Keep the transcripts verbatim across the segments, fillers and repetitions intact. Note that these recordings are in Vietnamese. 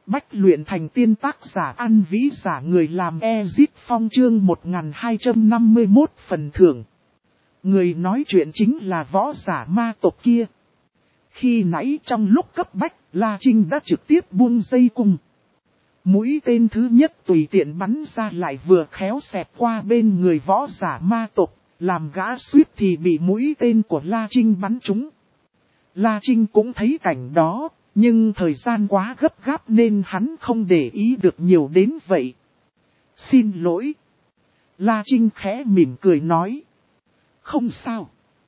Bách luyện thành tiên tác giả An Vĩ giả người làm Ezit Phong chương một nghìn hai trăm năm mươi mốt phần thưởng. Người nói chuyện chính là võ giả ma tộc kia. Khi nãy trong lúc cấp bách, La Trinh đã trực tiếp buông dây cung. Mũi tên thứ nhất tùy tiện bắn ra lại vừa khéo xẹt qua bên người võ giả ma tộc, làm gã suýt thì bị mũi tên của La Trinh bắn trúng. La Trinh cũng thấy cảnh đó. Nhưng thời gian quá gấp gáp nên hắn không để ý được nhiều đến vậy. Xin lỗi. La Trinh khẽ mỉm cười nói. Không sao.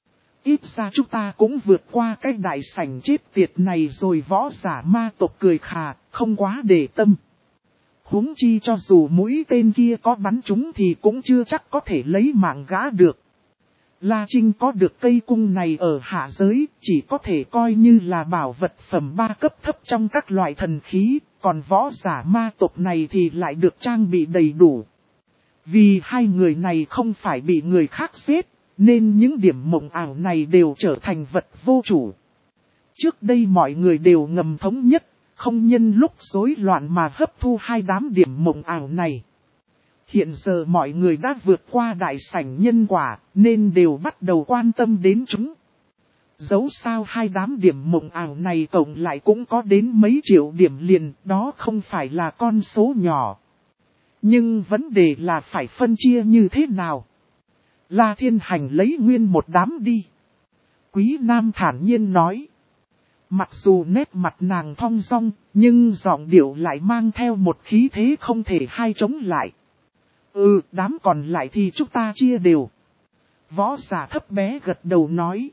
Ít ra chúng ta cũng vượt qua cái đại sảnh chết tiệt này rồi. Võ giả ma tộc cười khà, không quá để tâm. Huống chi cho dù mũi tên kia có bắn trúng thì cũng chưa chắc có thể lấy mạng gã được. La Trinh có được cây cung này ở hạ giới, chỉ có thể coi như là bảo vật phẩm ba cấp thấp trong các loại thần khí, còn võ giả ma tộc này thì lại được trang bị đầy đủ. Vì hai người này không phải bị người khác giết, nên những điểm mộng ảo này đều trở thành vật vô chủ. Trước đây mọi người đều ngầm thống nhất, không nhân lúc rối loạn mà hấp thu hai đám điểm mộng ảo này. Hiện giờ mọi người đã vượt qua đại sảnh nhân quả, nên đều bắt đầu quan tâm đến chúng. Dẫu sao hai đám điểm mộng ảo này tổng lại cũng có đến mấy triệu điểm liền, đó không phải là con số nhỏ. Nhưng vấn đề là phải phân chia như thế nào? La Thiên Hành lấy nguyên một đám đi. Quý Nam thản nhiên nói. Mặc dù nét mặt nàng thong dong, nhưng giọng điệu lại mang theo một khí thế không thể hai chống lại. Ừ, đám còn lại thì chúng ta chia đều. Võ giả thấp bé gật đầu nói.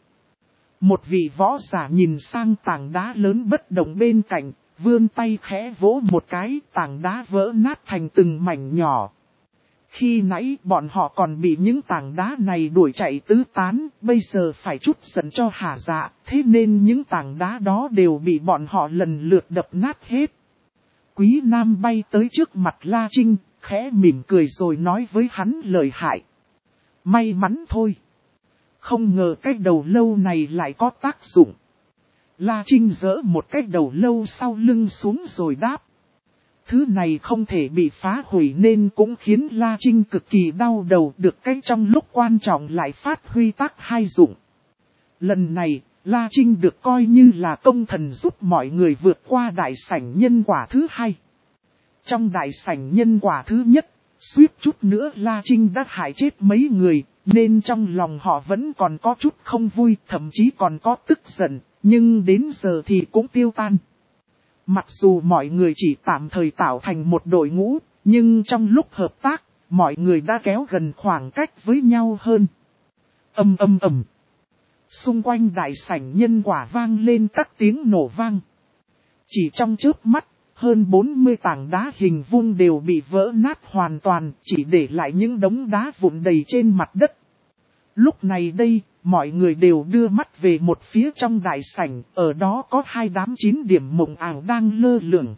Một vị võ giả nhìn sang tảng đá lớn bất động bên cạnh, vươn tay khẽ vỗ một cái, tảng đá vỡ nát thành từng mảnh nhỏ. Khi nãy bọn họ còn bị những tảng đá này đuổi chạy tứ tán, bây giờ phải chút giận cho hả dạ, thế nên những tảng đá đó đều bị bọn họ lần lượt đập nát hết. Quý Nam bay tới trước mặt La Trinh, khẽ mỉm cười rồi nói với hắn lời hại. May mắn thôi. Không ngờ cái đầu lâu này lại có tác dụng. La Trinh giở một cái đầu lâu sau lưng xuống rồi đáp. Thứ này không thể bị phá hủy nên cũng khiến La Trinh cực kỳ đau đầu, được cái trong lúc quan trọng lại phát huy tác hai dụng. Lần này, La Trinh được coi như là công thần giúp mọi người vượt qua đại sảnh nhân quả thứ hai. Trong đại sảnh nhân quả thứ nhất, suýt chút nữa La Trinh đã hại chết mấy người, nên trong lòng họ vẫn còn có chút không vui, thậm chí còn có tức giận, nhưng đến giờ thì cũng tiêu tan. Mặc dù mọi người chỉ tạm thời tạo thành một đội ngũ, nhưng trong lúc hợp tác, mọi người đã kéo gần khoảng cách với nhau hơn. Ầm ầm ầm. Xung quanh đại sảnh nhân quả vang lên các tiếng nổ vang. Chỉ trong chớp mắt, hơn bốn mươi tảng đá hình vuông đều bị vỡ nát hoàn toàn, chỉ để lại những đống đá vụn đầy trên mặt đất. Lúc này đây, mọi người đều đưa mắt về một phía trong đại sảnh, ở đó có hai đám chín điểm mộng ảo đang lơ lửng.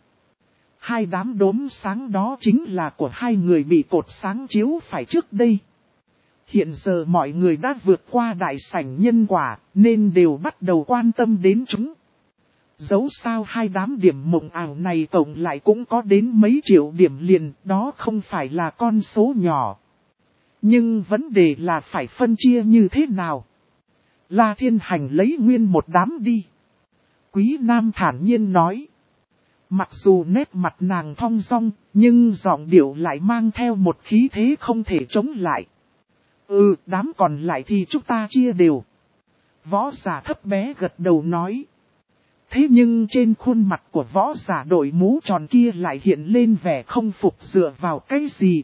Hai đám đốm sáng đó chính là của hai người bị cột sáng chiếu phải trước đây. Hiện giờ mọi người đã vượt qua đại sảnh nhân quả, nên đều bắt đầu quan tâm đến chúng. Dẫu sao hai đám điểm mộng ảo này tổng lại cũng có đến mấy triệu điểm liền, đó không phải là con số nhỏ. Nhưng vấn đề là phải phân chia như thế nào? La Thiên Hành lấy nguyên một đám đi. Quý Nam thản nhiên nói. Mặc dù nét mặt nàng thong dong, nhưng giọng điệu lại mang theo một khí thế không thể chống lại. Ừ, đám còn lại thì chúng ta chia đều. Võ giả thấp bé gật đầu nói. Thế nhưng trên khuôn mặt của võ giả đội mũ tròn kia lại hiện lên vẻ không phục dựa vào cái gì.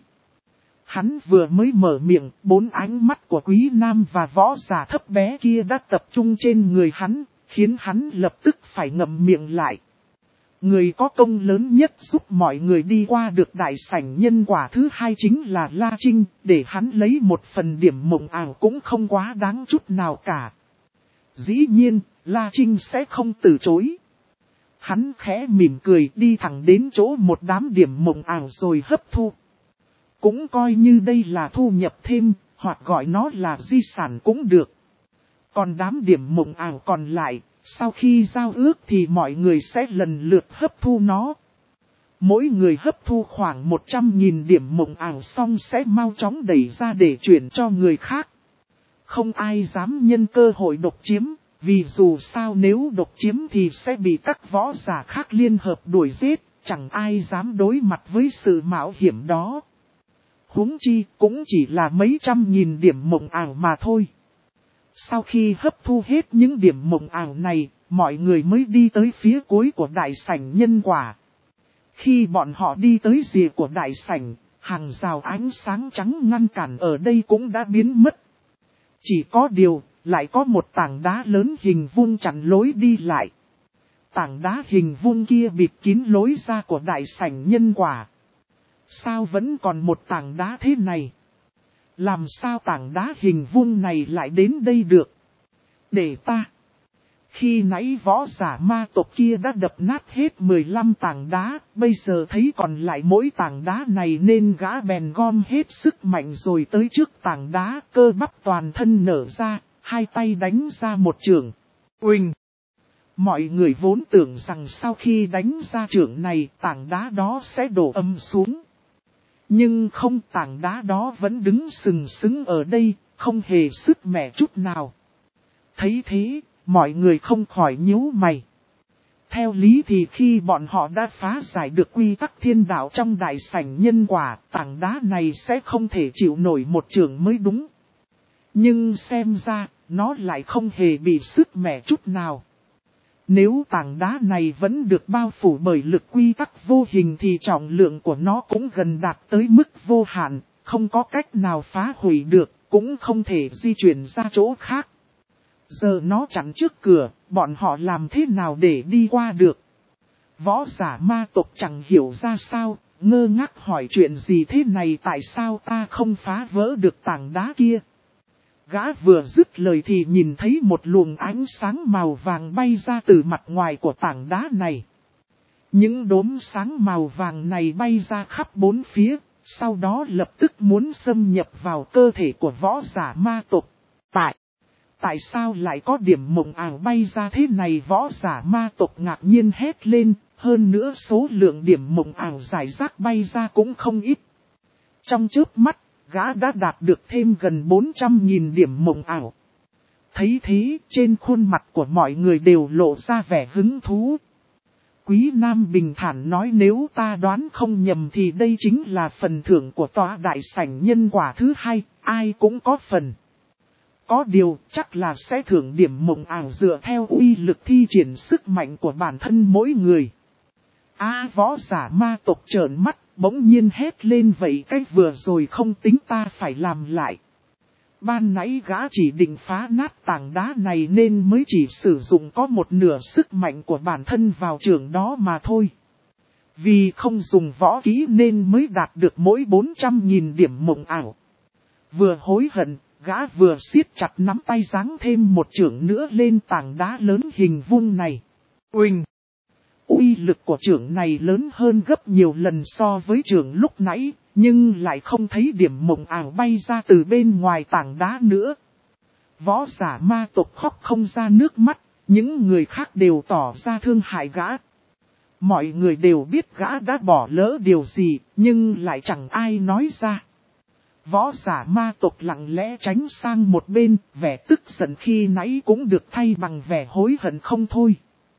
Hắn vừa mới mở miệng, bốn ánh mắt của Quý Nam và võ giả thấp bé kia đã tập trung trên người hắn, khiến hắn lập tức phải ngậm miệng lại. Người có công lớn nhất giúp mọi người đi qua được đại sảnh nhân quả thứ hai chính là La Trinh, để hắn lấy một phần điểm mộng ảo cũng không quá đáng chút nào cả. Dĩ nhiên, La Trinh sẽ không từ chối. Hắn khẽ mỉm cười đi thẳng đến chỗ một đám điểm mộng ảo rồi hấp thu. Cũng coi như đây là thu nhập thêm, hoặc gọi nó là di sản cũng được. Còn đám điểm mộng ảo còn lại, sau khi giao ước thì mọi người sẽ lần lượt hấp thu nó. Mỗi người hấp thu khoảng một trăm nghìn điểm mộng ảo xong sẽ mau chóng đẩy ra để chuyển cho người khác. Không ai dám nhân cơ hội độc chiếm, vì dù sao nếu độc chiếm thì sẽ bị các võ giả khác liên hợp đuổi giết, chẳng ai dám đối mặt với sự mạo hiểm đó. Huống chi cũng chỉ là mấy trăm nghìn điểm mộng ảo mà thôi. Sau khi hấp thu hết những điểm mộng ảo này, mọi người mới đi tới phía cuối của đại sảnh nhân quả. Khi bọn họ đi tới rìa của đại sảnh, hàng rào ánh sáng trắng ngăn cản ở đây cũng đã biến mất. Chỉ có điều, lại có một tảng đá lớn hình vuông chặn lối đi lại. Tảng đá hình vuông kia bịt kín lối ra của đại sảnh nhân quả. Sao vẫn còn một tảng đá thế này? Làm sao tảng đá hình vuông này lại đến đây được? Để ta. Khi nãy võ giả ma tộc kia đã đập nát hết mười lăm tảng đá, bây giờ thấy còn lại mỗi tảng đá này nên gã bèn gom hết sức mạnh rồi tới trước tảng đá, cơ bắp toàn thân nở ra, hai tay đánh ra một chưởng. Uỳnh! Mọi người vốn tưởng rằng sau khi đánh ra chưởng này, tảng đá đó sẽ đổ âm xuống. Nhưng không, tảng đá đó vẫn đứng sừng sững ở đây, không hề sức mẻ chút nào. Thấy thế, mọi người không khỏi nhíu mày. Theo lý thì khi bọn họ đã phá giải được quy tắc thiên đạo trong đại sảnh nhân quả, tảng đá này sẽ không thể chịu nổi một chưởng mới đúng. Nhưng xem ra, nó lại không hề bị sức mẻ chút nào. Nếu tảng đá này vẫn được bao phủ bởi lực quy tắc vô hình thì trọng lượng của nó cũng gần đạt tới mức vô hạn, không có cách nào phá hủy được, cũng không thể di chuyển ra chỗ khác. Giờ nó chắn trước cửa, bọn họ làm thế nào để đi qua được? Võ giả ma tộc chẳng hiểu ra sao, ngơ ngác hỏi chuyện gì thế này, tại sao ta không phá vỡ được tảng đá kia? Gã vừa dứt lời thì nhìn thấy một luồng ánh sáng màu vàng bay ra từ mặt ngoài của tảng đá này. Những đốm sáng màu vàng này bay ra khắp bốn phía, sau đó lập tức muốn xâm nhập vào cơ thể của võ giả ma tộc. Tại, tại sao lại có điểm mộng ảo bay ra thế này? Võ giả ma tộc ngạc nhiên hét lên, hơn nữa số lượng điểm mộng ảo rải rác bay ra cũng không ít. Trong chớp mắt, gã đã đạt được thêm gần bốn trăm nghìn điểm mộng ảo. Thấy thế, trên khuôn mặt của mọi người đều lộ ra vẻ hứng thú. Quý Nam bình thản nói, nếu ta đoán không nhầm thì đây chính là phần thưởng của tòa đại sảnh nhân quả thứ hai, ai cũng có phần. Có điều, chắc là sẽ thưởng điểm mộng ảo dựa theo uy lực thi triển sức mạnh của bản thân mỗi người. A võ giả ma tộc trợn mắt, bỗng nhiên hét lên, vậy cách vừa rồi không tính ta phải làm lại. Ban nãy gã chỉ định phá nát tảng đá này nên mới chỉ sử dụng có một nửa sức mạnh của bản thân vào trường đó mà thôi. Vì không dùng võ kỹ nên mới đạt được mỗi bốn trăm nghìn điểm mộng ảo. Vừa hối hận, gã vừa siết chặt nắm tay giáng thêm một chưởng nữa lên tảng đá lớn hình vuông này. Uỳnh! Uy lực của chưởng này lớn hơn gấp nhiều lần so với chưởng lúc nãy, nhưng lại không thấy điểm mộng ảo bay ra từ bên ngoài tảng đá nữa. Võ giả ma tộc khóc không ra nước mắt, những người khác đều tỏ ra thương hại gã. Mọi người đều biết gã đã bỏ lỡ điều gì, nhưng lại chẳng ai nói ra. Võ giả ma tộc lặng lẽ tránh sang một bên, vẻ tức giận khi nãy cũng được thay bằng vẻ hối hận không thôi.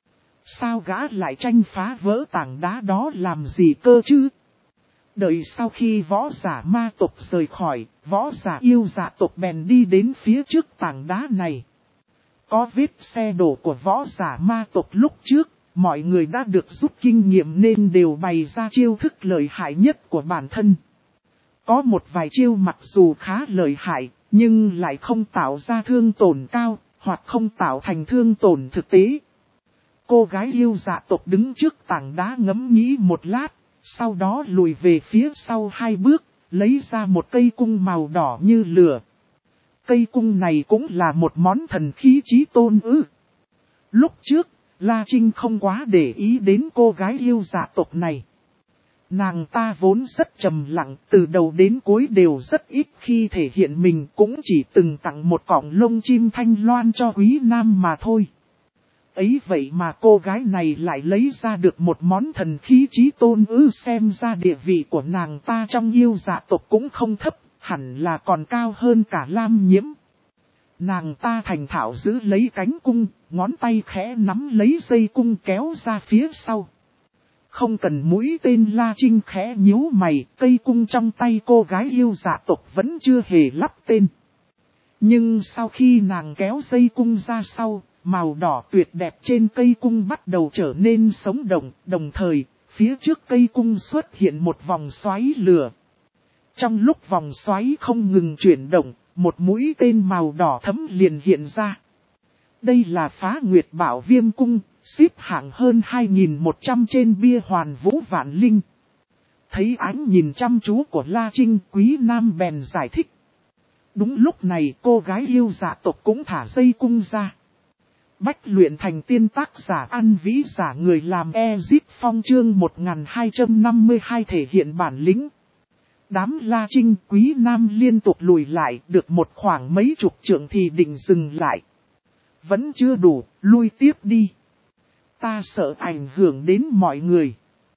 Sao gã lại tranh phá vỡ tảng đá đó làm gì cơ chứ? Đợi sau khi võ giả ma tộc rời khỏi, võ giả yêu dạ tộc bèn đi đến phía trước tảng đá này. Có vết xe đổ của võ giả ma tộc lúc trước, mọi người đã được rút kinh nghiệm nên đều bày ra chiêu thức lợi hại nhất của bản thân. Có một vài chiêu mặc dù khá lợi hại, nhưng lại không tạo ra thương tổn cao, hoặc không tạo thành thương tổn thực tế. Cô gái yêu dạ tộc đứng trước tảng đá ngẫm nghĩ một lát, sau đó lùi về phía sau hai bước, lấy ra một cây cung màu đỏ như lửa. Cây cung này cũng là một món thần khí chí tôn ư. Lúc trước, La Trinh không quá để ý đến cô gái yêu dạ tộc này. Nàng ta vốn rất trầm lặng, từ đầu đến cuối đều rất ít khi thể hiện mình, cũng chỉ từng tặng một cọng lông chim thanh loan cho Quý Nam mà thôi. Ấy vậy mà cô gái này lại lấy ra được một món thần khí chí tôn ư, xem ra địa vị của nàng ta trong yêu dạ tộc cũng không thấp, hẳn là còn cao hơn cả Lam Nhiễm. Nàng ta thành thạo giữ lấy cánh cung, ngón tay khẽ nắm lấy dây cung kéo ra phía sau. Không cần mũi tên, La Trinh khẽ nhíu mày, cây cung trong tay cô gái yêu dạ tộc vẫn chưa hề lắp tên. Nhưng sau khi nàng kéo dây cung ra sau, màu đỏ tuyệt đẹp trên cây cung bắt đầu trở nên sống động, đồng thời, phía trước cây cung xuất hiện một vòng xoáy lửa. Trong lúc vòng xoáy không ngừng chuyển động, một mũi tên màu đỏ thẫm liền hiện ra. Đây là Phá Nguyệt Bảo Viêm Cung, xếp hạng hơn hai nghìn một trăm trên bia Hoàn Vũ Vạn Linh. Thấy ánh nhìn chăm chú của La Trinh, Quý Nam bèn giải thích. Đúng lúc này cô gái yêu dạ tộc cũng thả dây cung ra. Bách luyện thành tiên, tác giả An Vĩ, giả người làm Ezit Phong, chương một nghìn hai trăm năm mươi hai thể hiện bản lĩnh. Đám La Trinh, Quý Nam liên tục lùi lại, được một khoảng mấy chục trượng thì định dừng lại. Vẫn chưa đủ, lui tiếp đi. Ta sợ ảnh hưởng đến mọi người.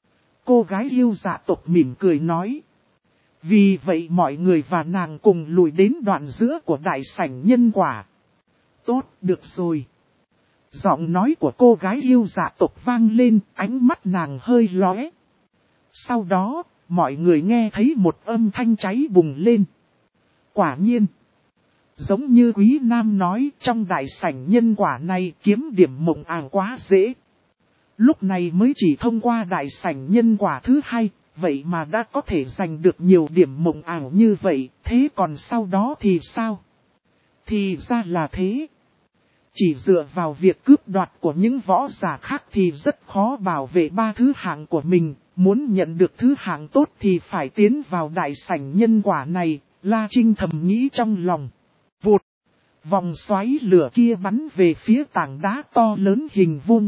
Cô gái yêu dạ tộc mỉm cười nói. Vì vậy mọi người và nàng cùng lùi đến đoạn giữa của đại sảnh nhân quả. Tốt, được rồi. Giọng nói của cô gái yêu dạ tộc vang lên, ánh mắt nàng hơi lóe. Sau đó, mọi người nghe thấy một âm thanh cháy bùng lên. Quả nhiên, giống như Quý Nam nói, trong đại sảnh nhân quả này kiếm điểm mộng ảo quá dễ. Lúc này mới chỉ thông qua đại sảnh nhân quả thứ hai, vậy mà đã có thể giành được nhiều điểm mộng ảo như vậy, thế còn sau đó thì sao? Thì ra là thế. Chỉ dựa vào việc cướp đoạt của những võ giả khác thì rất khó bảo vệ ba thứ hạng của mình, muốn nhận được thứ hạng tốt thì phải tiến vào đại sảnh nhân quả này, La Trinh thầm nghĩ trong lòng. Vụt! Vòng xoáy lửa kia bắn về phía tảng đá to lớn hình vuông.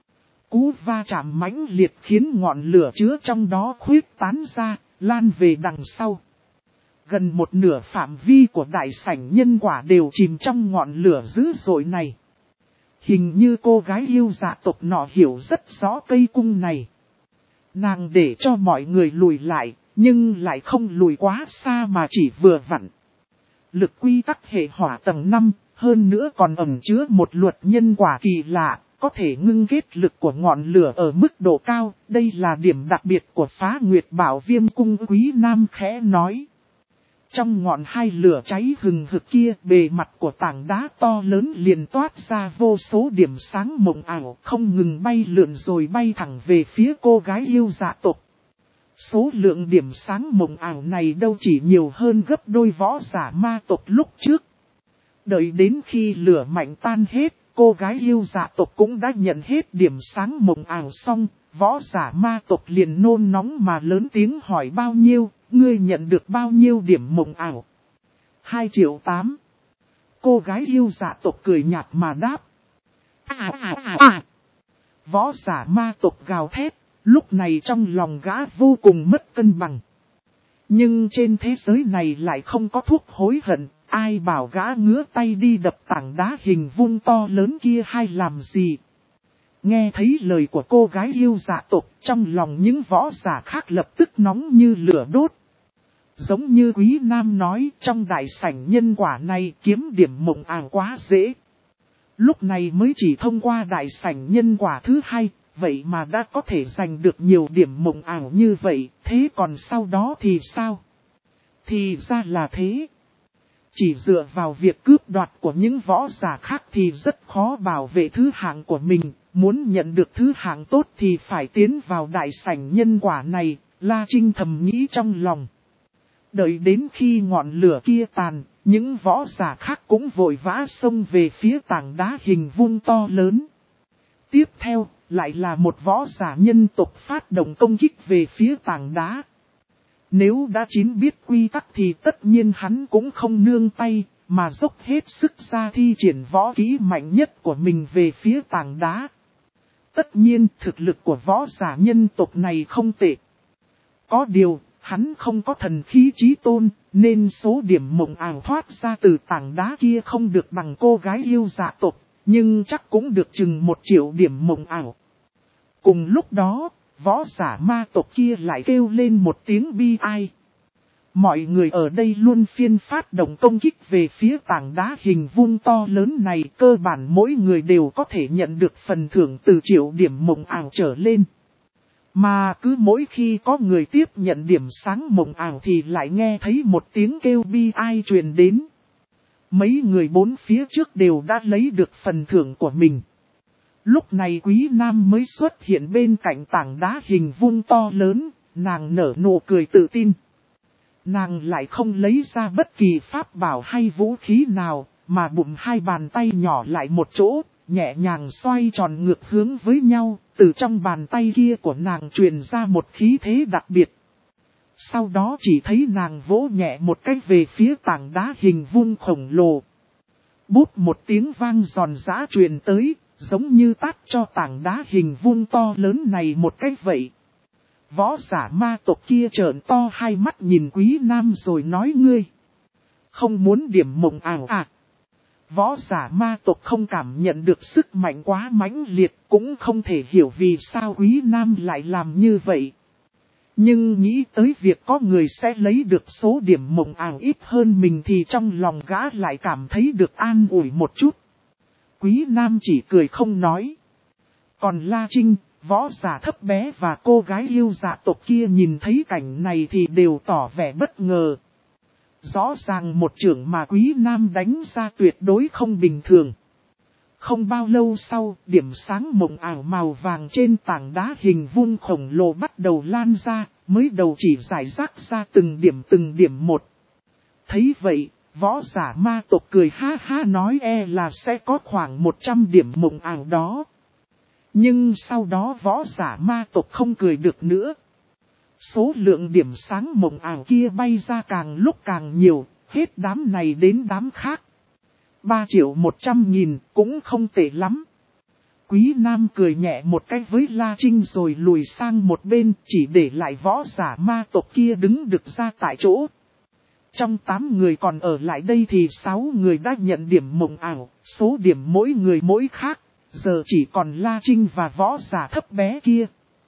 Cú va chạm mãnh liệt khiến ngọn lửa chứa trong đó khuyết tán ra, lan về đằng sau. Gần một nửa phạm vi của đại sảnh nhân quả đều chìm trong ngọn lửa dữ dội này. Hình như cô gái yêu dạ tộc nọ hiểu rất rõ cây cung này. Nàng để cho mọi người lùi lại, nhưng lại không lùi quá xa mà chỉ vừa vặn. Lực quy tắc hệ hỏa tầng năm, hơn nữa còn ẩn chứa một luật nhân quả kỳ lạ, có thể ngưng kết lực của ngọn lửa ở mức độ cao. Đây là điểm đặc biệt của Phá Nguyệt Bảo Viêm Cung, Quý Nam khẽ nói. Trong ngọn hai lửa cháy hừng hực kia, bề mặt của tảng đá to lớn liền toát ra vô số điểm sáng mộng ảo, không ngừng bay lượn rồi bay thẳng về phía cô gái yêu dạ tộc. Số lượng điểm sáng mộng ảo này đâu chỉ nhiều hơn gấp đôi võ giả ma tộc lúc trước. Đợi đến khi lửa mạnh tan hết, cô gái yêu dạ tộc cũng đã nhận hết điểm sáng mộng ảo xong, võ giả ma tộc liền nôn nóng mà lớn tiếng hỏi bao nhiêu. Ngươi nhận được bao nhiêu điểm mộng ảo? hai triệu tám. Cô gái yêu dạ tộc cười nhạt mà đáp. À à à à. Võ giả ma tộc gào thét, lúc này trong lòng gã vô cùng mất cân bằng. Nhưng trên thế giới này lại không có thuốc hối hận, ai bảo gã ngứa tay đi đập tảng đá hình vuông to lớn kia hay làm gì? Nghe thấy lời của cô gái yêu dạ tộc, trong lòng những võ giả khác lập tức nóng như lửa đốt. Giống như Quý Nam nói, trong đại sảnh nhân quả này kiếm điểm mộng ảo quá dễ. Lúc này mới chỉ thông qua đại sảnh nhân quả thứ hai, vậy mà đã có thể giành được nhiều điểm mộng ảo như vậy, thế còn sau đó thì sao? Thì ra là thế. Chỉ dựa vào việc cướp đoạt của những võ giả khác thì rất khó bảo vệ thứ hạng của mình, muốn nhận được thứ hạng tốt thì phải tiến vào đại sảnh nhân quả này, La Trinh thầm nghĩ trong lòng. Đợi đến khi ngọn lửa kia tàn, những võ giả khác cũng vội vã xông về phía tảng đá hình vuông to lớn. Tiếp theo, lại là một võ giả nhân tộc phát động công kích về phía tảng đá. Nếu đã chín biết quy tắc thì tất nhiên hắn cũng không nương tay, mà dốc hết sức ra thi triển võ kỹ mạnh nhất của mình về phía tảng đá. Tất nhiên thực lực của võ giả nhân tộc này không tệ. Có điều, hắn không có thần khí chí tôn, nên số điểm mộng ảo thoát ra từ tảng đá kia không được bằng cô gái yêu dạ tộc. Nhưng chắc cũng được chừng một triệu điểm mộng ảo. Cùng lúc đó, võ giả ma tộc kia lại kêu lên một tiếng bi ai. Mọi người ở đây luôn phiên phát động công kích về phía tảng đá hình vuông to lớn này. Cơ bản mỗi người đều có thể nhận được phần thưởng từ triệu điểm mộng ảo trở lên. Mà cứ mỗi khi có người tiếp nhận điểm sáng mộng ảo thì lại nghe thấy một tiếng kêu bi ai truyền đến. Mấy người bốn phía trước đều đã lấy được phần thưởng của mình. Lúc này Quý Nam mới xuất hiện bên cạnh tảng đá hình vuông to lớn, nàng nở nụ cười tự tin. Nàng lại không lấy ra bất kỳ pháp bảo hay vũ khí nào, mà bụng hai bàn tay nhỏ lại một chỗ, nhẹ nhàng xoay tròn ngược hướng với nhau, từ trong bàn tay kia của nàng truyền ra một khí thế đặc biệt. Sau đó chỉ thấy nàng vỗ nhẹ một cách về phía tảng đá hình vuông khổng lồ. Bút một tiếng vang giòn giã truyền tới, giống như tát cho tảng đá hình vuông to lớn này một cách vậy. Võ giả ma tộc kia trợn to hai mắt nhìn Quý Nam rồi nói ngươi. Không muốn điểm mộng ảo à? Võ giả ma tộc không cảm nhận được sức mạnh quá mãnh liệt, cũng không thể hiểu vì sao Quý Nam lại làm như vậy. Nhưng nghĩ tới việc có người sẽ lấy được số điểm mộng ảo ít hơn mình thì trong lòng gã lại cảm thấy được an ủi một chút. Quý Nam chỉ cười không nói. Còn La Trinh, võ giả thấp bé và cô gái yêu dạ tộc kia nhìn thấy cảnh này thì đều tỏ vẻ bất ngờ. Rõ ràng một chưởng mà Quý Nam đánh ra tuyệt đối không bình thường. Không bao lâu sau, điểm sáng mộng ảo màu vàng trên tảng đá hình vuông khổng lồ bắt đầu lan ra, mới đầu chỉ rải rác ra từng điểm từng điểm một. Thấy vậy, võ giả ma tộc cười ha ha nói e là sẽ có khoảng một trăm điểm mộng ảo đó. Nhưng sau đó võ giả ma tộc không cười được nữa. Số lượng điểm sáng mộng ảo kia bay ra càng lúc càng nhiều, hết đám này đến đám khác. ba triệu một trăm nghìn cũng không tệ lắm. Quý Nam cười nhẹ một cái với La Trinh rồi lùi sang một bên, chỉ để lại võ giả ma tộc kia đứng được ra tại chỗ. Trong tám người còn ở lại đây thì sáu người đã nhận điểm mộng ảo, số điểm mỗi người mỗi khác, giờ chỉ còn La Trinh và võ giả thấp bé kia.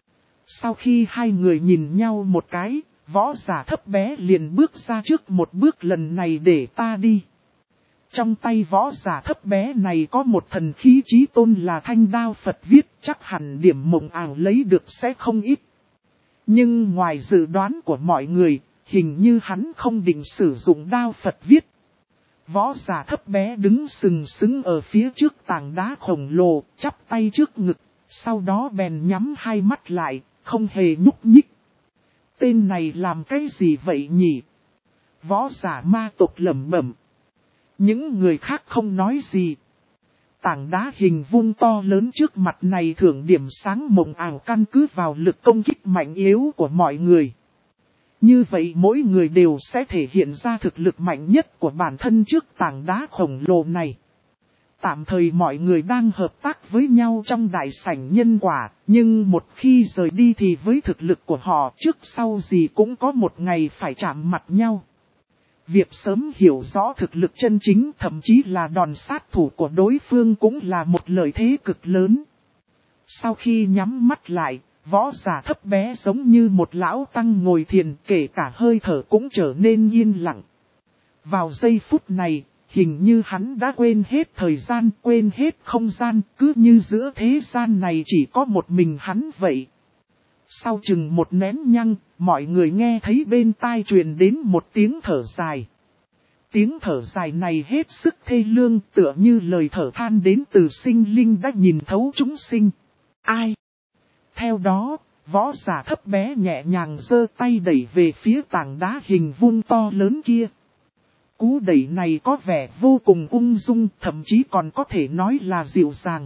Sau khi hai người nhìn nhau một cái, võ giả thấp bé liền bước ra trước một bước lần này để ta đi. Trong tay võ giả thấp bé này có một thần khí chí tôn là thanh đao Phật viết, chắc hẳn điểm mộng ảo lấy được sẽ không ít. Nhưng ngoài dự đoán của mọi người, hình như hắn không định sử dụng đao Phật viết. Võ giả thấp bé đứng sừng sững ở phía trước tảng đá khổng lồ, chắp tay trước ngực, sau đó bèn nhắm hai mắt lại, không hề nhúc nhích. Tên này làm cái gì vậy nhỉ? Võ giả ma tộc lẩm bẩm. Những người khác không nói gì. Tảng đá hình vuông to lớn trước mặt này thưởng điểm sáng mộng ảo căn cứ vào lực công kích mạnh yếu của mọi người. Như vậy mỗi người đều sẽ thể hiện ra thực lực mạnh nhất của bản thân trước tảng đá khổng lồ này. Tạm thời mọi người đang hợp tác với nhau trong đại sảnh nhân quả, nhưng một khi rời đi thì với thực lực của họ trước sau gì cũng có một ngày phải chạm mặt nhau. Việc sớm hiểu rõ thực lực chân chính thậm chí là đòn sát thủ của đối phương cũng là một lợi thế cực lớn. Sau khi nhắm mắt lại, võ giả thấp bé giống như một lão tăng ngồi thiền, kể cả hơi thở cũng trở nên yên lặng. Vào giây phút này, hình như hắn đã quên hết thời gian, quên hết không gian, cứ như giữa thế gian này chỉ có một mình hắn vậy. Sau chừng một nén nhăng, mọi người nghe thấy bên tai truyền đến một tiếng thở dài. Tiếng thở dài này hết sức thê lương, tựa như lời thở than đến từ sinh linh đã nhìn thấu chúng sinh. Ai? Theo đó, võ giả thấp bé nhẹ nhàng giơ tay đẩy về phía tảng đá hình vuông to lớn kia. Cú đẩy này có vẻ vô cùng ung dung, thậm chí còn có thể nói là dịu dàng.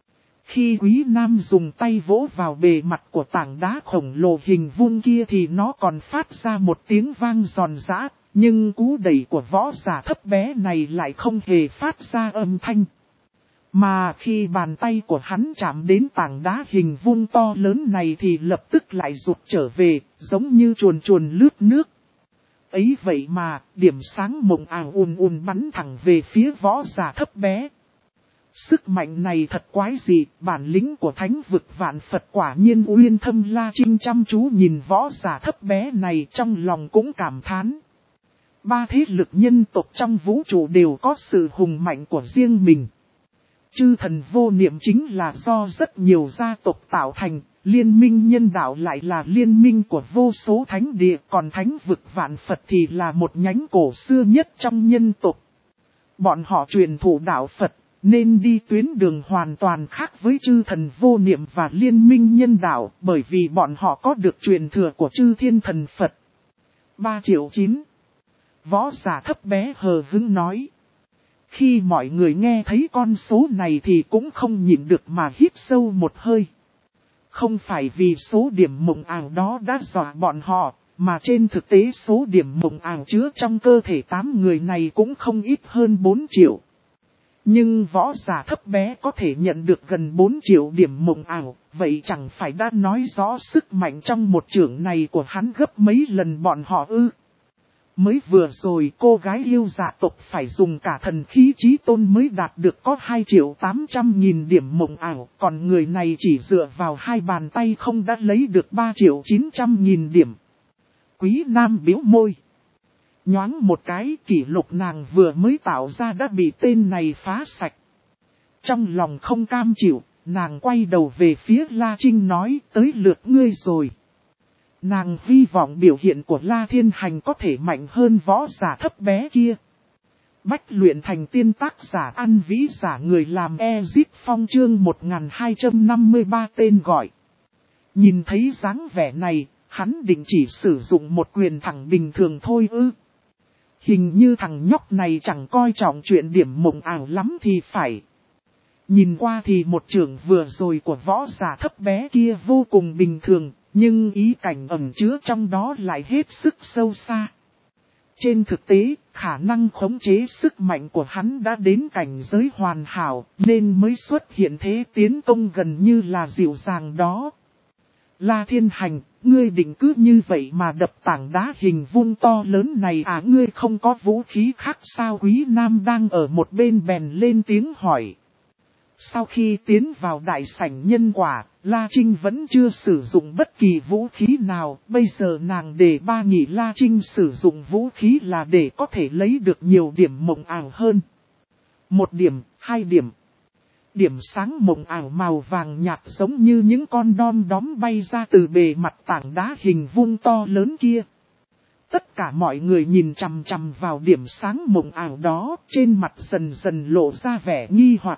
Khi Quý Nam dùng tay vỗ vào bề mặt của tảng đá khổng lồ hình vuông kia thì nó còn phát ra một tiếng vang giòn giã, nhưng cú đẩy của võ giả thấp bé này lại không hề phát ra âm thanh. Mà khi bàn tay của hắn chạm đến tảng đá hình vuông to lớn này thì lập tức lại rụt trở về, giống như chuồn chuồn lướt nước. Ấy vậy mà, điểm sáng mộng ảo ùn ùn bắn thẳng về phía võ giả thấp bé. Sức mạnh này thật quái dị, bản lĩnh của thánh vực vạn Phật quả nhiên uyên thâm. La Trinh chăm chú nhìn võ giả thấp bé này trong lòng cũng cảm thán. Ba thế lực nhân tộc trong vũ trụ đều có sự hùng mạnh của riêng mình. Chư thần vô niệm chính là do rất nhiều gia tộc tạo thành, liên minh nhân đạo lại là liên minh của vô số thánh địa, còn thánh vực vạn Phật thì là một nhánh cổ xưa nhất trong nhân tộc. Bọn họ truyền thụ đạo Phật, nên đi tuyến đường hoàn toàn khác với chư thần vô niệm và liên minh nhân đạo, bởi vì bọn họ có được truyền thừa của chư thiên thần Phật. ba triệu chín. Võ giả thấp bé hờ hững nói. Khi mọi người nghe thấy con số này thì cũng không nhịn được mà hít sâu một hơi. Không phải vì số điểm mộng ảo đó đã dọa bọn họ, mà trên thực tế số điểm mộng ảo chứa trong cơ thể tám người này cũng không ít hơn bốn triệu. Nhưng võ giả thấp bé có thể nhận được gần bốn triệu điểm mộng ảo, vậy chẳng phải đã nói rõ sức mạnh trong một chưởng này của hắn gấp mấy lần bọn họ ư. Mới vừa rồi cô gái yêu dạ tộc phải dùng cả thần khí chí tôn mới đạt được có hai triệu tám trăm nghìn điểm mộng ảo, còn người này chỉ dựa vào hai bàn tay không đã lấy được ba triệu chín trăm nghìn điểm. Quý Nam biếu môi. Nhoáng một cái, kỷ lục nàng vừa mới tạo ra đã bị tên này phá sạch. Trong lòng không cam chịu, nàng quay đầu về phía La Trinh nói, tới lượt ngươi rồi. Nàng hy vọng biểu hiện của La Thiên Hành có thể mạnh hơn võ giả thấp bé kia. Bách luyện thành tiên tác giả ăn vĩ giả người làm Ezip Phong chương một nghìn hai trăm năm mươi ba tên gọi. Nhìn thấy dáng vẻ này, hắn định chỉ sử dụng một quyền thẳng bình thường thôi ư. Hình như thằng nhóc này chẳng coi trọng chuyện điểm mộng ảo lắm thì phải. Nhìn qua thì một trường vừa rồi của võ giả thấp bé kia vô cùng bình thường, nhưng ý cảnh ẩn chứa trong đó lại hết sức sâu xa. Trên thực tế, khả năng khống chế sức mạnh của hắn đã đến cảnh giới hoàn hảo, nên mới xuất hiện thế tiến công gần như là dịu dàng đó. La Thiên Hành, ngươi định cứ như vậy mà đập tảng đá hình vuông to lớn này à, ngươi không có vũ khí khác sao? Quý Nam đang ở một bên bèn lên tiếng hỏi. Sau khi tiến vào đại sảnh nhân quả, La Trinh vẫn chưa sử dụng bất kỳ vũ khí nào. Bây giờ nàng đề ba nghị La Trinh sử dụng vũ khí là để có thể lấy được nhiều điểm mộng ảo hơn. Một điểm, hai điểm. Điểm sáng mộng ảo màu vàng nhạt giống như những con đom đóm bay ra từ bề mặt tảng đá hình vuông to lớn kia. Tất cả mọi người nhìn chằm chằm vào điểm sáng mộng ảo đó, trên mặt dần dần lộ ra vẻ nghi hoặc.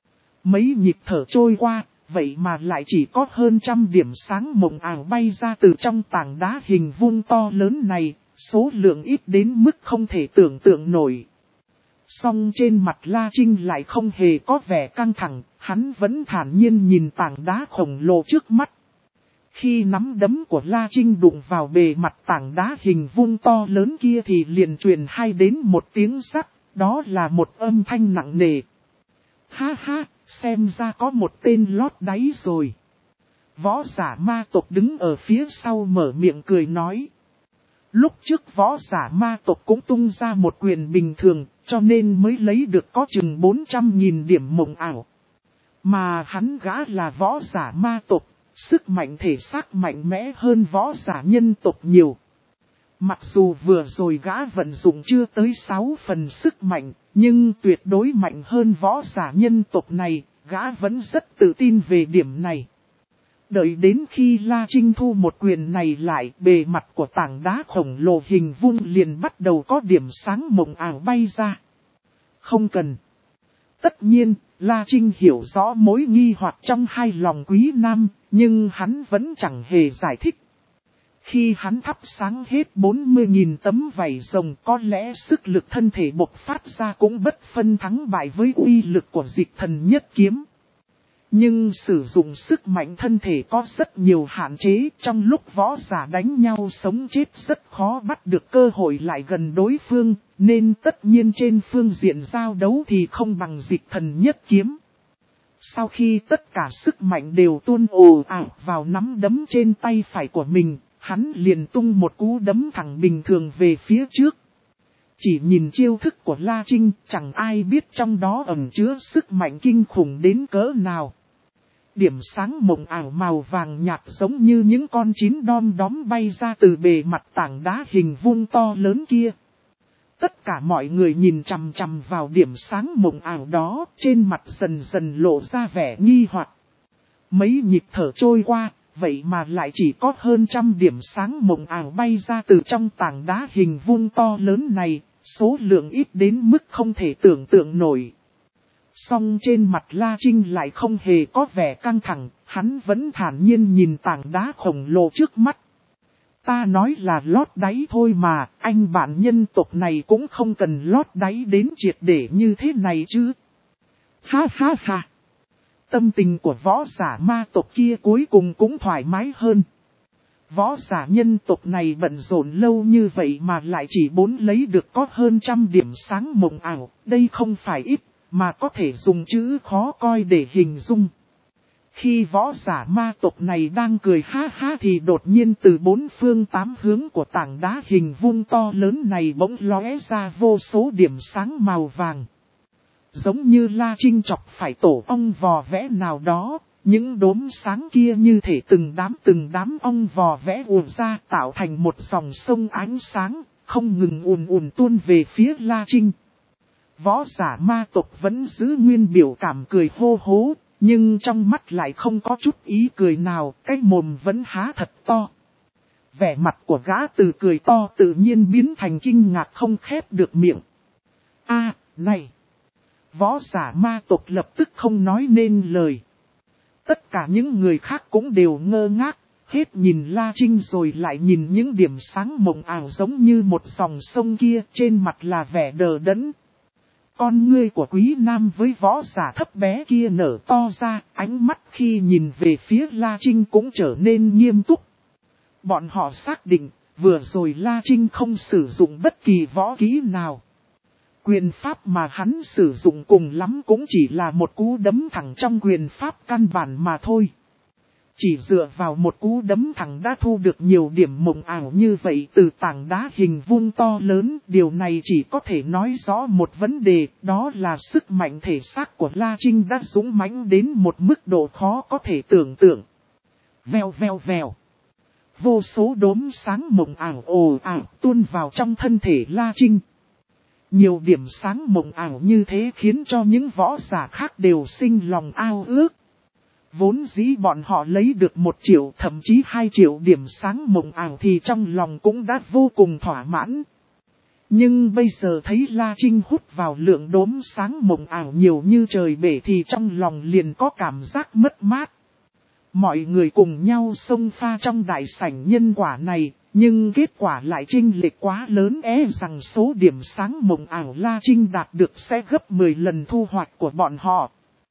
Mấy nhịp thở trôi qua, vậy mà lại chỉ có hơn trăm điểm sáng mộng ảo bay ra từ trong tảng đá hình vuông to lớn này, số lượng ít đến mức không thể tưởng tượng nổi. Song trên mặt La Trinh lại không hề có vẻ căng thẳng, hắn vẫn thản nhiên nhìn tảng đá khổng lồ trước mắt. Khi nắm đấm của La Trinh đụng vào bề mặt tảng đá hình vuông to lớn kia thì liền truyền hai đến một tiếng sắc, đó là một âm thanh nặng nề. Ha ha, xem ra có một tên lót đáy rồi. Võ giả ma tộc đứng ở phía sau mở miệng cười nói. Lúc trước võ giả ma tộc cũng tung ra một quyền bình thường, cho nên mới lấy được có chừng bốn trăm nghìn điểm mộng ảo. Mà hắn gã là võ giả ma tộc, sức mạnh thể xác mạnh mẽ hơn võ giả nhân tộc nhiều. Mặc dù vừa rồi gã vận dụng chưa tới sáu phần sức mạnh, nhưng tuyệt đối mạnh hơn võ giả nhân tộc này, gã vẫn rất tự tin về điểm này. Đợi đến khi La Trinh thu một quyền này lại, bề mặt của tảng đá khổng lồ hình vuông liền bắt đầu có điểm sáng mộng ảo bay ra. Không cần. Tất nhiên, La Trinh hiểu rõ mối nghi hoặc trong hai lòng Quý Nam, nhưng hắn vẫn chẳng hề giải thích. Khi hắn thắp sáng hết bốn mươi nghìn tấm vảy rồng, có lẽ sức lực thân thể bộc phát ra cũng bất phân thắng bại với uy lực của dịch thần nhất kiếm. Nhưng sử dụng sức mạnh thân thể có rất nhiều hạn chế, trong lúc võ giả đánh nhau sống chết rất khó bắt được cơ hội lại gần đối phương, nên tất nhiên trên phương diện giao đấu thì không bằng dịch thần nhất kiếm. Sau khi tất cả sức mạnh đều tuôn ồ ạt vào nắm đấm trên tay phải của mình, hắn liền tung một cú đấm thẳng bình thường về phía trước. Chỉ nhìn chiêu thức của La Trinh, chẳng ai biết trong đó ẩn chứa sức mạnh kinh khủng đến cỡ nào. Điểm sáng mộng ảo màu vàng nhạt giống như những con chín đom đóm bay ra từ bề mặt tảng đá hình vuông to lớn kia. Tất cả mọi người nhìn chằm chằm vào điểm sáng mộng ảo đó, trên mặt dần dần lộ ra vẻ nghi hoặc. Mấy nhịp thở trôi qua, vậy mà lại chỉ có hơn trăm điểm sáng mộng ảo bay ra từ trong tảng đá hình vuông to lớn này, số lượng ít đến mức không thể tưởng tượng nổi. Song trên mặt La Trinh lại không hề có vẻ căng thẳng, hắn vẫn thản nhiên nhìn tảng đá khổng lồ trước mắt. Ta nói là lót đáy thôi mà, anh bạn nhân tộc này cũng không cần lót đáy đến triệt để như thế này chứ. Ha ha ha. Tâm tình của võ giả ma tộc kia cuối cùng cũng thoải mái hơn. Võ giả nhân tộc này bận rộn lâu như vậy mà lại chỉ bốn lấy được có hơn trăm điểm sáng mộng ảo, đây không phải ít, mà có thể dùng chữ khó coi để hình dung. Khi võ giả ma tộc này đang cười ha ha thì đột nhiên từ bốn phương tám hướng của tảng đá hình vuông to lớn này bỗng lóe ra vô số điểm sáng màu vàng. Giống như La Trinh chọc phải tổ ong vò vẽ nào đó, những đốm sáng kia như thể từng đám từng đám ong vò vẽ ùa ra tạo thành một dòng sông ánh sáng, không ngừng ùn ùn tuôn về phía La Trinh. Võ giả ma tộc vẫn giữ nguyên biểu cảm cười hô hố, nhưng trong mắt lại không có chút ý cười nào, cái mồm vẫn há thật to. Vẻ mặt của gã từ cười to tự nhiên biến thành kinh ngạc không khép được miệng. A, này! Võ giả ma tộc lập tức không nói nên lời. Tất cả những người khác cũng đều ngơ ngác, hết nhìn La Trinh rồi lại nhìn những điểm sáng mộng ảo giống như một dòng sông kia, trên mặt là vẻ đờ đẫn. Con ngươi của Quý Nam với võ giả thấp bé kia nở to ra, ánh mắt khi nhìn về phía La Trinh cũng trở nên nghiêm túc. Bọn họ xác định, vừa rồi La Trinh không sử dụng bất kỳ võ kỹ nào. Quyền pháp mà hắn sử dụng cùng lắm cũng chỉ là một cú đấm thẳng trong quyền pháp căn bản mà thôi. Chỉ dựa vào một cú đấm thẳng đã thu được nhiều điểm mộng ảo như vậy từ tảng đá hình vuông to lớn. Điều này chỉ có thể nói rõ một vấn đề, đó là sức mạnh thể xác của La Trinh đã dũng mãnh đến một mức độ khó có thể tưởng tượng. Vèo vèo vèo. Vô số đốm sáng mộng ảo ồ ảo tuôn vào trong thân thể La Trinh. Nhiều điểm sáng mộng ảo như thế khiến cho những võ giả khác đều sinh lòng ao ước. Vốn dĩ bọn họ lấy được một triệu thậm chí hai triệu điểm sáng mộng ảo thì trong lòng cũng đã vô cùng thỏa mãn. Nhưng bây giờ thấy La Trinh hút vào lượng đốm sáng mộng ảo nhiều như trời bể thì trong lòng liền có cảm giác mất mát. Mọi người cùng nhau xông pha trong đại sảnh nhân quả này, nhưng kết quả lại chênh lệch quá lớn, e rằng số điểm sáng mộng ảo La Trinh đạt được sẽ gấp mười lần thu hoạch của bọn họ.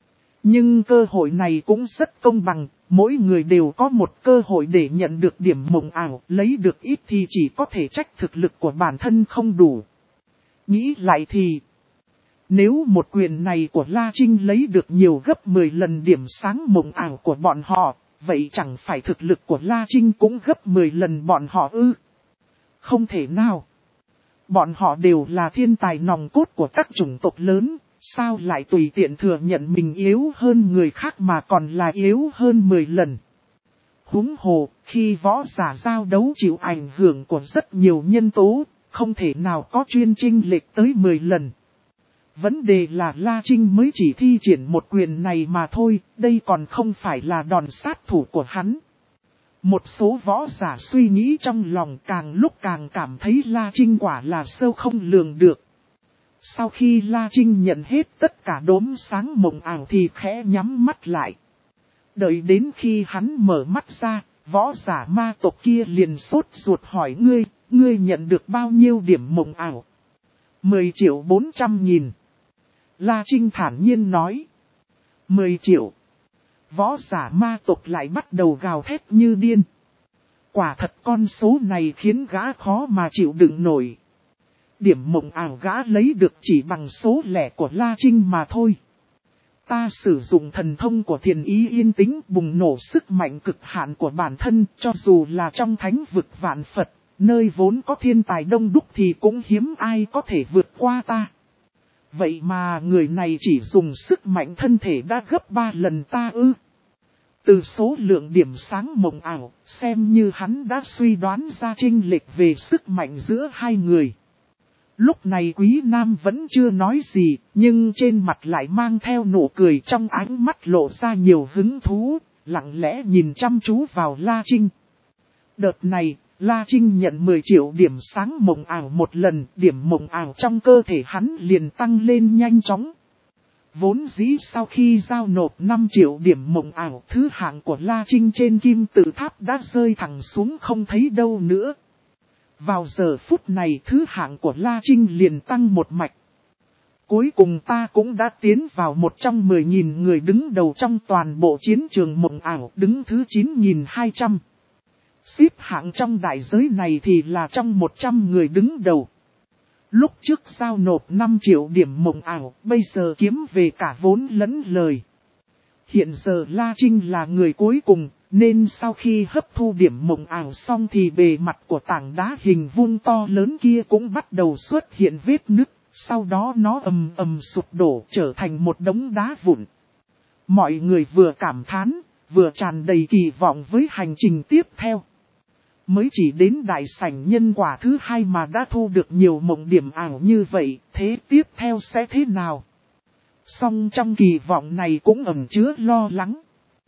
Nhưng cơ hội này cũng rất công bằng, mỗi người đều có một cơ hội để nhận được điểm mộng ảo, lấy được ít thì chỉ có thể trách thực lực của bản thân không đủ. Nghĩ lại thì, nếu một quyền này của La Trinh lấy được nhiều gấp mười lần điểm sáng mộng ảo của bọn họ, vậy chẳng phải thực lực của La Trinh cũng gấp mười lần bọn họ ư? Không thể nào. Bọn họ đều là thiên tài nòng cốt của các chủng tộc lớn, sao lại tùy tiện thừa nhận mình yếu hơn người khác mà còn là yếu hơn mười lần. Huống hồ, khi võ giả giao đấu chịu ảnh hưởng của rất nhiều nhân tố, không thể nào có chuyên chênh lệch tới mười lần. Vấn đề là La Trinh mới chỉ thi triển một quyền này mà thôi, đây còn không phải là đòn sát thủ của hắn. Một số võ giả suy nghĩ trong lòng càng lúc càng cảm thấy La Trinh quả là sâu không lường được. Sau khi La Trinh nhận hết tất cả đốm sáng mộng ảo thì khẽ nhắm mắt lại. Đợi đến khi hắn mở mắt ra, võ giả ma tộc kia liền sốt ruột hỏi ngươi, ngươi nhận được bao nhiêu điểm mộng ảo? mười triệu bốn trăm nghìn. La Trinh thản nhiên nói. mười triệu. Võ giả ma tộc lại bắt đầu gào thét như điên. Quả thật con số này khiến gã khó mà chịu đựng nổi. Điểm mộng ảo gã lấy được chỉ bằng số lẻ của La Trinh mà thôi. Ta sử dụng thần thông của thiền ý yên tĩnh bùng nổ sức mạnh cực hạn của bản thân cho dù là trong thánh vực vạn Phật, Nơi vốn có thiên tài đông đúc thì cũng hiếm ai có thể vượt qua ta. Vậy mà người này chỉ dùng sức mạnh thân thể đã gấp ba lần ta ư. Từ số lượng điểm sáng mộng ảo, xem như hắn đã suy đoán ra chênh lệch về sức mạnh giữa hai người. Lúc này Quý Nam vẫn chưa nói gì, nhưng trên mặt lại mang theo nụ cười, trong ánh mắt lộ ra nhiều hứng thú, lặng lẽ nhìn chăm chú vào La Trinh. Đợt này, La Trinh nhận mười triệu điểm sáng mộng ảo một lần, điểm mộng ảo trong cơ thể hắn liền tăng lên nhanh chóng. Vốn dĩ sau khi giao nộp năm triệu điểm mộng ảo, thứ hạng của La Trinh trên kim tự tháp đã rơi thẳng xuống không thấy đâu nữa. Vào giờ phút này thứ hạng của La Trinh liền tăng một mạch. Cuối cùng ta cũng đã tiến vào một trong mười nghìn người đứng đầu trong toàn bộ chiến trường mộng ảo, đứng thứ chín nghìn hai trăm. Xếp hạng trong đại giới này thì là trong một trăm người đứng đầu. Lúc trước giao nộp năm triệu điểm mộng ảo, bây giờ kiếm về cả vốn lẫn lời. Hiện giờ La Trinh là người cuối cùng, nên sau khi hấp thu điểm mộng ảo xong thì bề mặt của tảng đá hình vuông to lớn kia cũng bắt đầu xuất hiện vết nứt, sau đó nó ầm ầm sụp đổ trở thành một đống đá vụn. Mọi người vừa cảm thán, vừa tràn đầy kỳ vọng với hành trình tiếp theo. Mới chỉ đến đại sảnh nhân quả thứ hai mà đã thu được nhiều mộng điểm ảo như vậy, thế tiếp theo sẽ thế nào? Song trong kỳ vọng này cũng ẩn chứa lo lắng.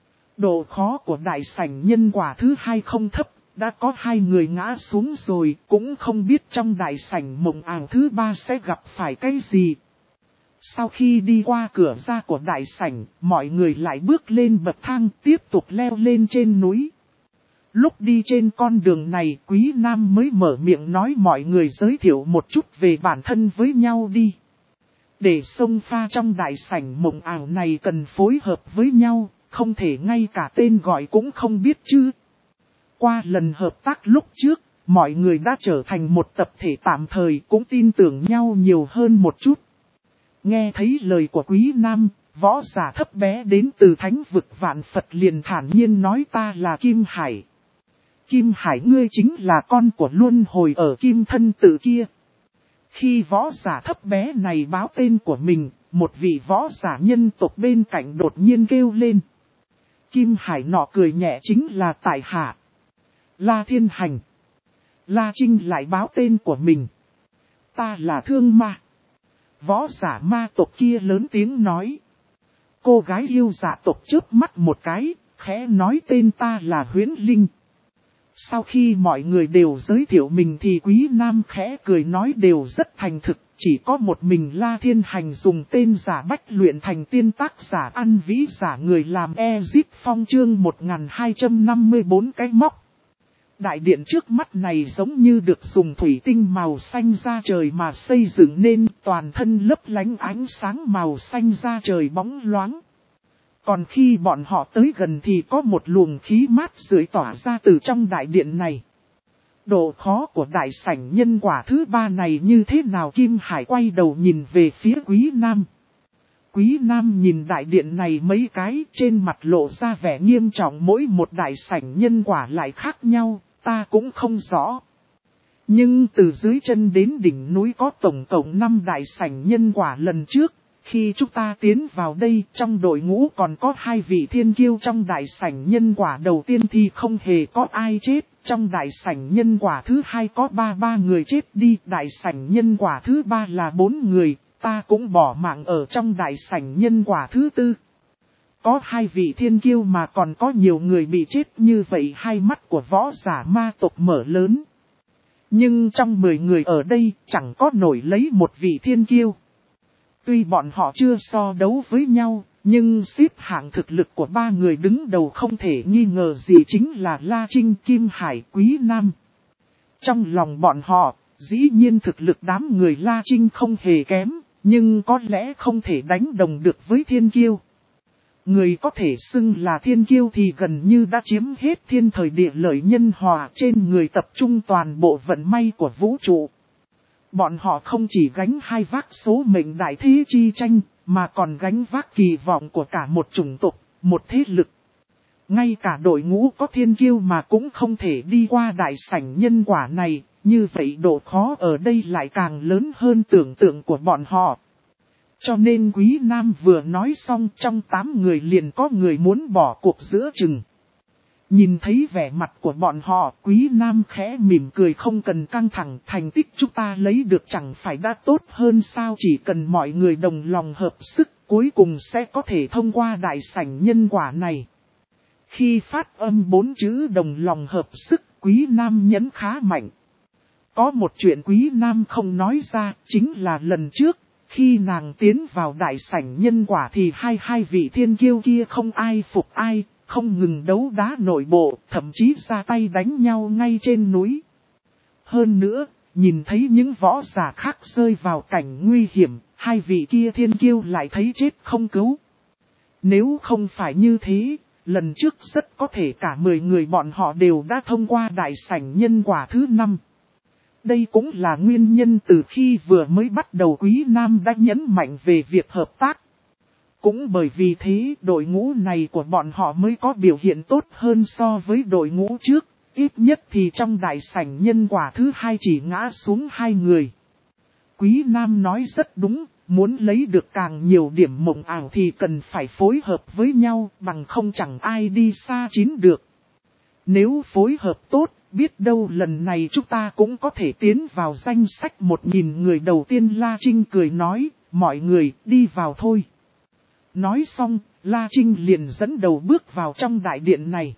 Độ khó của đại sảnh nhân quả thứ hai không thấp, đã có hai người ngã xuống rồi, cũng không biết trong đại sảnh mộng ảo thứ ba sẽ gặp phải cái gì. Sau khi đi qua cửa ra của đại sảnh, mọi người lại bước lên bậc thang tiếp tục leo lên trên núi. Lúc đi trên con đường này, Quý Nam mới mở miệng nói mọi người giới thiệu một chút về bản thân với nhau đi. Để xông pha trong đại sảnh mộng ảo này cần phối hợp với nhau, không thể ngay cả tên gọi cũng không biết chứ. Qua lần hợp tác lúc trước, mọi người đã trở thành một tập thể tạm thời, cũng tin tưởng nhau nhiều hơn một chút. Nghe thấy lời của Quý Nam, võ giả thấp bé đến từ thánh vực vạn Phật liền thản nhiên nói ta là Kim Hải. Kim Hải ngươi chính là con của luân hồi ở Kim Thân Tự kia. Khi võ giả thấp bé này báo tên của mình, một vị võ giả nhân tộc bên cạnh đột nhiên kêu lên. Kim Hải nọ cười nhẹ chính là tại hạ La Thiên Hành. La Trinh lại báo tên của mình. Ta là Thương Ma. Võ giả ma tộc kia lớn tiếng nói. Cô gái yêu dạ tộc chớp mắt một cái, khẽ nói tên ta là Huyễn Linh. Sau khi mọi người đều giới thiệu mình thì Quý Nam khẽ cười nói đều rất thành thực, chỉ có một mình La Thiên Hành dùng tên giả bách luyện thành tiên tác giả ăn vĩ giả người làm Ezip Phong chương một nghìn hai trăm năm mươi tư cái móc. Đại điện trước mắt này giống như được dùng thủy tinh màu xanh da trời mà xây dựng nên toàn thân lấp lánh ánh sáng màu xanh da trời bóng loáng. Còn khi bọn họ tới gần thì có một luồng khí mát rượi tỏa ra từ trong đại điện này. Độ khó của đại sảnh nhân quả thứ ba này như thế nào? Kim Hải quay đầu nhìn về phía Quý Nam. Quý Nam nhìn đại điện này mấy cái, trên mặt lộ ra vẻ nghiêm trọng. Mỗi một đại sảnh nhân quả lại khác nhau, ta cũng không rõ. Nhưng từ dưới chân đến đỉnh núi có tổng cộng năm đại sảnh nhân quả lần trước. Khi chúng ta tiến vào đây, trong đội ngũ còn có hai vị thiên kiêu. Trong đại sảnh nhân quả đầu tiên thì không hề có ai chết. Trong đại sảnh nhân quả thứ hai có ba ba người chết đi. Đại sảnh nhân quả thứ ba là bốn người. Ta cũng bỏ mạng ở trong đại sảnh nhân quả thứ tư. Có hai vị thiên kiêu mà còn có nhiều người bị chết như vậy. Hai mắt của võ giả ma tộc mở lớn. Nhưng trong mười người ở đây chẳng có nổi lấy một vị thiên kiêu. Tuy bọn họ chưa so đấu với nhau, nhưng xếp hạng thực lực của ba người đứng đầu không thể nghi ngờ gì chính là La Trinh, Kim Hải, Quý Nam. Trong lòng bọn họ, dĩ nhiên thực lực đám người La Trinh không hề kém, nhưng có lẽ không thể đánh đồng được với thiên kiêu. Người có thể xưng là thiên kiêu thì gần như đã chiếm hết thiên thời địa lợi nhân hòa, trên người tập trung toàn bộ vận may của vũ trụ. Bọn họ không chỉ gánh hai vác số mệnh đại thế chi tranh, mà còn gánh vác kỳ vọng của cả một chủng tộc, một thế lực. Ngay cả đội ngũ có thiên kiêu mà cũng không thể đi qua đại sảnh nhân quả này, như vậy độ khó ở đây lại càng lớn hơn tưởng tượng của bọn họ. Cho nên Quý Nam vừa nói xong, trong tám người liền có người muốn bỏ cuộc giữa chừng. Nhìn thấy vẻ mặt của bọn họ, Quý Nam khẽ mỉm cười, không cần căng thẳng, thành tích chúng ta lấy được chẳng phải đã tốt hơn sao, chỉ cần mọi người đồng lòng hợp sức, cuối cùng sẽ có thể thông qua đại sảnh nhân quả này. Khi phát âm bốn chữ đồng lòng hợp sức, Quý Nam nhấn khá mạnh. Có một chuyện Quý Nam không nói ra, chính là lần trước, khi nàng tiến vào đại sảnh nhân quả thì hai hai vị thiên kiêu kia không ai phục ai, không ngừng đấu đá nội bộ, thậm chí ra tay đánh nhau ngay trên núi. Hơn nữa, nhìn thấy những võ giả khác rơi vào cảnh nguy hiểm, hai vị kia thiên kiêu lại thấy chết không cứu. Nếu không phải như thế, lần trước rất có thể cả mười người bọn họ đều đã thông qua đại sảnh nhân quả thứ năm. Đây cũng là nguyên nhân từ khi vừa mới bắt đầu Quý Nam đã nhấn mạnh về việc hợp tác. Cũng bởi vì thế đội ngũ này của bọn họ mới có biểu hiện tốt hơn so với đội ngũ trước, ít nhất thì trong đại sảnh nhân quả thứ hai chỉ ngã xuống hai người. Quý Nam nói rất đúng, muốn lấy được càng nhiều điểm mộng ảo thì cần phải phối hợp với nhau, bằng không chẳng ai đi xa chín được. Nếu phối hợp tốt, biết đâu lần này chúng ta cũng có thể tiến vào danh sách một nghìn người đầu tiên. La Trinh cười nói, mọi người đi vào thôi. Nói xong, La Trinh liền dẫn đầu bước vào trong đại điện này.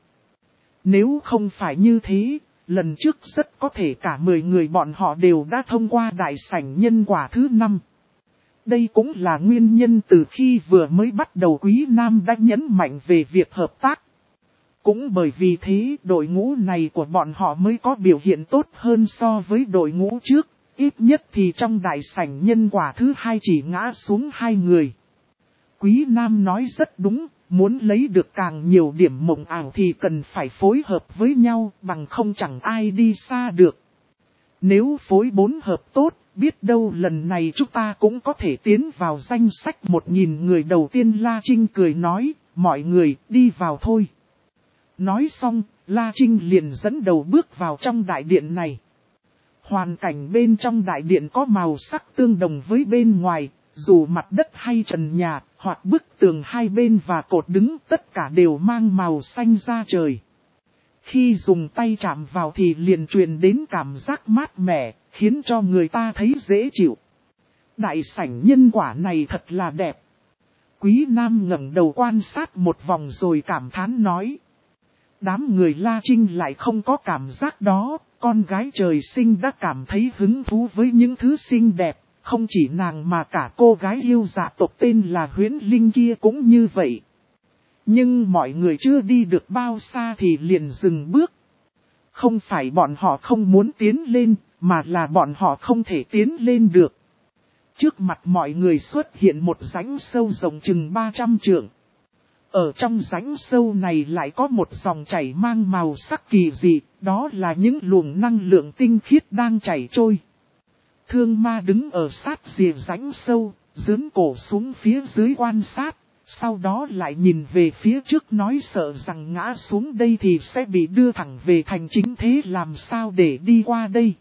Nếu không phải như thế, lần trước rất có thể cả mười người bọn họ đều đã thông qua đại sảnh nhân quả thứ năm. Đây cũng là nguyên nhân từ khi vừa mới bắt đầu Quý Nam đã nhấn mạnh về việc hợp tác. Cũng bởi vì thế đội ngũ này của bọn họ mới có biểu hiện tốt hơn so với đội ngũ trước, ít nhất thì trong đại sảnh nhân quả thứ hai chỉ ngã xuống hai người. Quý Nam nói rất đúng, muốn lấy được càng nhiều điểm mộng ảo thì cần phải phối hợp với nhau, bằng không chẳng ai đi xa được. Nếu phối bốn hợp tốt, biết đâu lần này chúng ta cũng có thể tiến vào danh sách một nghìn người đầu tiên. La Trinh cười nói, mọi người đi vào thôi. Nói xong, La Trinh liền dẫn đầu bước vào trong đại điện này. Hoàn cảnh bên trong đại điện có màu sắc tương đồng với bên ngoài, dù mặt đất hay trần nhà, hoặc bức tường hai bên và cột đứng tất cả đều mang màu xanh da trời. Khi dùng tay chạm vào thì liền truyền đến cảm giác mát mẻ, khiến cho người ta thấy dễ chịu. Đại sảnh nhân quả này thật là đẹp. Quý Nam ngẩng đầu quan sát một vòng rồi cảm thán nói. Đám người La Trinh lại không có cảm giác đó, con gái trời sinh đã cảm thấy hứng thú với những thứ xinh đẹp, không chỉ nàng mà cả cô gái yêu dạ tộc tên là Huyễn Linh kia cũng như vậy. Nhưng mọi người chưa đi được bao xa thì liền dừng bước. Không phải bọn họ không muốn tiến lên, mà là bọn họ không thể tiến lên được. Trước mặt mọi người xuất hiện một rãnh sâu rộng chừng ba trăm trượng. Ở trong rãnh sâu này lại có một dòng chảy mang màu sắc kỳ dị, đó là những luồng năng lượng tinh khiết đang chảy trôi. Thương ma đứng ở sát rìa rãnh sâu, dướn cổ xuống phía dưới quan sát, sau đó lại nhìn về phía trước nói sợ rằng ngã xuống đây thì sẽ bị đưa thẳng về thành chính thế, làm sao để đi qua đây.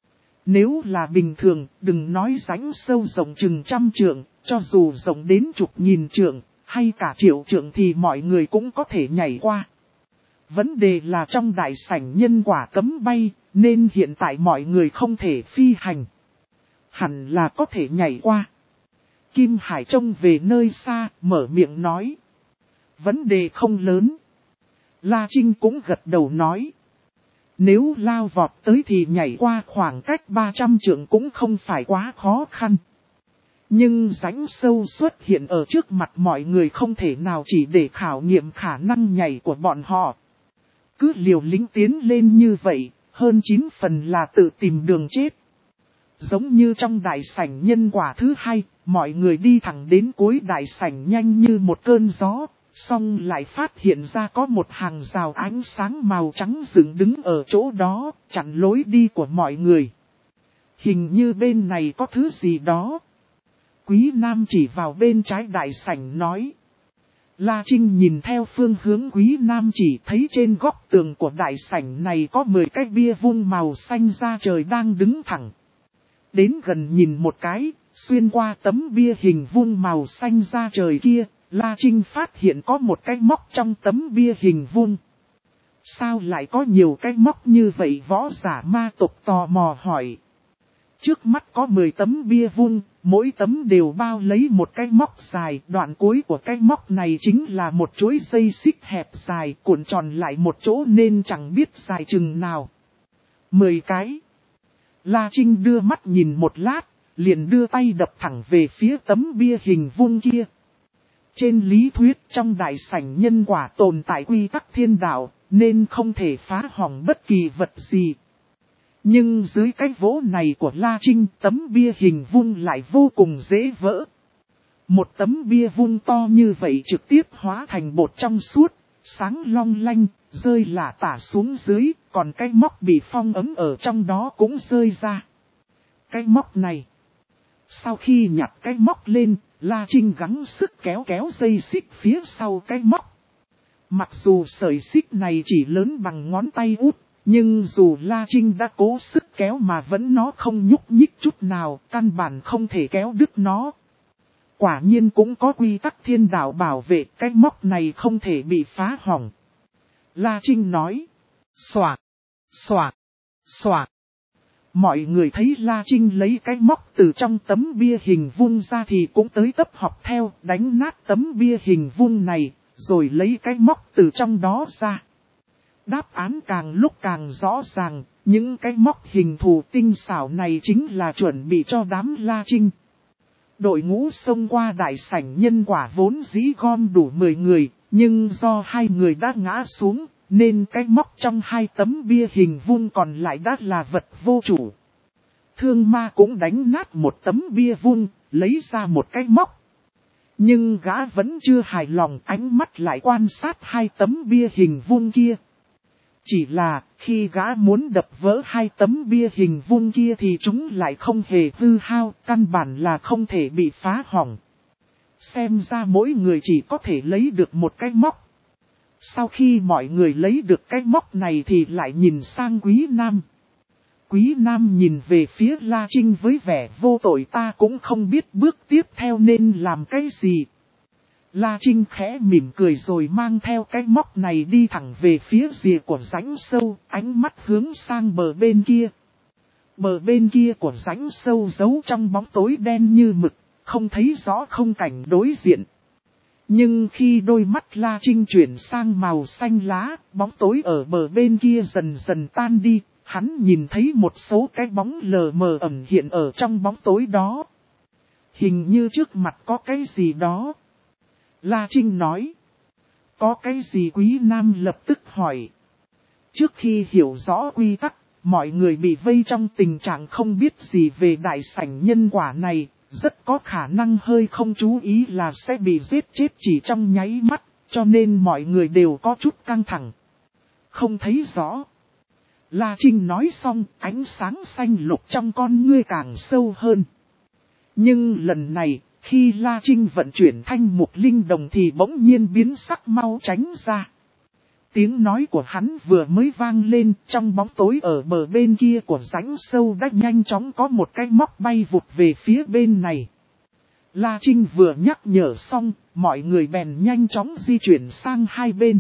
Nếu là bình thường, đừng nói rãnh sâu rộng chừng trăm trượng, cho dù rộng đến chục nghìn trượng, hay cả triệu trượng thì mọi người cũng có thể nhảy qua. Vấn đề là trong đại sảnh nhân quả cấm bay, nên hiện tại mọi người không thể phi hành. Hẳn là có thể nhảy qua. Kim Hải trông về nơi xa, mở miệng nói. Vấn đề không lớn. La Trinh cũng gật đầu nói. Nếu lao vọt tới thì nhảy qua khoảng cách ba trăm trượng cũng không phải quá khó khăn. Nhưng rãnh sâu xuất hiện ở trước mặt mọi người không thể nào chỉ để khảo nghiệm khả năng nhảy của bọn họ. Cứ liều lĩnh tiến lên như vậy, hơn chín phần là tự tìm đường chết. Giống như trong đại sảnh nhân quả thứ hai, mọi người đi thẳng đến cuối đại sảnh nhanh như một cơn gió, xong lại phát hiện ra có một hàng rào ánh sáng màu trắng dựng đứng ở chỗ đó, chặn lối đi của mọi người. Hình như bên này có thứ gì đó. Quý Nam chỉ vào bên trái đại sảnh nói. La Trinh nhìn theo phương hướng Quý Nam chỉ thấy trên góc tường của đại sảnh này có mười cái bia vuông màu xanh da trời đang đứng thẳng. Đến gần nhìn một cái, xuyên qua tấm bia hình vuông màu xanh da trời kia, La Trinh phát hiện có một cái móc trong tấm bia hình vuông. Sao lại có nhiều cái móc như vậy? Võ giả ma tộc tò mò hỏi. Trước mắt có mười tấm bia vuông, mỗi tấm đều bao lấy một cái móc dài. Đoạn cuối của cái móc này chính là một chuỗi dây xích hẹp dài cuộn tròn lại một chỗ nên chẳng biết dài chừng nào. Mười cái. La Trinh đưa mắt nhìn một lát, liền đưa tay đập thẳng về phía tấm bia hình vuông kia. Trên lý thuyết trong đại sảnh nhân quả tồn tại quy tắc thiên đạo, nên không thể phá hỏng bất kỳ vật gì. Nhưng dưới cái vỗ này của La Trinh, tấm bia hình vuông lại vô cùng dễ vỡ. Một tấm bia vuông to như vậy trực tiếp hóa thành bột trong suốt, sáng long lanh, rơi lả tả xuống dưới, còn cái móc bị phong ấn ở trong đó cũng rơi ra. Cái móc này. Sau khi nhặt cái móc lên, La Trinh gắng sức kéo kéo dây xích phía sau cái móc. Mặc dù sợi xích này chỉ lớn bằng ngón tay út, nhưng dù La Trinh đã cố sức kéo mà vẫn nó không nhúc nhích chút nào, căn bản không thể kéo đứt nó. Quả nhiên cũng có quy tắc thiên đạo bảo vệ, cái móc này không thể bị phá hỏng. La Trinh nói, xoạc, xoạc, xoạc. Mọi người thấy La Trinh lấy cái móc từ trong tấm bia hình vuông ra thì cũng tới tấp học theo, đánh nát tấm bia hình vuông này, rồi lấy cái móc từ trong đó ra. Đáp án càng lúc càng rõ ràng, những cái móc hình thù tinh xảo này chính là chuẩn bị cho đám La Trinh. Đội ngũ xông qua đại sảnh nhân quả vốn dĩ gom đủ mười người, nhưng do hai người đã ngã xuống, nên cái móc trong hai tấm bia hình vuông còn lại đã là vật vô chủ. Thương ma cũng đánh nát một tấm bia vuông, lấy ra một cái móc. Nhưng gã vẫn chưa hài lòng, ánh mắt lại quan sát hai tấm bia hình vuông kia. Chỉ là, khi gã muốn đập vỡ hai tấm bia hình vuông kia thì chúng lại không hề hư hao, căn bản là không thể bị phá hỏng. Xem ra mỗi người chỉ có thể lấy được một cái móc. Sau khi mọi người lấy được cái móc này thì lại nhìn sang Quý Nam. Quý Nam nhìn về phía La Trinh với vẻ vô tội, ta cũng không biết bước tiếp theo nên làm cái gì. La Trinh khẽ mỉm cười rồi mang theo cái móc này đi thẳng về phía rìa của rãnh sâu, ánh mắt hướng sang bờ bên kia. Bờ bên kia của rãnh sâu giấu trong bóng tối đen như mực, không thấy rõ không cảnh đối diện. Nhưng khi đôi mắt La Trinh chuyển sang màu xanh lá, bóng tối ở bờ bên kia dần dần tan đi, hắn nhìn thấy một số cái bóng lờ mờ ẩn hiện ở trong bóng tối đó. Hình như trước mặt có cái gì đó. La Trinh nói. Có cái gì? Quý Nam lập tức hỏi. Trước khi hiểu rõ quy tắc, mọi người bị vây trong tình trạng không biết gì về đại sảnh nhân quả này, rất có khả năng hơi không chú ý là sẽ bị giết chết chỉ trong nháy mắt, cho nên mọi người đều có chút căng thẳng. Không thấy rõ. La Trinh nói xong, ánh sáng xanh lục trong con ngươi càng sâu hơn. Nhưng lần này, khi La Trinh vận chuyển thanh mục linh đồng thì bỗng nhiên biến sắc, mau tránh ra. Tiếng nói của hắn vừa mới vang lên, trong bóng tối ở bờ bên kia của rãnh sâu đã nhanh chóng có một cái móc bay vụt về phía bên này. La Trinh vừa nhắc nhở xong, mọi người bèn nhanh chóng di chuyển sang hai bên.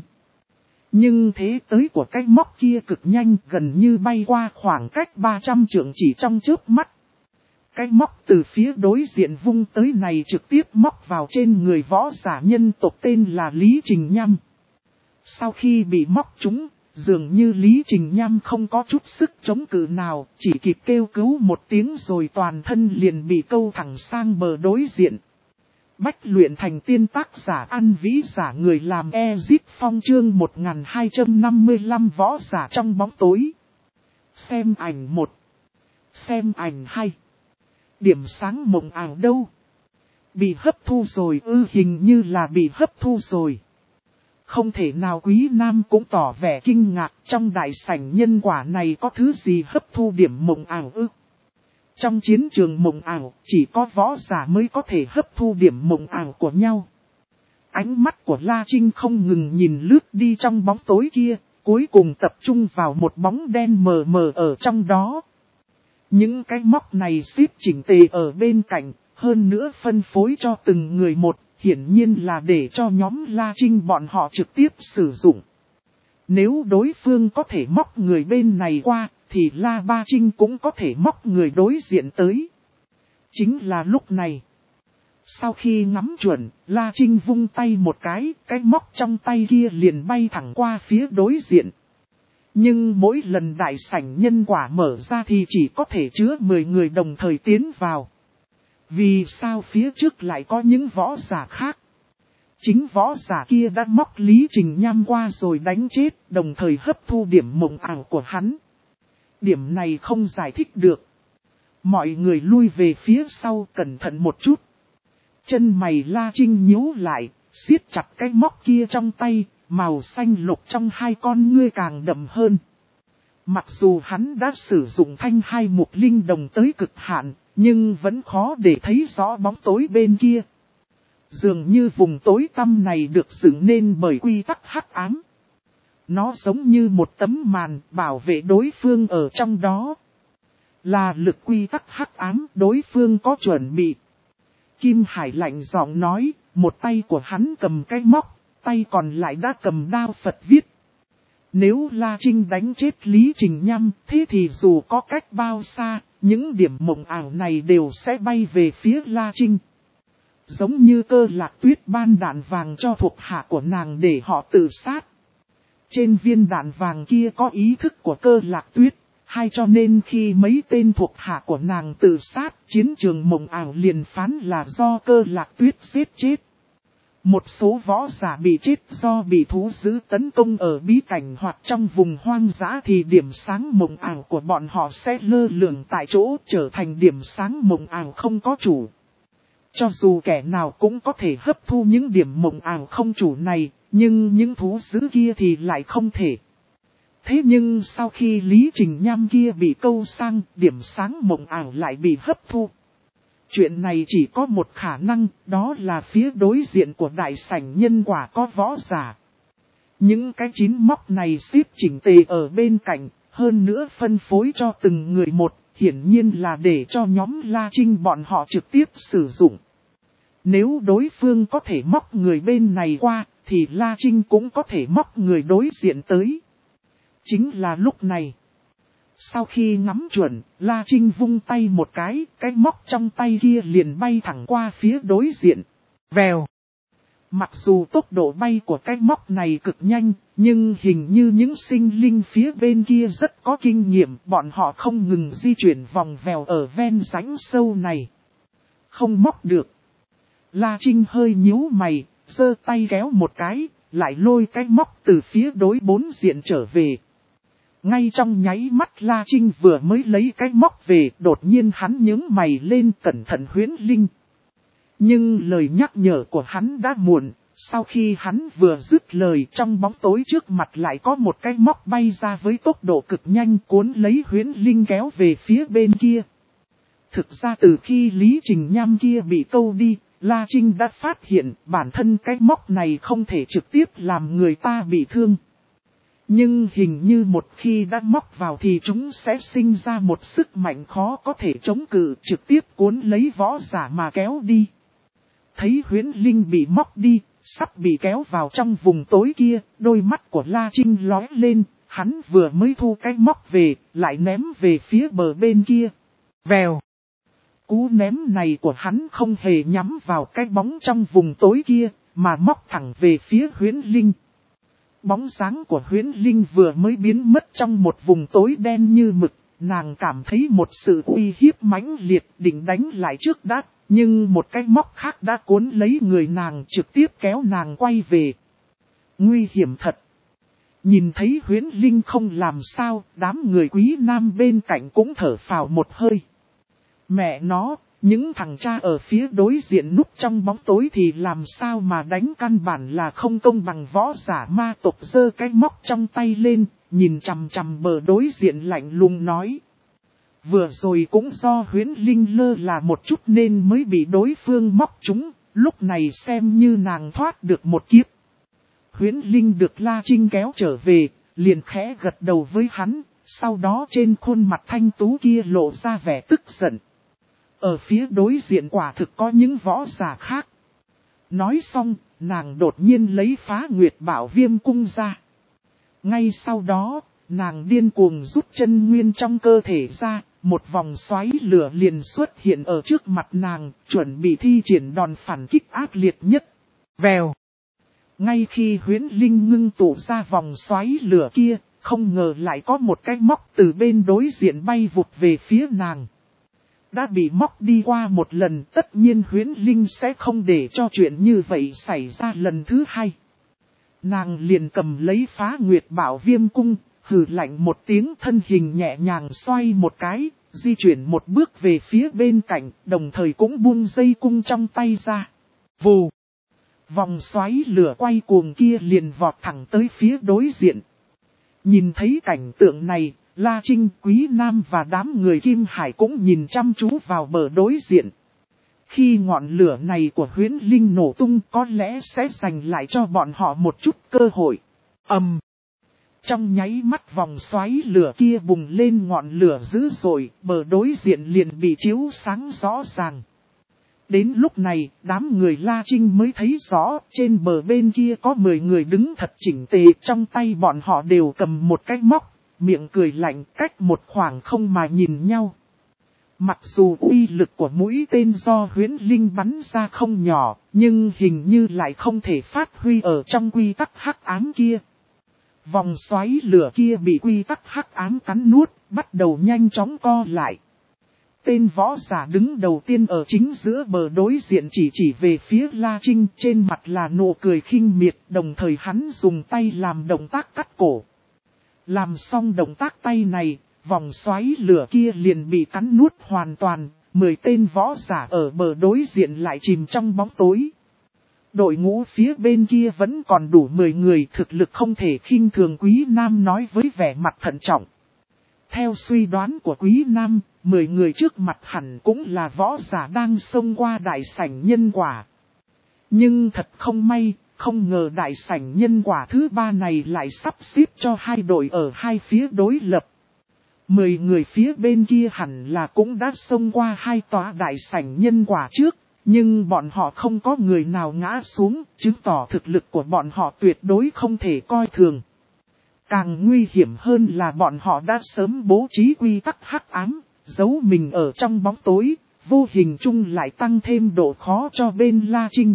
Nhưng thế tới của cái móc kia cực nhanh, gần như bay qua khoảng cách ba trăm trượng chỉ trong chớp mắt. Cái móc từ phía đối diện vung tới này trực tiếp móc vào trên người võ giả nhân tộc tên là Lý Trình Nham. Sau khi bị móc trúng, dường như Lý Trình Nham không có chút sức chống cự nào, chỉ kịp kêu cứu một tiếng rồi toàn thân liền bị câu thẳng sang bờ đối diện. Bách luyện thành tiên, tác giả An Vĩ, giả người làm Ezit Phong, chương một nghìn hai trăm năm mươi lăm võ giả trong bóng tối. Xem ảnh một. Xem ảnh hai. Điểm sáng mộng ảo đâu? Bị hấp thu rồi ư? Hình như là bị hấp thu rồi. Không thể nào. Quý Nam cũng tỏ vẻ kinh ngạc, trong đại sảnh nhân quả này có thứ gì hấp thu điểm mộng ảo ư? Trong chiến trường mộng ảo, chỉ có võ giả mới có thể hấp thu điểm mộng ảo của nhau. Ánh mắt của La Trinh không ngừng nhìn lướt đi trong bóng tối kia, cuối cùng tập trung vào một bóng đen mờ mờ ở trong đó. Những cái móc này xếp chỉnh tề ở bên cạnh, hơn nữa phân phối cho từng người một, hiển nhiên là để cho nhóm La Trinh bọn họ trực tiếp sử dụng. Nếu đối phương có thể móc người bên này qua, thì La Ba Trinh cũng có thể móc người đối diện tới. Chính là lúc này. Sau khi ngắm chuẩn, La Trinh vung tay một cái, cái móc trong tay kia liền bay thẳng qua phía đối diện. Nhưng mỗi lần đại sảnh nhân quả mở ra thì chỉ có thể chứa mười người đồng thời tiến vào. Vì sao phía trước lại có những võ giả khác? Chính võ giả kia đã móc Lý Trình Nham qua rồi đánh chết, đồng thời hấp thu điểm mộng ảo của hắn. Điểm này không giải thích được. Mọi người lui về phía sau cẩn thận một chút. Chân mày La Trinh nhíu lại, siết chặt cái móc kia trong tay, màu xanh lục trong hai con ngươi càng đậm hơn. Mặc dù hắn đã sử dụng thanh hai mục linh đồng tới cực hạn, nhưng vẫn khó để thấy rõ bóng tối bên kia. Dường như vùng tối tăm này được dựng nên bởi quy tắc hắc ám. Nó giống như một tấm màn bảo vệ đối phương ở trong đó. Là lực quy tắc hắc ám, đối phương có chuẩn bị. Kim Hải lạnh giọng nói, một tay của hắn cầm cái móc, tay còn lại đã cầm đao Phật viết. Nếu La Trinh đánh chết Lý Trình Nham, thế thì dù có cách bao xa, những điểm mộng ảo này đều sẽ bay về phía La Trinh. Giống như Cơ Lạc Tuyết ban đạn vàng cho thuộc hạ của nàng để họ tự sát. Trên viên đạn vàng kia có ý thức của Cơ Lạc Tuyết, hay cho nên khi mấy tên thuộc hạ của nàng tự sát, chiến trường mộng ảo liền phán là do Cơ Lạc Tuyết giết chết. Một số võ giả bị chết do bị thú dữ tấn công ở bí cảnh hoặc trong vùng hoang dã thì điểm sáng mộng ảo của bọn họ sẽ lơ lửng tại chỗ trở thành điểm sáng mộng ảo không có chủ. Cho dù kẻ nào cũng có thể hấp thu những điểm mộng ảo không chủ này, nhưng những thú dữ kia thì lại không thể. Thế nhưng sau khi Lý Trình Nham kia bị câu sang, điểm sáng mộng ảo lại bị hấp thu. Chuyện này chỉ có một khả năng, đó là phía đối diện của đại sảnh nhân quả có võ giả. Những cái chín móc này xếp chỉnh tề ở bên cạnh, hơn nữa phân phối cho từng người một, hiển nhiên là để cho nhóm La Trinh bọn họ trực tiếp sử dụng. Nếu đối phương có thể móc người bên này qua, thì La Trinh cũng có thể móc người đối diện tới. Chính là lúc này. Sau khi ngắm chuẩn, La Trinh vung tay một cái, cái móc trong tay kia liền bay thẳng qua phía đối diện. Vèo. Mặc dù tốc độ bay của cái móc này cực nhanh, nhưng hình như những sinh linh phía bên kia rất có kinh nghiệm, bọn họ không ngừng di chuyển vòng vèo ở ven rãnh sâu này. Không móc được. La Trinh hơi nhíu mày, giơ tay kéo một cái, lại lôi cái móc từ phía đối bốn diện trở về. Ngay trong nháy mắt La Trinh vừa mới lấy cái móc về, đột nhiên hắn nhướng mày lên cẩn thận huyễn linh. Nhưng lời nhắc nhở của hắn đã muộn, sau khi hắn vừa dứt lời trong bóng tối trước mặt lại có một cái móc bay ra với tốc độ cực nhanh cuốn lấy huyễn linh kéo về phía bên kia. Thực ra từ khi Lý Trình Nham kia bị câu đi, La Trinh đã phát hiện bản thân cái móc này không thể trực tiếp làm người ta bị thương. Nhưng hình như một khi đã móc vào thì chúng sẽ sinh ra một sức mạnh khó có thể chống cự trực tiếp cuốn lấy võ giả mà kéo đi. Thấy huyễn linh bị móc đi, sắp bị kéo vào trong vùng tối kia, đôi mắt của La Trinh lóe lên, hắn vừa mới thu cái móc về, lại ném về phía bờ bên kia. Vèo. Cú ném này của hắn không hề nhắm vào cái bóng trong vùng tối kia, mà móc thẳng về phía huyễn linh. Bóng dáng của huyễn linh vừa mới biến mất trong một vùng tối đen như mực, nàng cảm thấy một sự uy hiếp mãnh liệt định đánh lại trước đã, nhưng một cái móc khác đã cuốn lấy người nàng trực tiếp kéo nàng quay về. Nguy hiểm thật. Nhìn thấy huyễn linh không làm sao, đám người quý nam bên cạnh cũng thở phào một hơi. Mẹ nó, những thằng cha ở phía đối diện núp trong bóng tối thì làm sao mà đánh, căn bản là không công bằng. Võ giả ma tộc giơ cái móc trong tay lên, nhìn chằm chằm bờ đối diện lạnh lùng nói. Vừa rồi cũng do huyễn linh lơ là một chút nên mới bị đối phương móc chúng, Lúc này xem như nàng thoát được một kiếp. Huyễn Linh được La Trinh kéo trở về, liền khẽ gật đầu với hắn, sau đó trên khuôn mặt thanh tú kia lộ ra vẻ tức giận. Ở phía đối diện quả thực có những võ giả khác. Nói xong, nàng đột nhiên lấy Phá Nguyệt Bảo Viêm cung ra. Ngay sau đó, nàng điên cuồng rút chân nguyên trong cơ thể ra, một vòng xoáy lửa liền xuất hiện ở trước mặt nàng, chuẩn bị thi triển đòn phản kích ác liệt nhất. Vèo! Ngay khi Huyễn Linh ngưng tụ ra vòng xoáy lửa kia, không ngờ lại có một cái móc từ bên đối diện bay vụt về phía nàng. Đã bị móc đi qua một lần, tất nhiên Huyễn Linh sẽ không để cho chuyện như vậy xảy ra lần thứ hai. Nàng liền cầm lấy Phá Nguyệt Bảo Viêm cung, hừ lạnh một tiếng, thân hình nhẹ nhàng xoay một cái, di chuyển một bước về phía bên cạnh, đồng thời cũng buông dây cung trong tay ra. Vù! Vòng xoáy lửa quay cuồng kia liền vọt thẳng tới phía đối diện. Nhìn thấy cảnh tượng này, La Trinh, Quý Nam và đám người Kim Hải cũng nhìn chăm chú vào bờ đối diện. Khi ngọn lửa này của Huyễn Linh nổ tung, có lẽ sẽ dành lại cho bọn họ một chút cơ hội. Ầm! Um. Trong nháy mắt vòng xoáy lửa kia bùng lên ngọn lửa dữ dội, bờ đối diện liền bị chiếu sáng rõ ràng. Đến lúc này, đám người La Trinh mới thấy rõ, trên bờ bên kia có mười người đứng thật chỉnh tề, trong tay bọn họ đều cầm một cái móc, miệng cười lạnh, cách một khoảng không mà nhìn nhau. Mặc dù uy lực của mũi tên do Huyễn Linh bắn ra không nhỏ, nhưng hình như lại không thể phát huy ở trong quy tắc hắc ám kia. Vòng xoáy lửa kia bị quy tắc hắc ám cắn nuốt, bắt đầu nhanh chóng co lại. Tên võ giả đứng đầu tiên ở chính giữa bờ đối diện chỉ chỉ về phía La Trinh, trên mặt là nụ cười khinh miệt, đồng thời hắn dùng tay làm động tác cắt cổ. Làm xong động tác tay này, vòng xoáy lửa kia liền bị cắn nuốt hoàn toàn, mười tên võ giả ở bờ đối diện lại chìm trong bóng tối. Đội ngũ phía bên kia vẫn còn đủ mười người, thực lực không thể khinh thường, Quý Nam nói với vẻ mặt thận trọng. Theo suy đoán của Quý Nam, mười người trước mặt hẳn cũng là võ giả đang xông qua đại sảnh nhân quả. Nhưng thật không may, không ngờ đại sảnh nhân quả thứ ba này lại sắp xếp cho hai đội ở hai phía đối lập. Mười người phía bên kia hẳn là cũng đã xông qua hai tòa đại sảnh nhân quả trước, nhưng bọn họ không có người nào ngã xuống, chứng tỏ thực lực của bọn họ tuyệt đối không thể coi thường. Càng nguy hiểm hơn là bọn họ đã sớm bố trí quy tắc hắc ám, giấu mình ở trong bóng tối, vô hình chung lại tăng thêm độ khó cho bên La Trinh.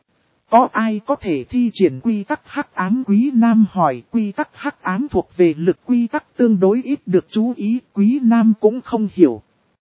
Có ai có thể thi triển quy tắc hắc ám? Quý Nam hỏi. Quy tắc hắc ám thuộc về lực quy tắc tương đối ít được chú ý, Quý Nam cũng không hiểu.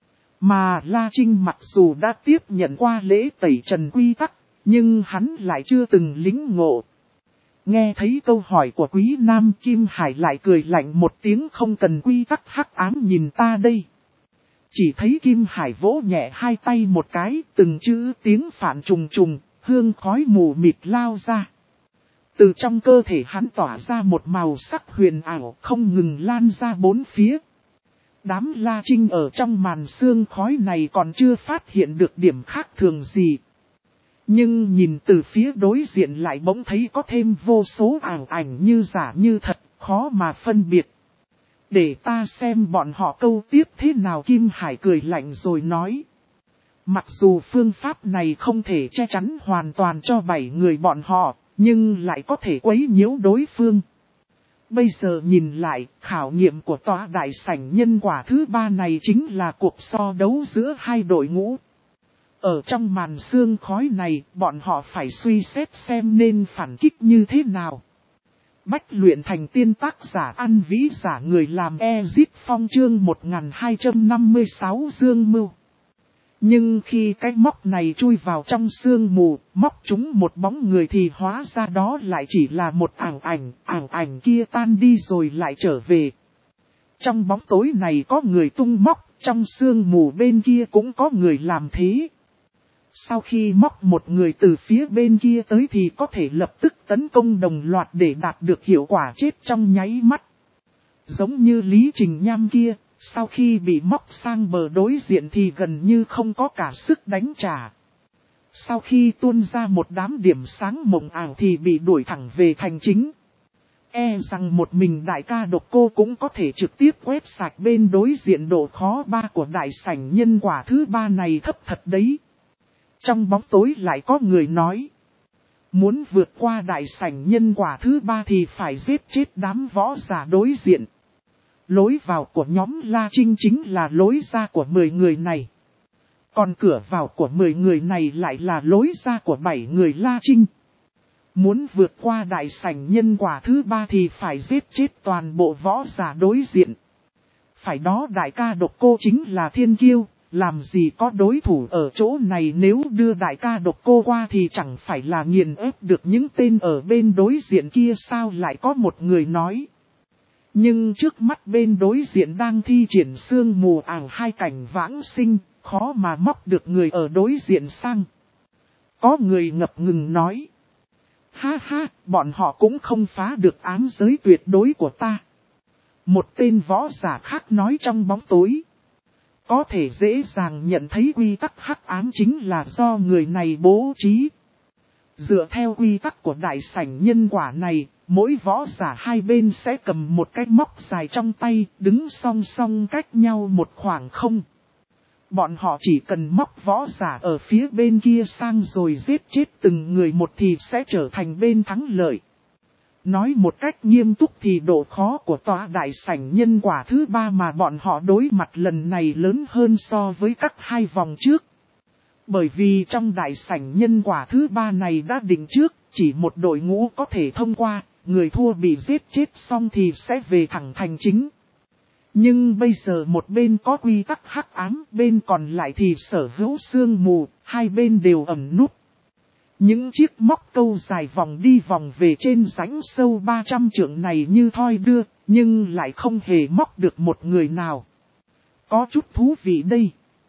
Mà La Trinh mặc dù đã tiếp nhận qua lễ tẩy trần quy tắc, nhưng hắn lại chưa từng lĩnh ngộ. Nghe thấy câu hỏi của Quý Nam, Kim Hải lại cười lạnh một tiếng, không cần quy tắc hắc ám nhìn ta đây. Chỉ thấy Kim Hải vỗ nhẹ hai tay một cái, từng chữ tiếng phản trùng trùng, hương khói mù mịt lao ra. Từ trong cơ thể hắn tỏa ra một màu sắc huyền ảo, không ngừng lan ra bốn phía. Đám La Trinh ở trong màn sương khói này còn chưa phát hiện được điểm khác thường gì. Nhưng nhìn từ phía đối diện lại bỗng thấy có thêm vô số ảo ảnh như giả như thật, khó mà phân biệt. Để ta xem bọn họ câu tiếp thế nào. Kim Hải cười lạnh rồi nói. Mặc dù phương pháp này không thể che chắn hoàn toàn cho bảy người bọn họ, nhưng lại có thể quấy nhiễu đối phương. Bây giờ nhìn lại, khảo nghiệm của tòa đại sảnh nhân quả thứ ba này chính là cuộc so đấu giữa hai đội ngũ. Ở trong màn sương khói này, bọn họ phải suy xét xem nên phản kích như thế nào. Bách luyện thành tiên, tác giả An Vĩ, giả người làm Ezit Phong, chương một nghìn hai trăm năm mươi sáu Dương Mưu. Nhưng khi cái móc này chui vào trong sương mù, móc chúng một bóng người thì hóa ra đó lại chỉ là một ảo ảnh, ảo ảnh kia tan đi rồi lại trở về. Trong bóng tối này có người tung móc, trong sương mù bên kia cũng có người làm thế. Sau khi móc một người từ phía bên kia tới thì có thể lập tức tấn công đồng loạt để đạt được hiệu quả chết trong nháy mắt. Giống như Lý Trình Nham kia, sau khi bị móc sang bờ đối diện thì gần như không có cả sức đánh trả. Sau khi tuôn ra một đám điểm sáng mộng ảo thì bị đuổi thẳng về thành chính. E rằng một mình đại ca Độc Cô cũng có thể trực tiếp quét sạch bên đối diện độ khó ba của đại sảnh nhân quả thứ ba này thấp thật đấy. Trong bóng tối lại có người nói. Muốn vượt qua đại sảnh nhân quả thứ ba thì phải giết chết đám võ giả đối diện. Lối vào của nhóm La Trinh chính là lối ra của mười người này. Còn cửa vào của mười người này lại là lối ra của bảy người La Trinh. Muốn vượt qua đại sảnh nhân quả thứ ba thì phải giết chết toàn bộ võ giả đối diện. Phải đó, đại ca Độc Cô chính là thiên kiêu, làm gì có đối thủ ở chỗ này, nếu đưa đại ca Độc Cô qua thì chẳng phải là nghiền ép được những tên ở bên đối diện kia sao, lại có một người nói. Nhưng trước mắt bên đối diện đang thi triển sương mù ảo hai cảnh vãng sinh, khó mà móc được người ở đối diện sang. Có người ngập ngừng nói. Ha ha, bọn họ cũng không phá được ám giới tuyệt đối của ta. Một tên võ giả khác nói trong bóng tối. Có thể dễ dàng nhận thấy quy tắc hắc ám chính là do người này bố trí. Dựa theo quy tắc của đại sảnh nhân quả này, mỗi võ giả hai bên sẽ cầm một cái móc dài trong tay, đứng song song cách nhau một khoảng không. Bọn họ chỉ cần móc võ giả ở phía bên kia sang rồi giết chết từng người một thì sẽ trở thành bên thắng lợi. Nói một cách nghiêm túc thì độ khó của tòa đại sảnh nhân quả thứ ba mà bọn họ đối mặt lần này lớn hơn so với các hai vòng trước. Bởi vì trong đại sảnh nhân quả thứ ba này đã định trước, chỉ một đội ngũ có thể thông qua, người thua bị giết chết xong thì sẽ về thẳng thành chính. Nhưng bây giờ một bên có quy tắc hắc ám, bên còn lại thì sở hữu sương mù, hai bên đều ẩn núp. Những chiếc móc câu dài vòng đi vòng về trên rãnh sâu ba trăm trượng này như thoi đưa, nhưng lại không hề móc được một người nào. Có chút thú vị đây.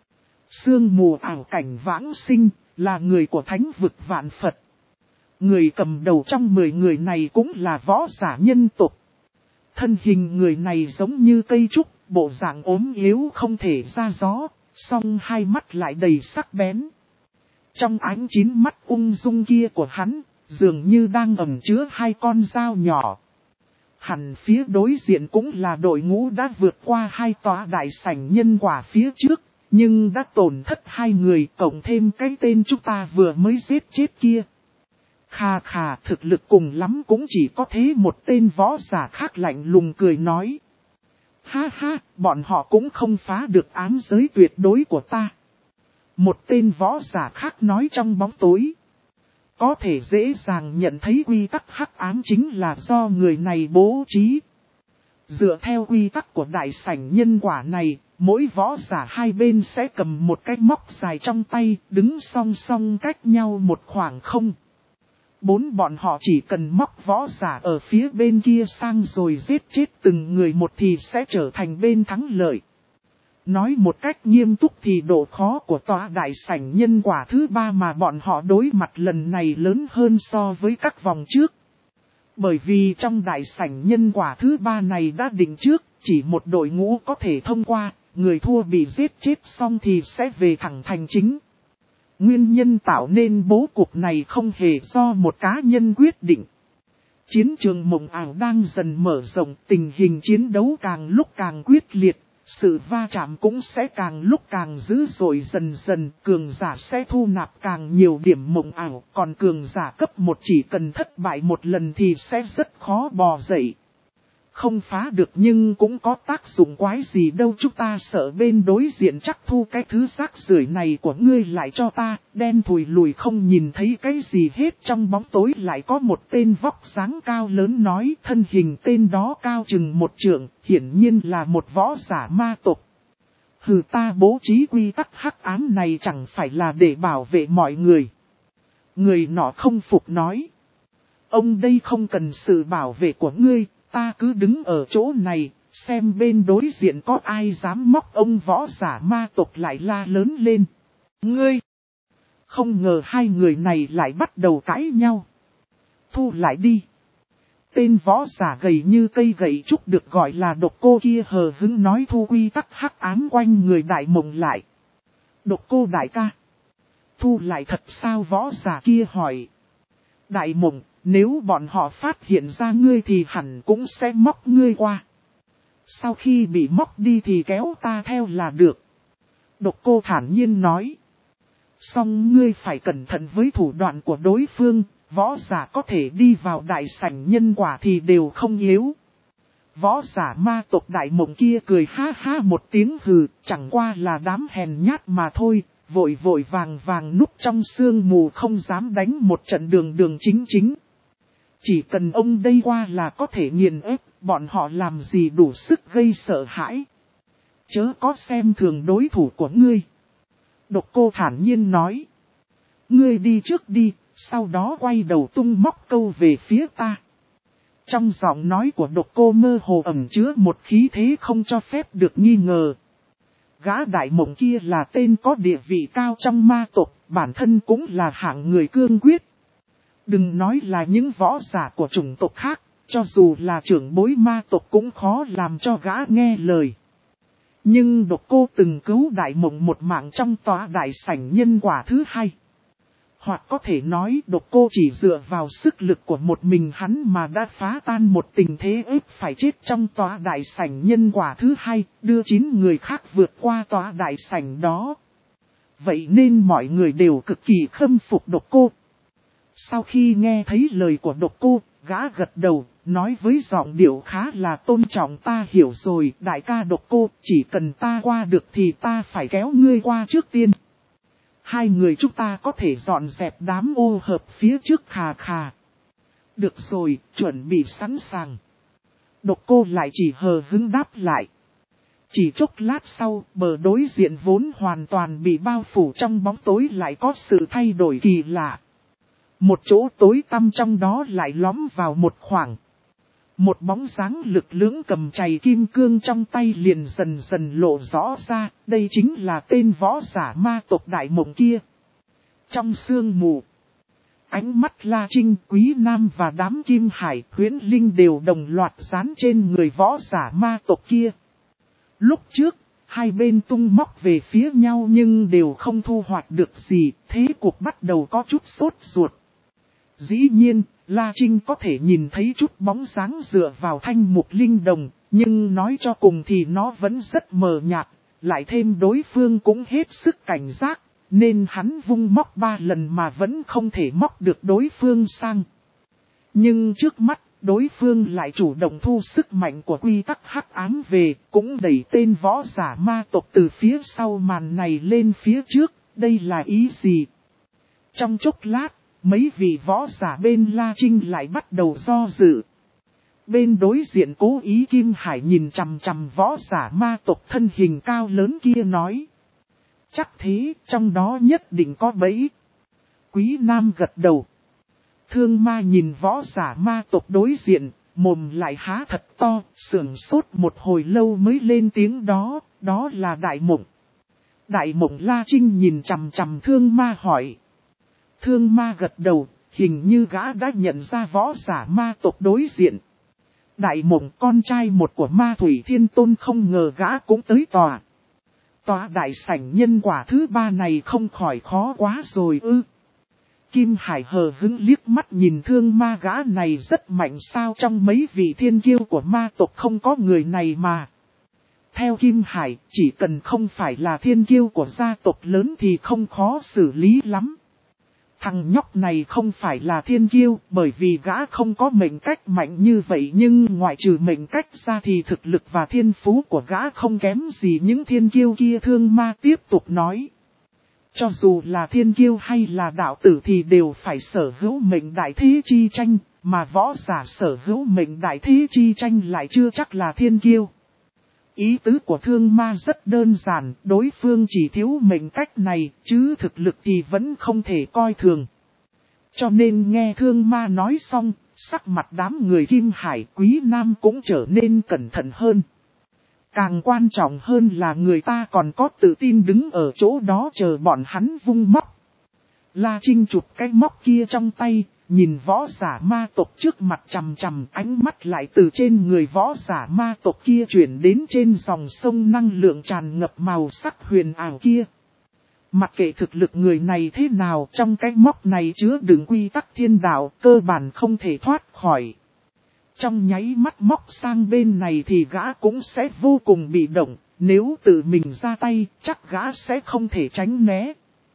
Sương mù ảo cảnh vãng sinh, là người của thánh vực vạn Phật. Người cầm đầu trong mười người này cũng là võ giả nhân tộc. Thân hình người này giống như cây trúc, bộ dạng ốm yếu không thể ra gió, song hai mắt lại đầy sắc bén. Trong ánh chín mắt ung dung kia của hắn, dường như đang ẩn chứa hai con dao nhỏ. Hẳn phía đối diện cũng là đội ngũ đã vượt qua hai tòa đại sảnh nhân quả phía trước, nhưng đã tổn thất hai người, cộng thêm cái tên chúng ta vừa mới giết chết kia. Khà khà, thực lực cùng lắm cũng chỉ có thế, một tên võ giả khác lạnh lùng cười nói. Ha ha, bọn họ cũng không phá được ám giới tuyệt đối của ta. Một tên võ giả khác nói trong bóng tối. Có thể dễ dàng nhận thấy quy tắc hắc ám chính là do người này bố trí. Dựa theo quy tắc của đại sảnh nhân quả này, mỗi võ giả hai bên sẽ cầm một cái móc dài trong tay, đứng song song cách nhau một khoảng không. Bốn bọn họ chỉ cần móc võ giả ở phía bên kia sang rồi giết chết từng người một thì sẽ trở thành bên thắng lợi. Nói một cách nghiêm túc thì độ khó của tòa đại sảnh nhân quả thứ ba mà bọn họ đối mặt lần này lớn hơn so với các vòng trước. Bởi vì trong đại sảnh nhân quả thứ ba này đã định trước, chỉ một đội ngũ có thể thông qua, người thua bị giết chết xong thì sẽ về thẳng thành chính. Nguyên nhân tạo nên bố cục này không hề do một cá nhân quyết định. Chiến trường mộng ảo đang dần mở rộng, tình hình chiến đấu càng lúc càng quyết liệt, sự va chạm cũng sẽ càng lúc càng dữ dội, dần dần cường giả sẽ thu nạp càng nhiều điểm mộng ảo, còn cường giả cấp một chỉ cần thất bại một lần thì sẽ rất khó bò dậy. Không phá được nhưng cũng có tác dụng quái gì đâu, chúng ta sợ bên đối diện chắc thu cái thứ rác rưởi này của ngươi lại cho ta, đen thùi lùi không nhìn thấy cái gì hết. Trong bóng tối lại có một tên vóc dáng cao lớn nói, thân hình tên đó cao chừng một trượng, hiển nhiên là một võ giả ma tộc. Hừ, ta bố trí quy tắc hắc ám này chẳng phải là để bảo vệ mọi người. Người nọ không phục nói, ông đây không cần sự bảo vệ của ngươi. Ta cứ đứng ở chỗ này, xem bên đối diện có ai dám móc ông võ giả ma tộc, lại la lớn lên. Ngươi! Không ngờ hai người này lại bắt đầu cãi nhau. Thu lại đi. Tên võ giả gầy như cây gậy trúc được gọi là Độc Cô kia hờ hững nói thu quy tắc hắc ám quanh người đại mộng lại. Độc Cô đại ca. thu lại thật sao võ giả kia hỏi. Đại Mộng, nếu bọn họ phát hiện ra ngươi thì hẳn cũng sẽ móc ngươi qua. Sau khi bị móc đi thì kéo ta theo là được. Độc Cô thản nhiên nói. Song ngươi phải cẩn thận với thủ đoạn của đối phương, võ giả có thể đi vào đại sảnh nhân quả thì đều không yếu. Võ giả ma tộc Đại Mộng kia cười ha ha một tiếng hừ, chẳng qua là đám hèn nhát mà thôi, vội vội vàng vàng núp trong sương mù không dám đánh một trận đường đường chính chính. Chỉ cần ông đây qua là có thể nghiền ép, bọn họ làm gì đủ sức gây sợ hãi. Chớ có xem thường đối thủ của ngươi. Độc Cô thản nhiên nói. Ngươi đi trước đi, sau đó quay đầu tung móc câu về phía ta. Trong giọng nói của Độc Cô mơ hồ ẩn chứa một khí thế không cho phép được nghi ngờ. Gã Đại Mộng kia là tên có địa vị cao trong ma tộc, bản thân cũng là hạng người cương quyết. Đừng nói là những võ giả của chủng tộc khác, cho dù là trưởng bối ma tộc cũng khó làm cho gã nghe lời. Nhưng Độc Cô từng cứu Đại Mộng một mạng trong tòa đại sảnh nhân quả thứ hai. Hoặc có thể nói Độc Cô chỉ dựa vào sức lực của một mình hắn mà đã phá tan một tình thế ép phải chết trong tòa đại sảnh nhân quả thứ hai, đưa chín người khác vượt qua tòa đại sảnh đó. Vậy nên mọi người đều cực kỳ khâm phục Độc Cô. Sau khi nghe thấy lời của Độc Cô, gã gật đầu, nói với giọng điệu khá là tôn trọng ta hiểu rồi, đại ca Độc Cô, chỉ cần ta qua được thì ta phải kéo ngươi qua trước tiên. Hai người chúng ta có thể dọn dẹp đám ô hợp phía trước khà khà. Được rồi, chuẩn bị sẵn sàng. Độc Cô lại chỉ hờ hững đáp lại. Chỉ chốc lát sau, bờ đối diện vốn hoàn toàn bị bao phủ trong bóng tối lại có sự thay đổi kỳ lạ. Một chỗ tối tăm trong đó lại lõm vào một khoảng. Một bóng dáng lực lưỡng cầm chày kim cương trong tay liền dần dần lộ rõ ra, đây chính là tên võ giả ma tộc Đại Mộng kia. Trong sương mù, ánh mắt La Trinh, Quý Nam và đám Kim Hải, Huyễn Linh đều đồng loạt dán trên người võ giả ma tộc kia. Lúc trước, hai bên tung móc về phía nhau nhưng đều không thu hoạch được gì, thế cuộc bắt đầu có chút sốt ruột. Dĩ nhiên, La Trinh có thể nhìn thấy chút bóng dáng dựa vào thanh mục linh đồng, nhưng nói cho cùng thì nó vẫn rất mờ nhạt, lại thêm đối phương cũng hết sức cảnh giác, nên hắn vung móc ba lần mà vẫn không thể móc được đối phương sang. Nhưng trước mắt, đối phương lại chủ động thu sức mạnh của quy tắc hắc ám về, cũng đẩy tên võ giả ma tộc từ phía sau màn này lên phía trước, đây là ý gì? Trong chốc lát, mấy vị võ giả bên La Trinh lại bắt đầu do dự. Bên đối diện Cố Ý Kim Hải nhìn chằm chằm võ giả ma tộc thân hình cao lớn kia nói. Chắc thế, trong đó nhất định có bẫy. Quý Nam gật đầu. Thương Ma nhìn võ giả ma tộc đối diện, mồm lại há thật to, sưởng sốt một hồi lâu mới lên tiếng đó, đó là Đại Mộng. Đại Mộng La Trinh nhìn chằm chằm Thương Ma hỏi. Thương Ma gật đầu, hình như gã đã nhận ra võ giả ma tộc đối diện. Đại Mộng con trai một của Ma Thủy Thiên Tôn không ngờ gã cũng tới tòa. Tòa đại sảnh nhân quả thứ ba này không khỏi khó quá rồi ư. Kim Hải hờ hững liếc mắt nhìn Thương Ma gã này rất mạnh sao trong mấy vị thiên kiêu của ma tộc không có người này mà. Theo Kim Hải, chỉ cần không phải là thiên kiêu của gia tộc lớn thì không khó xử lý lắm. Thằng nhóc này không phải là thiên kiêu bởi vì gã không có mệnh cách mạnh như vậy nhưng ngoại trừ mệnh cách ra thì thực lực và thiên phú của gã không kém gì những thiên kiêu kia. Thương Ma tiếp tục nói. Cho dù là thiên kiêu hay là đạo tử thì đều phải sở hữu mệnh đại thế chi tranh, mà võ giả sở hữu mệnh đại thế chi tranh lại chưa chắc là thiên kiêu. Ý tứ của Thương Ma rất đơn giản, đối phương chỉ thiếu mệnh cách này, chứ thực lực thì vẫn không thể coi thường. Cho nên nghe Thương Ma nói xong, sắc mặt đám người Kim Hải Quý Nam cũng trở nên cẩn thận hơn. Càng quan trọng hơn là người ta còn có tự tin đứng ở chỗ đó chờ bọn hắn vung móc. La Trinh chụp cái móc kia trong tay, nhìn võ giả ma tộc trước mặt chằm chằm, ánh mắt lại từ trên người võ giả ma tộc kia chuyển đến trên dòng sông năng lượng tràn ngập màu sắc huyền ảo kia. Mặc kệ thực lực người này thế nào, trong cái móc này chứa đựng quy tắc thiên đạo, cơ bản không thể thoát khỏi. Trong nháy mắt móc sang bên này thì gã cũng sẽ vô cùng bị động, nếu tự mình ra tay, chắc gã sẽ không thể tránh né.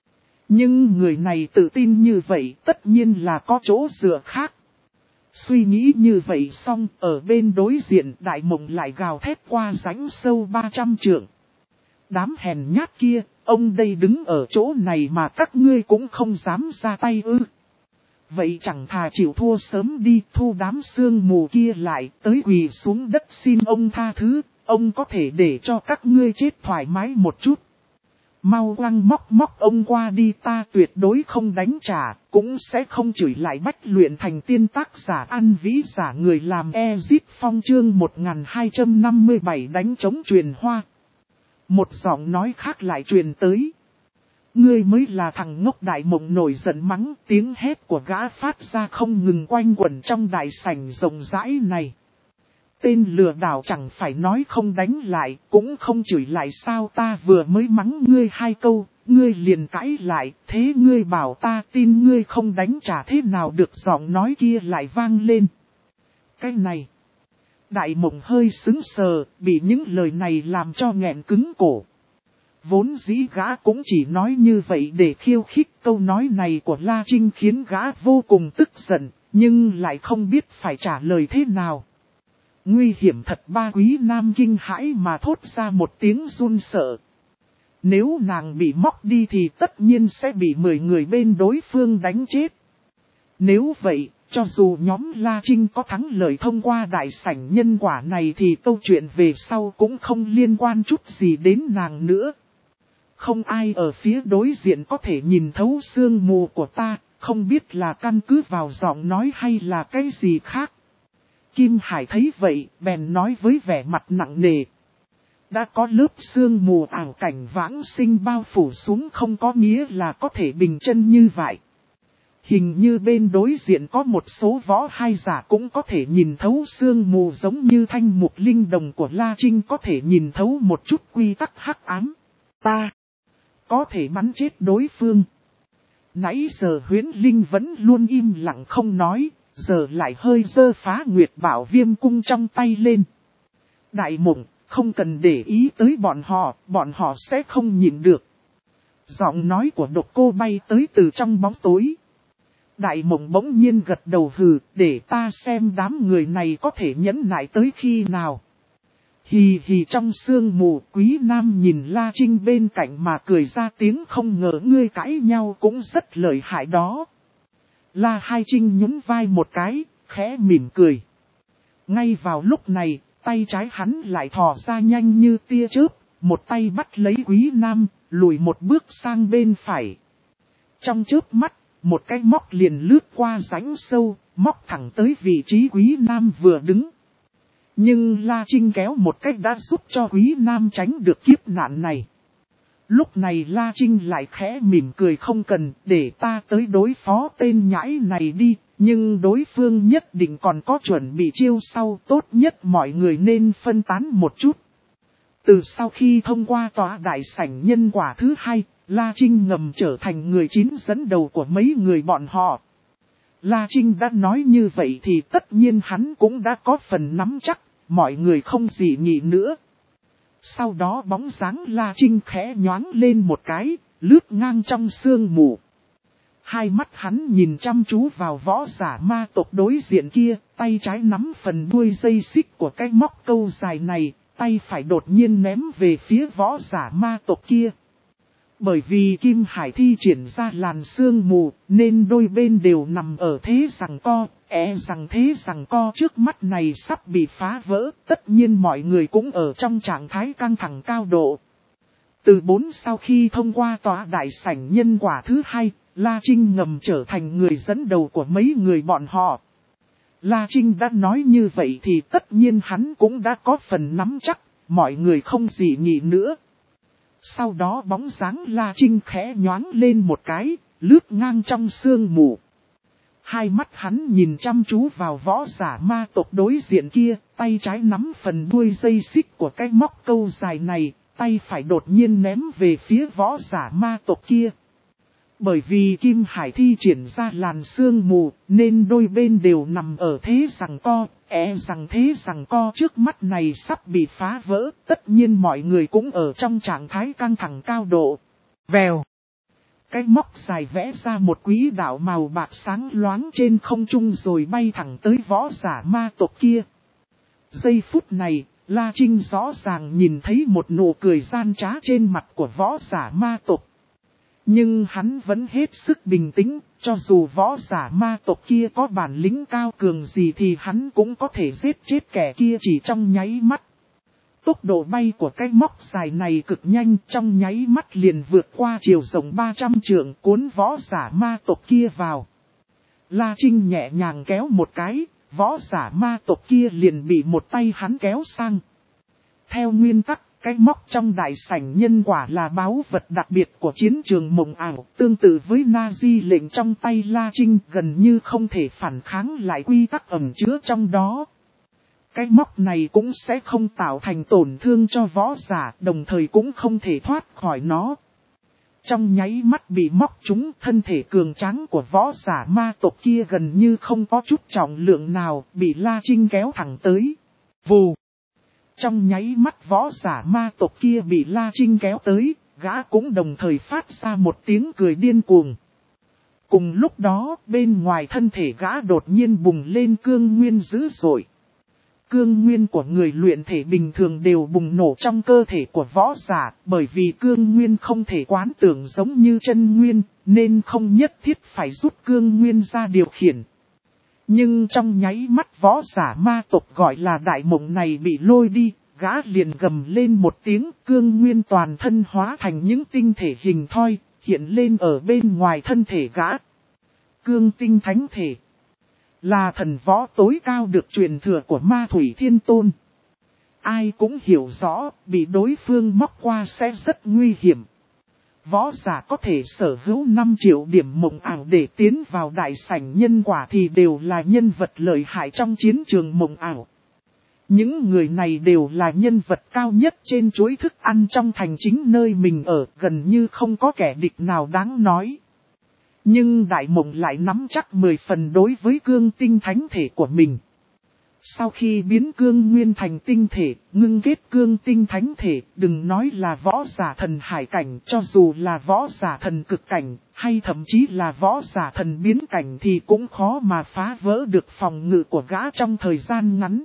Nhưng người này tự tin như vậy, tất nhiên là có chỗ dựa khác. Suy nghĩ như vậy xong, ở bên đối diện Đại Mộng lại gào thét qua rãnh sâu ba trăm trượng. Đám hèn nhát kia, ông đây đứng ở chỗ này mà các ngươi cũng không dám ra tay ư. Vậy chẳng thà chịu thua sớm đi, thu đám sương mù kia lại, tới quỳ xuống đất xin ông tha thứ, ông có thể để cho các ngươi chết thoải mái một chút. Mau quăng móc móc ông qua đi, ta tuyệt đối không đánh trả, cũng sẽ không chửi lại bách luyện thành tiên tác giả ăn vĩ giả người làm Ezip Phong chương một nghìn hai trăm năm mươi bảy đánh chống truyền hoa. Một giọng nói khác lại truyền tới. Ngươi mới là thằng ngốc. Đại Mộng nổi giận mắng, tiếng hét của gã phát ra không ngừng quanh quẩn trong đại sảnh rộng rãi này. Tên lừa đảo chẳng phải nói không đánh lại, cũng không chửi lại sao, ta vừa mới mắng ngươi hai câu, ngươi liền cãi lại, thế ngươi bảo ta tin ngươi không đánh trả thế nào được, giọng nói kia lại vang lên. Cái này, Đại Mộng hơi sững sờ, bị những lời này làm cho nghẹn cứng cổ. Vốn dĩ gã cũng chỉ nói như vậy để khiêu khích, câu nói này của La Trinh khiến gã vô cùng tức giận, nhưng lại không biết phải trả lời thế nào. Nguy hiểm thật, ba quý nam kinh hãi mà thốt ra một tiếng run sợ. Nếu nàng bị móc đi thì tất nhiên sẽ bị mười người bên đối phương đánh chết. Nếu vậy, cho dù nhóm La Trinh có thắng lợi thông qua đại sảnh nhân quả này thì câu chuyện về sau cũng không liên quan chút gì đến nàng nữa. Không ai ở phía đối diện có thể nhìn thấu sương mù của ta, không biết là căn cứ vào giọng nói hay là cái gì khác. Kim Hải thấy vậy, bèn nói với vẻ mặt nặng nề. Đã có lớp sương mù ảo cảnh vãng sinh bao phủ xuống không có nghĩa là có thể bình chân như vậy. Hình như bên đối diện có một số võ hai giả cũng có thể nhìn thấu sương mù giống như thanh mục linh đồng của La Trinh có thể nhìn thấu một chút quy tắc hắc ám. Ta có thể bắn chết đối phương. Nãy giờ Huyễn Linh vẫn luôn im lặng không nói, giờ lại hơi giơ phá nguyệt bảo viêm cung trong tay lên. Đại Mộng, không cần để ý tới bọn họ, bọn họ sẽ không nhịn được. Giọng nói của Độc Cô bay tới từ trong bóng tối. Đại Mộng bỗng nhiên gật đầu hừ, để ta xem đám người này có thể nhẫn nại tới khi nào. Hì hì, trong sương mù, Quý Nam nhìn La Trinh bên cạnh mà cười ra tiếng, không ngờ ngươi cãi nhau cũng rất lợi hại đó. La Hai Trinh nhún vai một cái, khẽ mỉm cười. Ngay vào lúc này, tay trái hắn lại thò ra nhanh như tia chớp, một tay bắt lấy Quý Nam, lùi một bước sang bên phải. Trong chớp mắt, một cái móc liền lướt qua rãnh sâu, móc thẳng tới vị trí Quý Nam vừa đứng. Nhưng La Trinh kéo một cách đã giúp cho Quý Nam tránh được kiếp nạn này. Lúc này La Trinh lại khẽ mỉm cười, không cần, để ta tới đối phó tên nhãi này đi, nhưng đối phương nhất định còn có chuẩn bị chiêu sau, tốt nhất mọi người nên phân tán một chút. Từ sau khi thông qua tòa đại sảnh nhân quả thứ hai, La Trinh ngầm trở thành người chín dẫn đầu của mấy người bọn họ. La Trinh đã nói như vậy thì tất nhiên hắn cũng đã có phần nắm chắc, mọi người không gì nghĩ nữa. Sau đó bóng dáng La Trinh khẽ nhoáng lên một cái, lướt ngang trong sương mù. Hai mắt hắn nhìn chăm chú vào võ giả ma tộc đối diện kia, tay trái nắm phần đuôi dây xích của cái móc câu dài này, tay phải đột nhiên ném về phía võ giả ma tộc kia. Bởi vì Kim Hải thi triển ra làn sương mù, nên đôi bên đều nằm ở thế giằng co, e rằng thế giằng co trước mắt này sắp bị phá vỡ, tất nhiên mọi người cũng ở trong trạng thái căng thẳng cao độ. Từ bốn sau khi thông qua tòa đại sảnh nhân quả thứ hai, La Trinh ngầm trở thành người dẫn đầu của mấy người bọn họ. La Trinh đã nói như vậy thì tất nhiên hắn cũng đã có phần nắm chắc, mọi người không gì nghĩ nữa. Sau đó bóng dáng La Trinh khẽ nhoáng lên một cái, lướt ngang trong sương mù. Hai mắt hắn nhìn chăm chú vào võ giả ma tộc đối diện kia, tay trái nắm phần đuôi dây xích của cái móc câu dài này, tay phải đột nhiên ném về phía võ giả ma tộc kia. Bởi vì Kim Hải thi triển ra làn sương mù, nên đôi bên đều nằm ở thế giằng co, e rằng thế giằng co trước mắt này sắp bị phá vỡ, tất nhiên mọi người cũng ở trong trạng thái căng thẳng cao độ. Vèo! Cái móc dài vẽ ra một quỹ đạo màu bạc sáng loáng trên không trung rồi bay thẳng tới võ giả ma tộc kia. Giây phút này, La Trinh rõ ràng nhìn thấy một nụ cười gian trá trên mặt của võ giả ma tộc. Nhưng hắn vẫn hết sức bình tĩnh, cho dù võ giả ma tộc kia có bản lĩnh cao cường gì thì hắn cũng có thể giết chết kẻ kia chỉ trong nháy mắt. Tốc độ bay của cái móc dài này cực nhanh, trong nháy mắt liền vượt qua chiều rộng ba trăm trượng cuốn võ giả ma tộc kia vào. La Trinh nhẹ nhàng kéo một cái, võ giả ma tộc kia liền bị một tay hắn kéo sang. Theo nguyên tắc, cái móc trong đại sảnh nhân quả là báu vật đặc biệt của chiến trường mộng ảo, tương tự với Nazi lệnh trong tay La Trinh gần như không thể phản kháng lại quy tắc ẩn chứa trong đó. Cái móc này cũng sẽ không tạo thành tổn thương cho võ giả, đồng thời cũng không thể thoát khỏi nó. Trong nháy mắt bị móc trúng, thân thể cường tráng của võ giả ma tộc kia gần như không có chút trọng lượng nào, bị La Trinh kéo thẳng tới. Vù! Trong nháy mắt võ giả ma tộc kia bị La Trinh kéo tới, gã cũng đồng thời phát ra một tiếng cười điên cuồng. Cùng lúc đó, bên ngoài thân thể gã đột nhiên bùng lên cương nguyên dữ dội. Cương nguyên của người luyện thể bình thường đều bùng nổ trong cơ thể của võ giả, bởi vì cương nguyên không thể quán tưởng giống như chân nguyên, nên không nhất thiết phải rút cương nguyên ra điều khiển. Nhưng trong nháy mắt võ giả ma tộc gọi là đại mộng này bị lôi đi, gã liền gầm lên một tiếng, cương nguyên toàn thân hóa thành những tinh thể hình thoi, hiện lên ở bên ngoài thân thể gã. Cương tinh thánh thể là thần võ tối cao được truyền thừa của Ma Thủy Thiên Tôn. Ai cũng hiểu rõ, bị đối phương móc qua sẽ rất nguy hiểm. Võ giả có thể sở hữu năm triệu điểm mộng ảo để tiến vào đại sảnh nhân quả thì đều là nhân vật lợi hại trong chiến trường mộng ảo. Những người này đều là nhân vật cao nhất trên chuỗi thức ăn trong thành chính nơi mình ở, gần như không có kẻ địch nào đáng nói. Nhưng đại mộng lại nắm chắc mười phần đối với cương tinh thánh thể của mình. Sau khi biến cương nguyên thành tinh thể, ngưng kết cương tinh thánh thể, đừng nói là võ giả thần hải cảnh, cho dù là võ giả thần cực cảnh, hay thậm chí là võ giả thần biến cảnh thì cũng khó mà phá vỡ được phòng ngự của gã trong thời gian ngắn.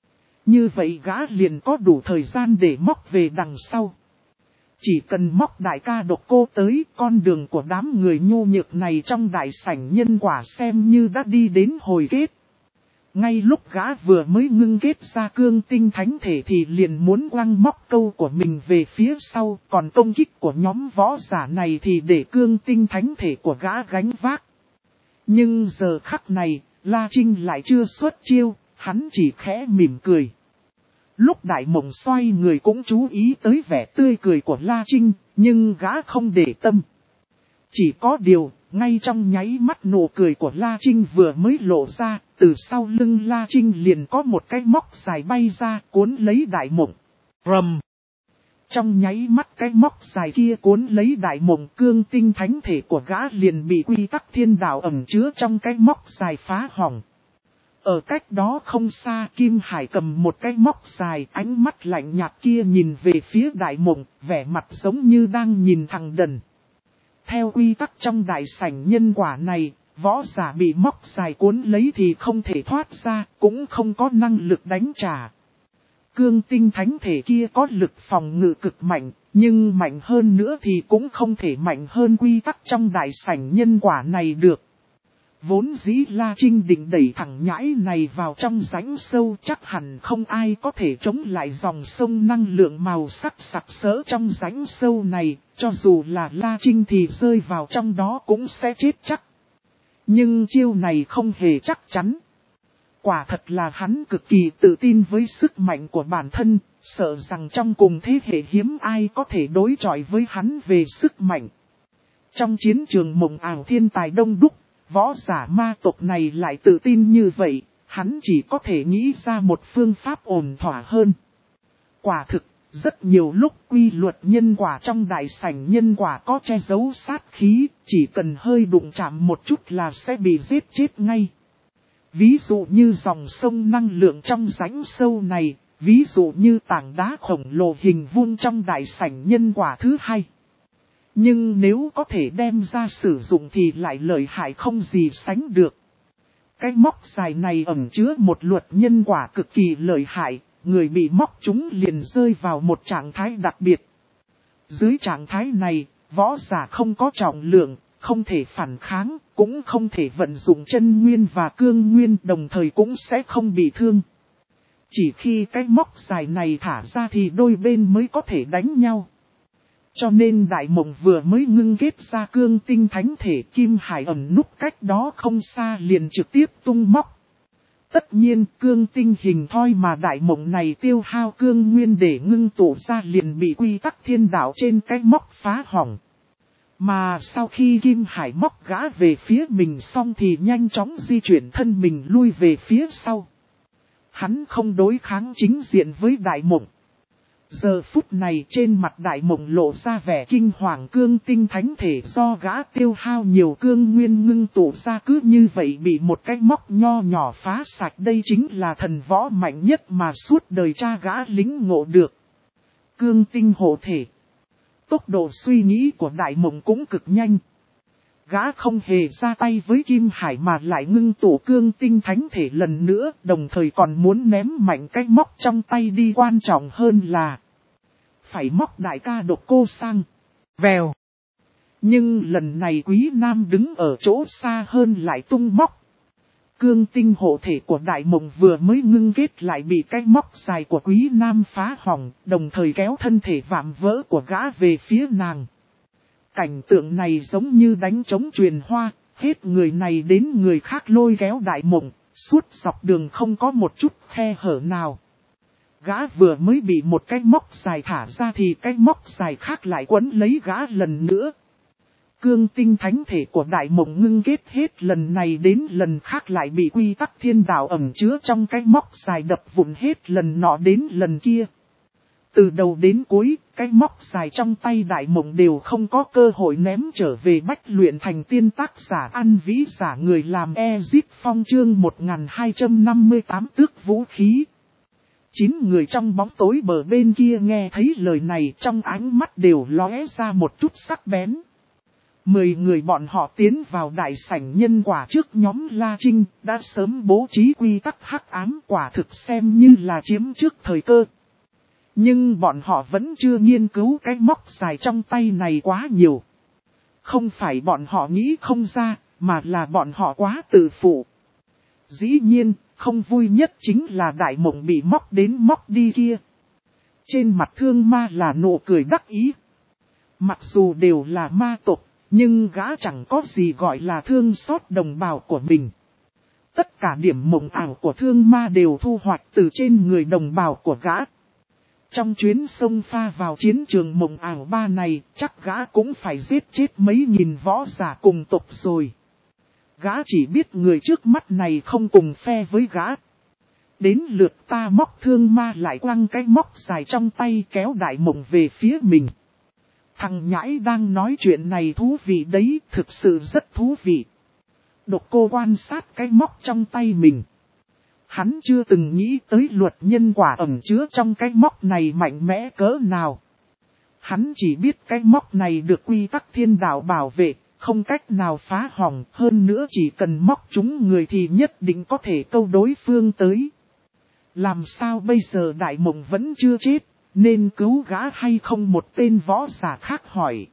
Như vậy gã liền có đủ thời gian để móc về đằng sau. Chỉ cần móc đại ca độc cô tới, con đường của đám người nhu nhược này trong đại sảnh nhân quả xem như đã đi đến hồi kết. Ngay lúc gã vừa mới ngưng kết ra cương tinh thánh thể thì liền muốn quăng móc câu của mình về phía sau, còn công kích của nhóm võ giả này thì để cương tinh thánh thể của gã gánh vác. Nhưng giờ khắc này, La Trinh lại chưa xuất chiêu, hắn chỉ khẽ mỉm cười. Lúc đại mộng xoay người cũng chú ý tới vẻ tươi cười của La Trinh, nhưng gã không để tâm. Chỉ có điều, ngay trong nháy mắt nụ cười của La Trinh vừa mới lộ ra, từ sau lưng La Trinh liền có một cái móc dài bay ra cuốn lấy đại mộng. Rầm! Trong nháy mắt cái móc dài kia cuốn lấy đại mộng, cương tinh thánh thể của gã liền bị quy tắc thiên đạo ẩn chứa trong cái móc dài phá hỏng. Ở cách đó không xa, Kim Hải cầm một cái móc dài, ánh mắt lạnh nhạt kia nhìn về phía đại mộng, vẻ mặt giống như đang nhìn thằng đần. Theo quy tắc trong đại sảnh nhân quả này, võ giả bị móc dài cuốn lấy thì không thể thoát ra, cũng không có năng lực đánh trả. Cương tinh thánh thể kia có lực phòng ngự cực mạnh, nhưng mạnh hơn nữa thì cũng không thể mạnh hơn quy tắc trong đại sảnh nhân quả này được. Vốn dĩ La Trinh định đẩy thẳng nhãi này vào trong rãnh sâu, chắc hẳn không ai có thể chống lại dòng sông năng lượng màu sắc sặc sỡ trong rãnh sâu này, cho dù là La Trinh thì rơi vào trong đó cũng sẽ chết chắc. Nhưng chiêu này không hề chắc chắn. Quả thật là hắn cực kỳ tự tin với sức mạnh của bản thân, sợ rằng trong cùng thế hệ hiếm ai có thể đối chọi với hắn về sức mạnh. Trong chiến trường mộng ảo thiên tài đông đúc, võ giả ma tộc này lại tự tin như vậy, hắn chỉ có thể nghĩ ra một phương pháp ổn thỏa hơn. Quả thực, Rất nhiều lúc quy luật nhân quả trong đại sảnh nhân quả có che giấu sát khí, chỉ cần hơi đụng chạm một chút là sẽ bị giết chết ngay. Ví dụ như dòng sông năng lượng trong rãnh sâu này, ví dụ như tảng đá khổng lồ hình vuông trong đại sảnh nhân quả thứ hai. Nhưng nếu có thể đem ra sử dụng thì lại lợi hại không gì sánh được. Cái móc dài này ẩn chứa một luật nhân quả cực kỳ lợi hại, người bị móc chúng liền rơi vào một trạng thái đặc biệt. Dưới trạng thái này, võ giả không có trọng lượng, không thể phản kháng, cũng không thể vận dụng chân nguyên và cương nguyên, đồng thời cũng sẽ không bị thương. Chỉ khi cái móc dài này thả ra thì đôi bên mới có thể đánh nhau. Cho nên Đại Mộng vừa mới ngưng kết ra cương tinh thánh thể, Kim Hải ẩn núp cách đó không xa liền trực tiếp tung móc. Tất nhiên cương tinh hình thoi mà Đại Mộng này tiêu hao cương nguyên để ngưng tụ ra liền bị quy tắc thiên đạo trên cái móc phá hỏng. Mà sau khi Kim Hải móc gã về phía mình xong thì nhanh chóng di chuyển thân mình lui về phía sau. Hắn không đối kháng chính diện với Đại Mộng. Giờ phút này trên mặt Đại Mộng lộ ra vẻ kinh hoàng, cương tinh thánh thể do gã tiêu hao nhiều cương nguyên ngưng tụ ra cứ như vậy bị một cái móc nho nhỏ phá sạch. Đây chính là thần võ mạnh nhất mà suốt đời cha gã lính ngộ được. Cương tinh hộ thể. Tốc độ suy nghĩ của Đại Mộng cũng cực nhanh. Gã không hề ra tay với Kim Hải mà lại ngưng tụ cương tinh thánh thể lần nữa, đồng thời còn muốn ném mạnh cái móc trong tay đi, quan trọng hơn là phải móc đại ca Độc Cô sang. Vèo. Nhưng lần này Quý Nam đứng ở chỗ xa hơn lại tung móc. Cương tinh hộ thể của Đại Mộng vừa mới ngưng kết lại bị cái móc dài của Quý Nam phá hỏng, đồng thời kéo thân thể vạm vỡ của gã về phía nàng. Cảnh tượng này giống như đánh trống truyền hoa, hết người này đến người khác lôi kéo Đại Mộng, suốt dọc đường không có một chút khe hở nào. Gã vừa mới bị một cái móc dài thả ra thì cái móc dài khác lại quấn lấy gã lần nữa. Cương tinh thánh thể của Đại Mộng ngưng kết hết lần này đến lần khác lại bị quy tắc thiên đạo ẩn chứa trong cái móc dài đập vụn hết lần nọ đến lần kia. Từ đầu đến cuối, cái móc dài trong tay Đại Mộng đều không có cơ hội ném trở về Bách Luyện Thành Tiên. Tác giả An Vĩ giả người làm Ezip Phong chương một nghìn hai trăm năm mươi tám tước vũ khí. Chín người trong bóng tối bờ bên kia nghe thấy lời này trong ánh mắt đều lóe ra một chút sắc bén. Mười người bọn họ tiến vào đại sảnh nhân quả trước nhóm La Trinh, đã sớm bố trí quy tắc hắc ám, quả thực xem như là chiếm trước thời cơ. Nhưng bọn họ vẫn chưa nghiên cứu cái móc dài trong tay này quá nhiều. Không phải bọn họ nghĩ không ra, mà là bọn họ quá tự phụ. Dĩ nhiên, không vui nhất chính là Đại Mộng bị móc đến móc đi kia. Trên mặt Thương Ma là nụ cười đắc ý. Mặc dù đều là ma tộc, nhưng gã chẳng có gì gọi là thương xót đồng bào của mình. Tất cả điểm mộng ảo của Thương Ma đều thu hoạch từ trên người đồng bào của gã. Trong chuyến sông pha vào chiến trường mộng ảo ba này, chắc gã cũng phải giết chết mấy nghìn võ giả cùng tộc rồi. Gã chỉ biết người trước mắt này không cùng phe với gã. Đến lượt ta móc Thương Ma lại quăng cái móc dài trong tay kéo Đại Mộng về phía mình. Thằng nhãi đang nói chuyện này thú vị đấy, thực sự rất thú vị. Độc Cô quan sát cái móc trong tay mình. Hắn chưa từng nghĩ tới luật nhân quả ẩn chứa trong cái móc này mạnh mẽ cỡ nào. Hắn chỉ biết cái móc này được quy tắc thiên đạo bảo vệ, không cách nào phá hỏng, hơn nữa chỉ cần móc chúng người thì nhất định có thể câu đối phương tới. Làm sao bây giờ Đại Mộng vẫn chưa chết, nên cứu gã hay không, một tên võ giả khác hỏi.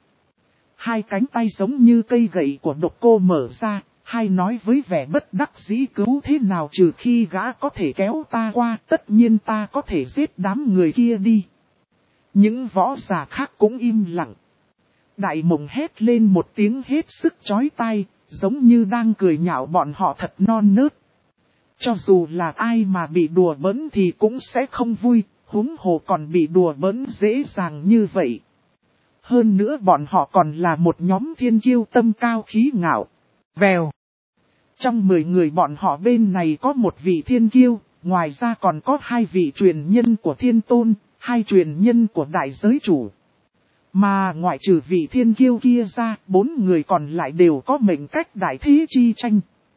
Hai cánh tay giống như cây gậy của Độc Cô mở ra, hay nói với vẻ bất đắc dĩ, cứu thế nào trừ khi gã có thể kéo ta qua, tất nhiên ta có thể giết đám người kia đi. Những võ giả khác cũng im lặng. Đại Mộng hét lên một tiếng hết sức chói tai, giống như đang cười nhạo bọn họ thật non nớt. Cho dù là ai mà bị đùa bỡn thì cũng sẽ không vui, huống hồ còn bị đùa bỡn dễ dàng như vậy. Hơn nữa bọn họ còn là một nhóm thiên kiêu tâm cao khí ngạo. Vèo. Trong mười người bọn họ bên này có một vị thiên kiêu, ngoài ra còn có hai vị truyền nhân của thiên tôn, hai truyền nhân của đại giới chủ. Mà ngoại trừ vị thiên kiêu kia ra, bốn người còn lại đều có mệnh cách đại thế chi tranh.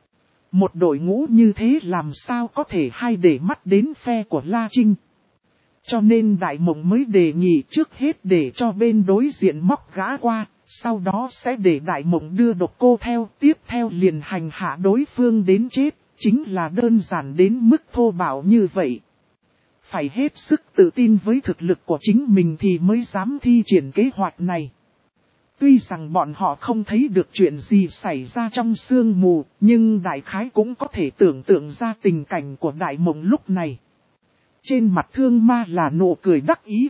Một đội ngũ như thế làm sao có thể hay để mắt đến phe của La Trinh. Cho nên Đại Mộng mới đề nghị trước hết để cho bên đối diện móc gã qua, sau đó sẽ để Đại Mộng đưa độc cô theo, tiếp theo liền hành hạ đối phương đến chết, chính là đơn giản đến mức thô bạo như vậy. Phải hết sức tự tin với thực lực của chính mình thì mới dám thi triển kế hoạch này. Tuy rằng bọn họ không thấy được chuyện gì xảy ra trong sương mù, nhưng đại khái cũng có thể tưởng tượng ra tình cảnh của Đại Mộng lúc này. Trên mặt Thương Ma là nụ cười đắc ý.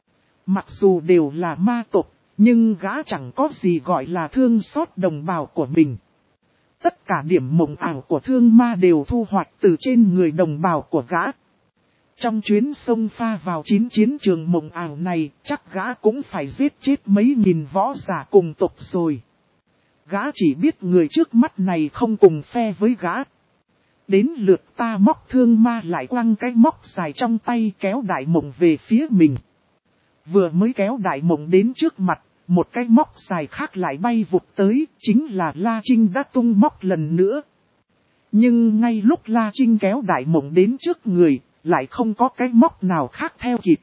Mặc dù đều là ma tộc, nhưng gã chẳng có gì gọi là thương xót đồng bào của mình. Tất cả điểm mộng ảo của Thương Ma đều thu hoạch từ trên người đồng bào của gã. Trong chuyến sông pha vào chín chiến trường mộng ảo này, chắc gã cũng phải giết chết mấy nghìn võ giả cùng tộc rồi. Gã chỉ biết người trước mắt này không cùng phe với gã. Đến lượt ta móc Thương Ma lại quăng cái móc dài trong tay kéo Đại Mộng về phía mình. Vừa mới kéo Đại Mộng đến trước mặt, một cái móc dài khác lại bay vụt tới, chính là La Trinh đã tung móc lần nữa. Nhưng ngay lúc La Trinh kéo Đại Mộng đến trước người, lại không có cái móc nào khác theo kịp.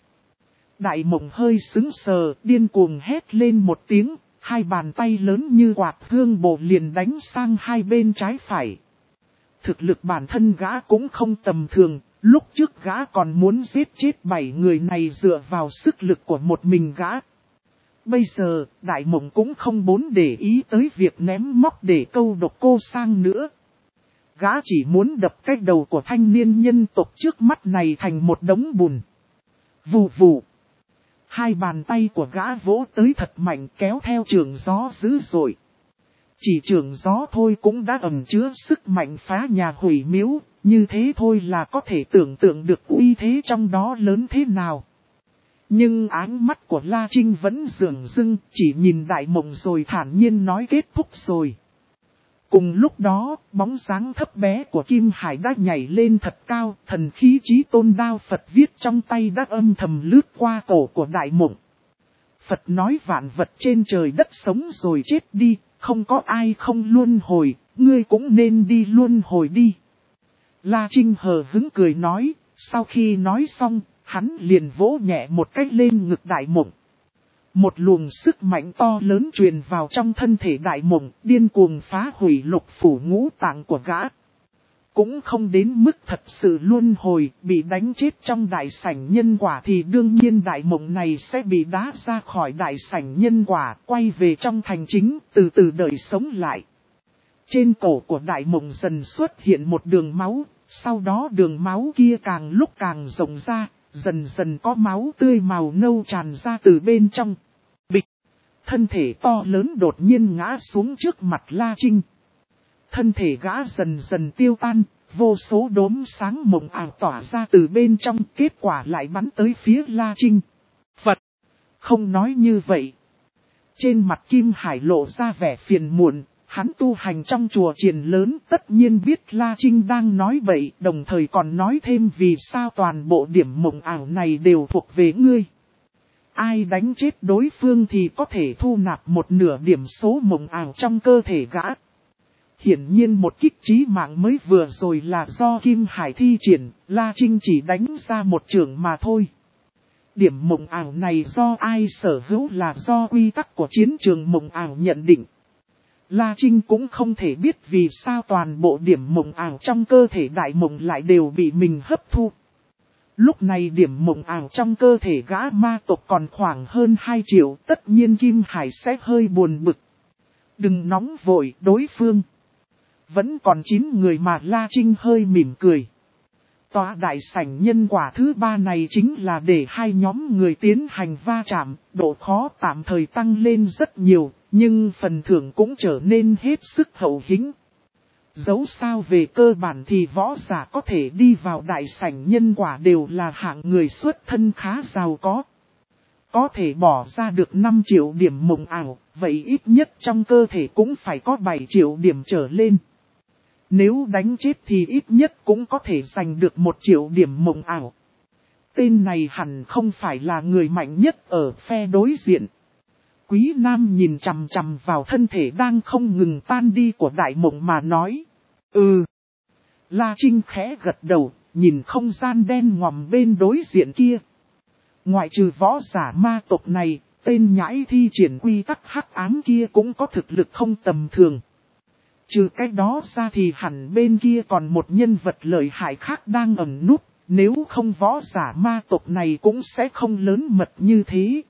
Đại Mộng hơi sững sờ, điên cuồng hét lên một tiếng, hai bàn tay lớn như quạt hương bổ liền đánh sang hai bên trái phải. Thực lực bản thân gã cũng không tầm thường, lúc trước gã còn muốn giết chết bảy người này dựa vào sức lực của một mình gã. Bây giờ, Đại Mộng cũng không muốn để ý tới việc ném móc để câu độc cô sang nữa. Gã chỉ muốn đập cái đầu của thanh niên nhân tộc trước mắt này thành một đống bùn. Vù vù. Hai bàn tay của gã vỗ tới thật mạnh kéo theo trường gió dữ dội. Chỉ trường gió thôi cũng đã ẩn chứa sức mạnh phá nhà hủy miếu, như thế thôi là có thể tưởng tượng được uy thế trong đó lớn thế nào. Nhưng ánh mắt của La Trinh vẫn dửng dưng, chỉ nhìn Đại Mộng rồi thản nhiên nói kết thúc rồi. Cùng lúc đó, bóng dáng thấp bé của Kim Hải đã nhảy lên thật cao, thần khí chí tôn đao Phật viết trong tay đã âm thầm lướt qua cổ của Đại Mộng. Phật nói vạn vật trên trời đất sống rồi chết đi, không có ai không luân hồi, ngươi cũng nên đi luân hồi đi. La Trinh hờ hững cười nói, sau khi nói xong, hắn liền vỗ nhẹ một cách lên ngực Đại Mộng. Một luồng sức mạnh to lớn truyền vào trong thân thể Đại Mộng, điên cuồng phá hủy lục phủ ngũ tạng của gã. Cũng không đến mức thật sự luân hồi, bị đánh chết trong đại sảnh nhân quả thì đương nhiên Đại Mộng này sẽ bị đá ra khỏi đại sảnh nhân quả, quay về trong thành chính, từ từ đời sống lại. Trên cổ của Đại Mộng dần xuất hiện một đường máu, sau đó đường máu kia càng lúc càng rộng ra, dần dần có máu tươi màu nâu tràn ra từ bên trong. Bịch! Thân thể to lớn đột nhiên ngã xuống trước mặt La Trinh. Thân thể gã dần dần tiêu tan, vô số đốm sáng mộng ảo tỏa ra từ bên trong, kết quả lại bắn tới phía La Trinh. Phật! Không nói như vậy. Trên mặt Kim Hải lộ ra vẻ phiền muộn, hắn tu hành trong chùa chiền lớn tất nhiên biết La Trinh đang nói bậy, đồng thời còn nói thêm vì sao toàn bộ điểm mộng ảo này đều thuộc về ngươi. Ai đánh chết đối phương thì có thể thu nạp một nửa điểm số mộng ảo trong cơ thể gã. Hiển nhiên một kích trí mạng mới vừa rồi là do Kim Hải thi triển, La Trinh chỉ đánh ra một trường mà thôi. Điểm mộng ảo này do ai sở hữu là do quy tắc của chiến trường mộng ảo nhận định. La Trinh cũng không thể biết vì sao toàn bộ điểm mộng ảo trong cơ thể Đại Mộng lại đều bị mình hấp thu. Lúc này điểm mộng ảo trong cơ thể gã ma tộc còn khoảng hơn hai triệu, tất nhiên Kim Hải sẽ hơi buồn bực. Đừng nóng vội đối phương. Vẫn còn chín người mà La Trinh hơi mỉm cười. Tòa đại sảnh nhân quả thứ ba này chính là để hai nhóm người tiến hành va chạm, độ khó tạm thời tăng lên rất nhiều, nhưng phần thưởng cũng trở nên hết sức hậu hĩnh. Dẫu sao về cơ bản thì võ giả có thể đi vào đại sảnh nhân quả đều là hạng người xuất thân khá giàu có. Có thể bỏ ra được năm triệu điểm mộng ảo, vậy ít nhất trong cơ thể cũng phải có bảy triệu điểm trở lên. Nếu đánh chết thì ít nhất cũng có thể giành được một triệu điểm mộng ảo. Tên này hẳn không phải là người mạnh nhất ở phe đối diện. Quý Nam nhìn chằm chằm vào thân thể đang không ngừng tan đi của Đại Mộng mà nói. Ừ. La Trinh khẽ gật đầu, nhìn không gian đen ngòm bên đối diện kia. Ngoại trừ võ giả ma tộc này, tên nhãi thi triển quy tắc hắc ám kia cũng có thực lực không tầm thường. Trừ cái đó ra thì hẳn bên kia còn một nhân vật lợi hại khác đang ẩn núp, nếu không võ giả ma tộc này cũng sẽ không lớn mật như thế.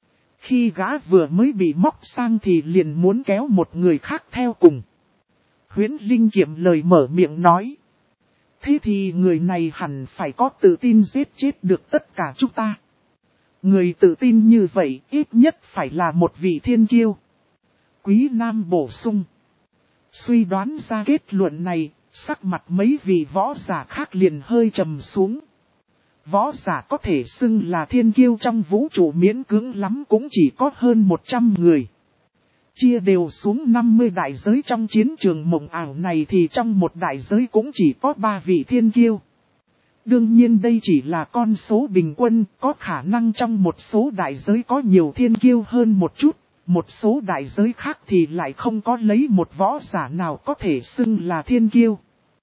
Khi gã vừa mới bị móc sang thì liền muốn kéo một người khác theo cùng. Huyễn Linh kiệm lời mở miệng nói. Thế thì người này hẳn phải có tự tin giết chết được tất cả chúng ta. Người tự tin như vậy ít nhất phải là một vị thiên kiêu. Quý Nam bổ sung. Suy đoán ra kết luận này, sắc mặt mấy vị võ giả khác liền hơi trầm xuống. Võ giả có thể xưng là thiên kiêu trong vũ trụ miễn cưỡng lắm cũng chỉ có hơn một trăm người. Chia đều xuống năm mươi đại giới trong chiến trường mộng ảo này thì trong một đại giới cũng chỉ có ba vị thiên kiêu. Đương nhiên đây chỉ là con số bình quân, có khả năng trong một số đại giới có nhiều thiên kiêu hơn một chút, một số đại giới khác thì lại không có lấy một võ giả nào có thể xưng là thiên kiêu.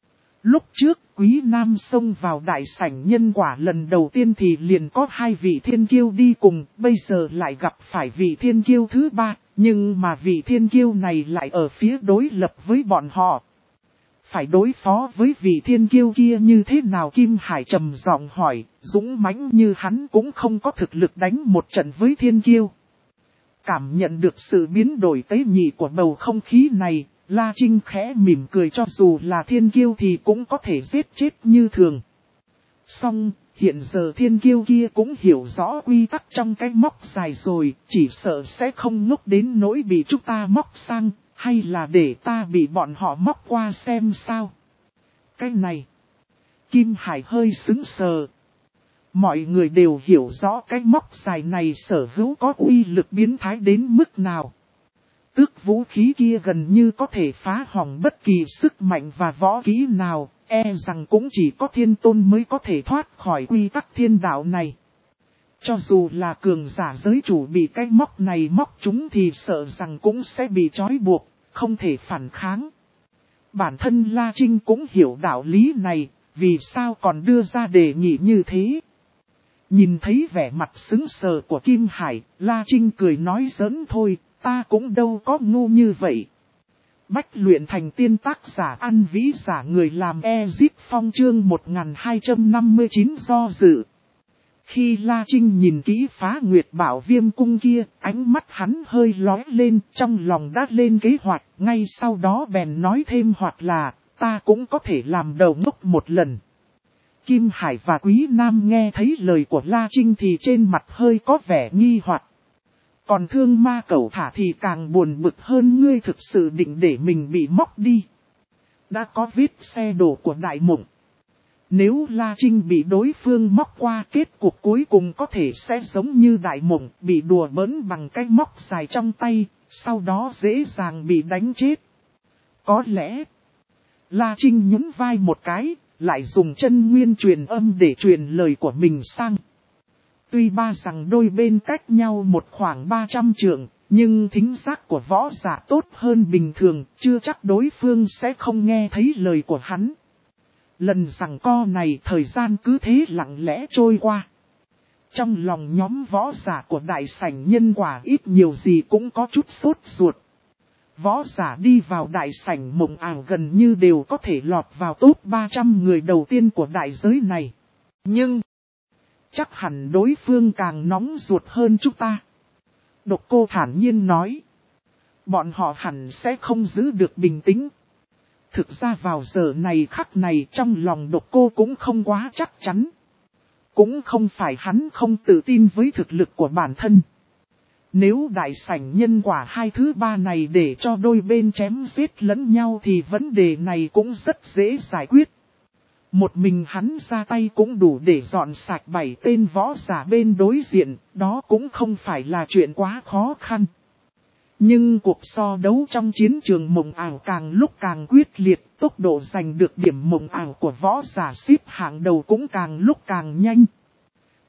Lúc trước Quý Nam xông vào đại sảnh nhân quả lần đầu tiên thì liền có hai vị thiên kiêu đi cùng, bây giờ lại gặp phải vị thiên kiêu thứ ba, nhưng mà vị thiên kiêu này lại ở phía đối lập với bọn họ. Phải đối phó với vị thiên kiêu kia như thế nào? Kim Hải trầm giọng hỏi, dũng mãnh như hắn cũng không có thực lực đánh một trận với thiên kiêu. Cảm nhận được sự biến đổi tế nhị của bầu không khí này, La Trinh khẽ mỉm cười, cho dù là thiên kiêu thì cũng có thể giết chết như thường. Song, hiện giờ thiên kiêu kia cũng hiểu rõ quy tắc trong cái móc dài rồi, chỉ sợ sẽ không ngốc đến nỗi bị chúng ta móc sang, hay là để ta bị bọn họ móc qua xem sao. Cái này, Kim Hải hơi sững sờ. Mọi người đều hiểu rõ cái móc dài này sở hữu có uy lực biến thái đến mức nào. Tước vũ khí kia gần như có thể phá hỏng bất kỳ sức mạnh và võ kỹ nào, e rằng cũng chỉ có thiên tôn mới có thể thoát khỏi quy tắc thiên đạo này. Cho dù là cường giả giới chủ bị cái móc này móc chúng thì sợ rằng cũng sẽ bị trói buộc, không thể phản kháng. Bản thân La Trinh cũng hiểu đạo lý này, vì sao còn đưa ra đề nghị như thế. Nhìn thấy vẻ mặt sững sờ của Kim Hải, La Trinh cười nói giỡn thôi, ta cũng đâu có ngu như vậy. Bách luyện thành tiên, tác giả An Vĩ, giả người làm Ezip Phong, chương một nghìn hai trăm năm mươi chín do dự. Khi La Trinh nhìn kỹ Phá Nguyệt Bảo Viêm cung kia, ánh mắt hắn hơi lóe lên, trong lòng đã lên kế hoạch, ngay sau đó bèn nói thêm hoặc là, ta cũng có thể làm đầu ngốc một lần. Kim Hải và Quý Nam nghe thấy lời của La Trinh thì trên mặt hơi có vẻ nghi hoặc. Còn Thương Ma Cẩu Thả thì càng buồn bực hơn, ngươi thực sự định để mình bị móc đi. Đã có vết xe đổ của Đại Mộng. Nếu La Trinh bị đối phương móc qua, kết cục cuối cùng có thể sẽ giống như Đại Mộng, bị đùa bỡn bằng cái móc dài trong tay, sau đó dễ dàng bị đánh chết. Có lẽ, La Trinh nhún vai một cái, lại dùng chân nguyên truyền âm để truyền lời của mình sang. Tuy ba rằng đôi bên cách nhau một khoảng ba trăm trượng, nhưng thính giác của võ giả tốt hơn bình thường, chưa chắc đối phương sẽ không nghe thấy lời của hắn. Lần giằng co này thời gian cứ thế lặng lẽ trôi qua. Trong lòng nhóm võ giả của đại sảnh nhân quả ít nhiều gì cũng có chút sốt ruột. Võ giả đi vào đại sảnh mộng ảo gần như đều có thể lọt vào top ba trăm người đầu tiên của đại giới này. Nhưng, chắc hẳn đối phương càng nóng ruột hơn chúng ta. Độc Cô thản nhiên nói. Bọn họ hẳn sẽ không giữ được bình tĩnh. Thực ra vào giờ này khắc này trong lòng Độc Cô cũng không quá chắc chắn. Cũng không phải hắn không tự tin với thực lực của bản thân. Nếu đại sảnh nhân quả hai thứ ba này để cho đôi bên chém giết lẫn nhau thì vấn đề này cũng rất dễ giải quyết. Một mình hắn ra tay cũng đủ để dọn sạch bảy tên võ giả bên đối diện, đó cũng không phải là chuyện quá khó khăn. Nhưng cuộc so đấu trong chiến trường mộng ảo càng lúc càng quyết liệt, tốc độ giành được điểm mộng ảo của võ giả xếp hạng đầu cũng càng lúc càng nhanh.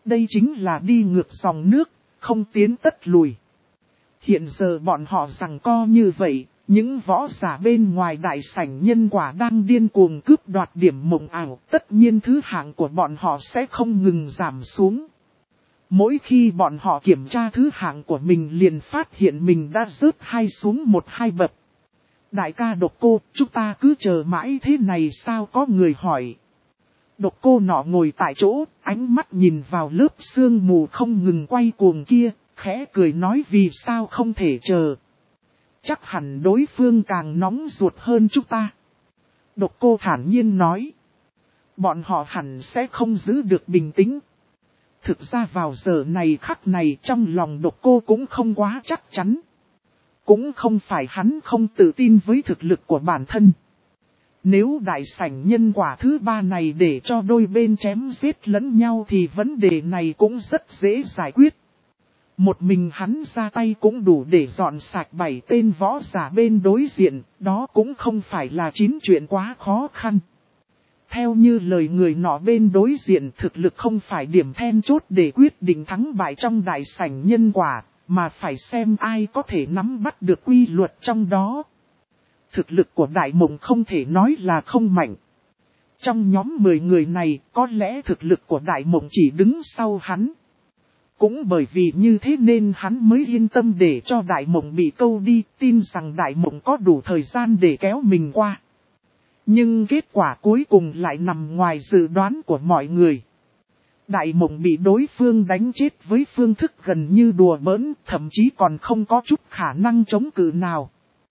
Đây chính là đi ngược dòng nước, không tiến tất lùi. Hiện giờ bọn họ giằng co như vậy, những võ giả bên ngoài đại sảnh nhân quả đang điên cuồng cướp đoạt điểm mộng ảo, tất nhiên thứ hạng của bọn họ sẽ không ngừng giảm xuống. Mỗi khi bọn họ kiểm tra thứ hạng của mình liền phát hiện mình đã rớt hai xuống một hai bậc. Đại ca Độc Cô, chúng ta cứ chờ mãi thế này sao, có người hỏi. Độc Cô nọ ngồi tại chỗ, ánh mắt nhìn vào lớp sương mù không ngừng quay cuồng kia, khẽ cười nói vì sao không thể chờ. Chắc hẳn đối phương càng nóng ruột hơn chúng ta. Độc Cô thản nhiên nói. Bọn họ hẳn sẽ không giữ được bình tĩnh. Thực ra vào giờ này khắc này trong lòng Độc Cô cũng không quá chắc chắn. Cũng không phải hắn không tự tin với thực lực của bản thân. Nếu đại sảnh nhân quả thứ ba này để cho đôi bên chém giết lẫn nhau thì vấn đề này cũng rất dễ giải quyết. Một mình hắn ra tay cũng đủ để dọn sạch bảy tên võ giả bên đối diện, đó cũng không phải là chín chuyện quá khó khăn. Theo như lời người nọ bên đối diện, thực lực không phải điểm then chốt để quyết định thắng bại trong đại sảnh nhân quả, mà phải xem ai có thể nắm bắt được quy luật trong đó. Thực lực của Đại Mộng không thể nói là không mạnh. Trong nhóm mười người này, có lẽ thực lực của Đại Mộng chỉ đứng sau hắn. Cũng bởi vì như thế nên hắn mới yên tâm để cho Đại Mộng bị câu đi, tin rằng Đại Mộng có đủ thời gian để kéo mình qua. Nhưng kết quả cuối cùng lại nằm ngoài dự đoán của mọi người. Đại Mộng bị đối phương đánh chết với phương thức gần như đùa bỡn, thậm chí còn không có chút khả năng chống cự nào.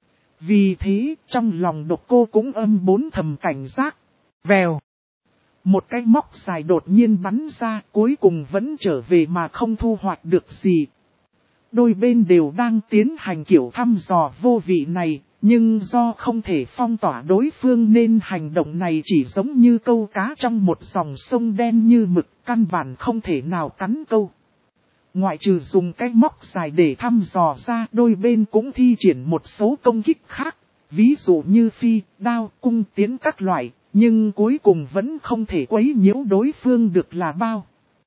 Vì thế, trong lòng Độc Cô cũng âm bốn thầm cảnh giác. Vèo. Một cái móc dài đột nhiên bắn ra, cuối cùng vẫn trở về mà không thu hoạch được gì. Đôi bên đều đang tiến hành kiểu thăm dò vô vị này, nhưng do không thể phong tỏa đối phương nên hành động này chỉ giống như câu cá trong một dòng sông đen như mực, căn bản không thể nào cắn câu. Ngoại trừ dùng cái móc dài để thăm dò ra, đôi bên cũng thi triển một số công kích khác, ví dụ như phi, đao, cung tiến các loại, nhưng cuối cùng vẫn không thể quấy nhiễu đối phương được là bao.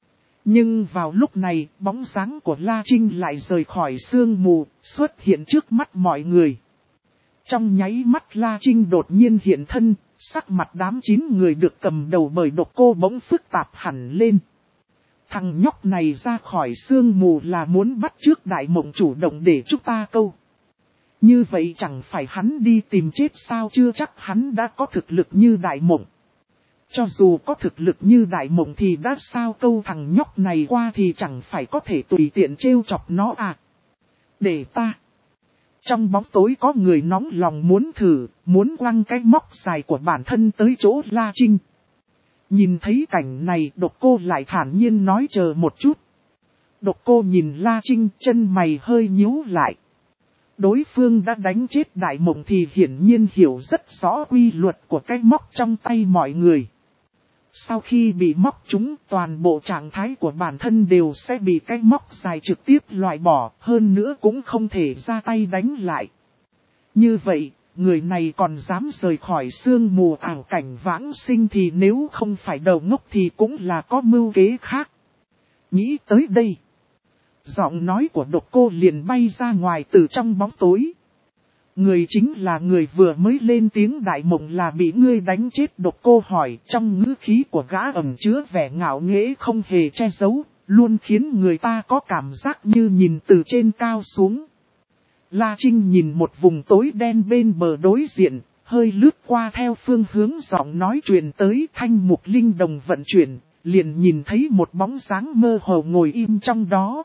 Nhưng vào lúc này, bóng dáng của La Trinh lại rời khỏi sương mù, xuất hiện trước mắt mọi người. Trong nháy mắt La Trinh đột nhiên hiện thân, sắc mặt đám chín người được cầm đầu bởi Độc Cô bỗng phức tạp hẳn lên. Thằng nhóc này ra khỏi sương mù là muốn bắt trước Đại Mộng chủ động để chúng ta câu. Như vậy chẳng phải hắn đi tìm chết sao, chưa chắc hắn đã có thực lực như Đại Mộng. Cho dù có thực lực như Đại Mộng thì đã sao câu thằng nhóc này qua thì chẳng phải có thể tùy tiện trêu chọc nó à. Để ta. Trong bóng tối có người nóng lòng muốn thử, muốn quăng cái móc dài của bản thân tới chỗ La Trinh. Nhìn thấy cảnh này Độc Cô lại thản nhiên nói chờ một chút. Độc Cô nhìn La Trinh, chân mày hơi nhíu lại. Đối phương đã đánh chết Đại Mộng thì hiển nhiên hiểu rất rõ quy luật của cái móc trong tay mọi người. Sau khi bị móc chúng, toàn bộ trạng thái của bản thân đều sẽ bị cái móc dài trực tiếp loại bỏ, hơn nữa cũng không thể ra tay đánh lại. Như vậy, người này còn dám rời khỏi sương mù ảo cảnh vãng sinh thì nếu không phải đầu ngốc thì cũng là có mưu kế khác. Nghĩ tới đây, giọng nói của Độc Cô liền bay ra ngoài từ trong bóng tối. Người chính là người vừa mới lên tiếng Đại Mộng là bị ngươi đánh chết. Độc Cô hỏi, trong ngữ khí của gã ẩn chứa vẻ ngạo nghễ không hề che giấu, luôn khiến người ta có cảm giác như nhìn từ trên cao xuống. La Trinh nhìn một vùng tối đen bên bờ đối diện, hơi lướt qua theo phương hướng giọng nói truyền tới, thanh mục linh đồng vận chuyển, liền nhìn thấy một bóng dáng mơ hồ ngồi im trong đó.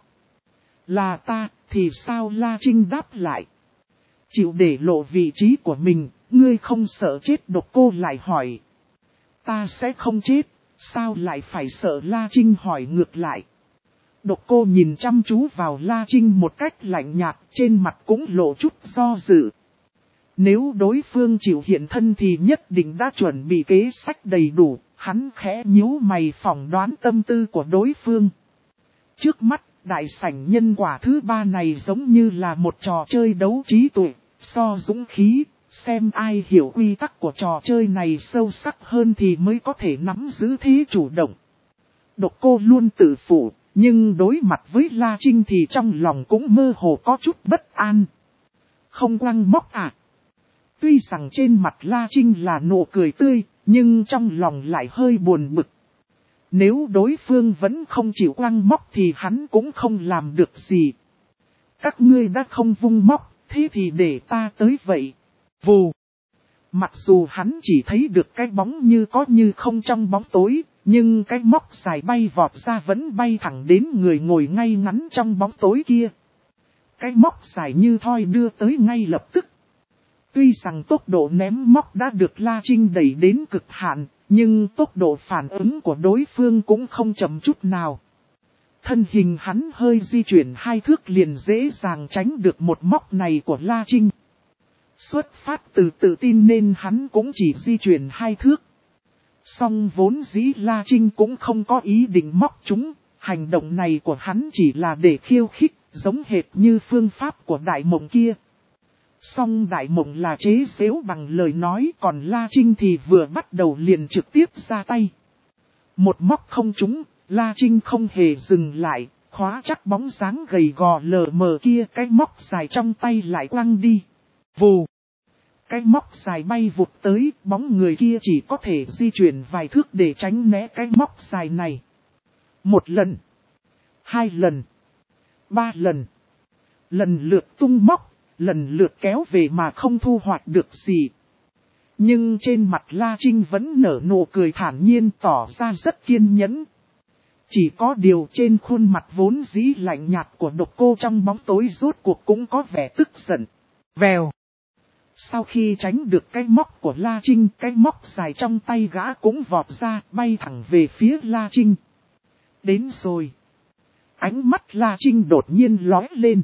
Là ta, thì sao? La Trinh đáp lại. Chịu để lộ vị trí của mình, ngươi không sợ chết? Độc Cô lại hỏi. Ta sẽ không chết, sao lại phải sợ? La Trinh hỏi ngược lại. Độc Cô nhìn chăm chú vào La Trinh một cách lạnh nhạt, trên mặt cũng lộ chút do dự. Nếu đối phương chịu hiện thân thì nhất định đã chuẩn bị kế sách đầy đủ, hắn khẽ nhíu mày phỏng đoán tâm tư của đối phương. Trước mắt, đại sảnh nhân quả thứ ba này giống như là một trò chơi đấu trí tuệ, so dũng khí, xem ai hiểu quy tắc của trò chơi này sâu sắc hơn thì mới có thể nắm giữ thế chủ động. Độc Cô luôn tự phụ, nhưng đối mặt với La Trinh thì trong lòng cũng mơ hồ có chút bất an. Không quăng móc à? Tuy rằng trên mặt La Trinh là nụ cười tươi, nhưng trong lòng lại hơi buồn bực. Nếu đối phương vẫn không chịu quăng móc thì hắn cũng không làm được gì. Các ngươi đã không vung móc, thế thì để ta tới vậy. Vù. Mặc dù hắn chỉ thấy được cái bóng như có như không trong bóng tối, nhưng cái móc dài bay vọt ra vẫn bay thẳng đến người ngồi ngay ngắn trong bóng tối kia. Cái móc dài như thoi đưa tới ngay lập tức. Tuy rằng tốc độ ném móc đã được La Trinh đẩy đến cực hạn, nhưng tốc độ phản ứng của đối phương cũng không chậm chút nào. Thân hình hắn hơi di chuyển hai thước liền dễ dàng tránh được một móc này của La Trinh. Xuất phát từ tự tin nên hắn cũng chỉ di chuyển hai thước. Song vốn dĩ La Trinh cũng không có ý định móc chúng, hành động này của hắn chỉ là để khiêu khích, giống hệt như phương pháp của Đại Mộng kia. Song Đại Mộng là chế giễu bằng lời nói, còn La Trinh thì vừa bắt đầu liền trực tiếp ra tay. Một móc không trúng, La Trinh không hề dừng lại, khóa chắc bóng dáng gầy gò lờ mờ kia, cái móc dài trong tay lại quăng đi. Vù! Cái móc dài bay vụt tới, bóng người kia chỉ có thể di chuyển vài thước để tránh né cái móc dài này. Một lần, hai lần, ba lần, lần lượt tung móc, lần lượt kéo về mà không thu hoạch được gì. Nhưng trên mặt La Trinh vẫn nở nụ cười thản nhiên tỏ ra rất kiên nhẫn. Chỉ có điều trên khuôn mặt vốn dĩ lạnh nhạt của Độc Cô trong bóng tối rốt cuộc cũng có vẻ tức giận. Vèo. Sau khi tránh được cái móc của La Trinh, cái móc dài trong tay gã cũng vọt ra, bay thẳng về phía La Trinh. Đến rồi. Ánh mắt La Trinh đột nhiên lóe lên.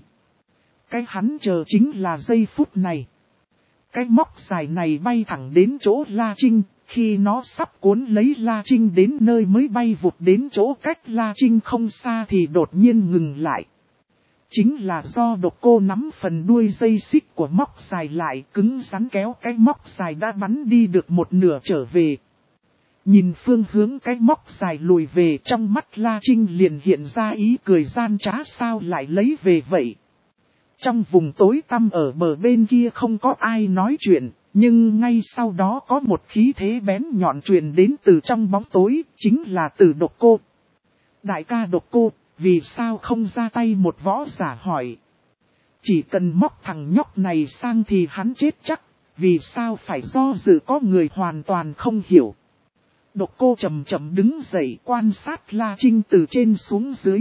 Cái hắn chờ chính là giây phút này. Cái móc dài này bay thẳng đến chỗ La Trinh, khi nó sắp cuốn lấy La Trinh đến nơi mới bay vụt đến chỗ cách La Trinh không xa thì đột nhiên ngừng lại. Chính là do Độc Cô nắm phần đuôi dây xích của móc dài lại cứng rắn kéo cái móc dài đã bắn đi được một nửa trở về. Nhìn phương hướng cái móc dài lùi về trong mắt La Trinh liền hiện ra ý cười gian trá sao lại lấy về vậy. Trong vùng tối tăm ở bờ bên kia không có ai nói chuyện, nhưng ngay sau đó có một khí thế bén nhọn truyền đến từ trong bóng tối, chính là từ Độc Cô. Đại ca Độc Cô, vì sao không ra tay một võ giả hỏi. Chỉ cần móc thằng nhóc này sang thì hắn chết chắc, vì sao phải do dự có người hoàn toàn không hiểu. Độc Cô chậm chậm đứng dậy quan sát La Trinh từ trên xuống dưới.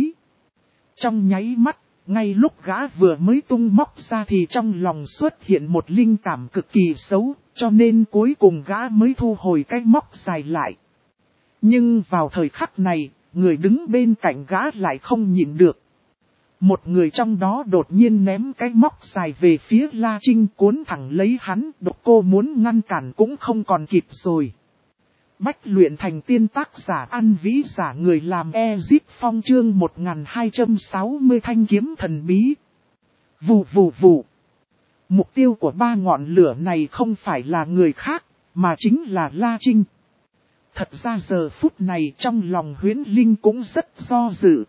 Trong nháy mắt, ngay lúc gã vừa mới tung móc ra thì trong lòng xuất hiện một linh cảm cực kỳ xấu, cho nên cuối cùng gã mới thu hồi cái móc dài lại. Nhưng vào thời khắc này, người đứng bên cạnh gã lại không nhịn được. Một người trong đó đột nhiên ném cái móc dài về phía La Trinh cuốn thẳng lấy hắn, Độc Cô muốn ngăn cản cũng không còn kịp rồi. Bách luyện thành tiên tác giả An Vĩ giả người làm Ezit Phong chương một nghìn hai trăm sáu mươi thanh kiếm thần bí. Vù vù vù. Mục tiêu của ba ngọn lửa này không phải là người khác, mà chính là La Trinh. Thật ra giờ phút này trong lòng Huyễn Linh cũng rất do dự.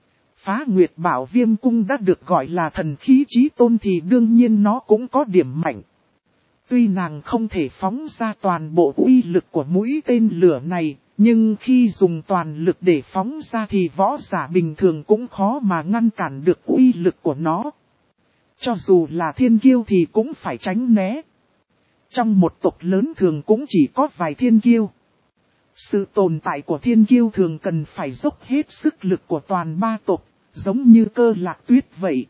Phá Nguyệt Bảo Viêm Cung đã được gọi là thần khí chí tôn thì đương nhiên nó cũng có điểm mạnh. Tuy nàng không thể phóng ra toàn bộ uy lực của mũi tên lửa này, nhưng khi dùng toàn lực để phóng ra thì võ giả bình thường cũng khó mà ngăn cản được uy lực của nó. Cho dù là thiên kiêu thì cũng phải tránh né. Trong một tộc lớn thường cũng chỉ có vài thiên kiêu. Sự tồn tại của thiên kiêu thường cần phải dốc hết sức lực của toàn ba tộc, giống như Cơ Lạc Tuyết vậy.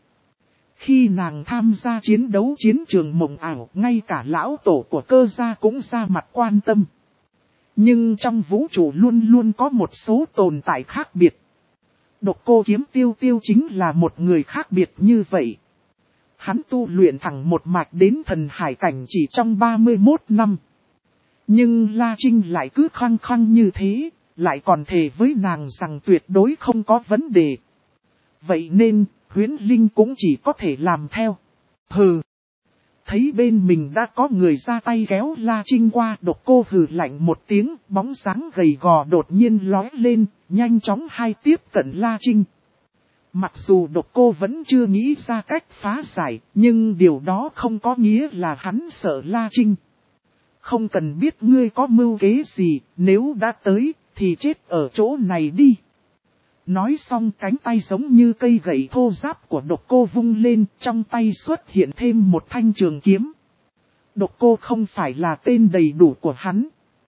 Khi nàng tham gia chiến đấu chiến trường mộng ảo, ngay cả lão tổ của Cơ gia cũng ra mặt quan tâm. Nhưng trong vũ trụ luôn luôn có một số tồn tại khác biệt. Độc Cô Kiếm Tiêu Tiêu chính là một người khác biệt như vậy. Hắn tu luyện thẳng một mạch đến thần hải cảnh chỉ trong ba mươi mốt năm. Nhưng La Trinh lại cứ khăng khăng như thế, lại còn thề với nàng rằng tuyệt đối không có vấn đề. Vậy nên, Huyễn Linh cũng chỉ có thể làm theo. Hừ. thấy bên mình đã có người ra tay kéo La Trinh qua, Độc Cô hừ lạnh một tiếng, bóng dáng gầy gò đột nhiên lói lên, nhanh chóng hai tiếp cận La Trinh. Mặc dù Độc Cô vẫn chưa nghĩ ra cách phá giải, nhưng điều đó không có nghĩa là hắn sợ La Trinh. Không cần biết ngươi có mưu kế gì, nếu đã tới, thì chết ở chỗ này đi. Nói xong cánh tay giống như cây gậy thô ráp của Độc Cô vung lên, trong tay xuất hiện thêm một thanh trường kiếm. Độc Cô không phải là tên đầy đủ của hắn.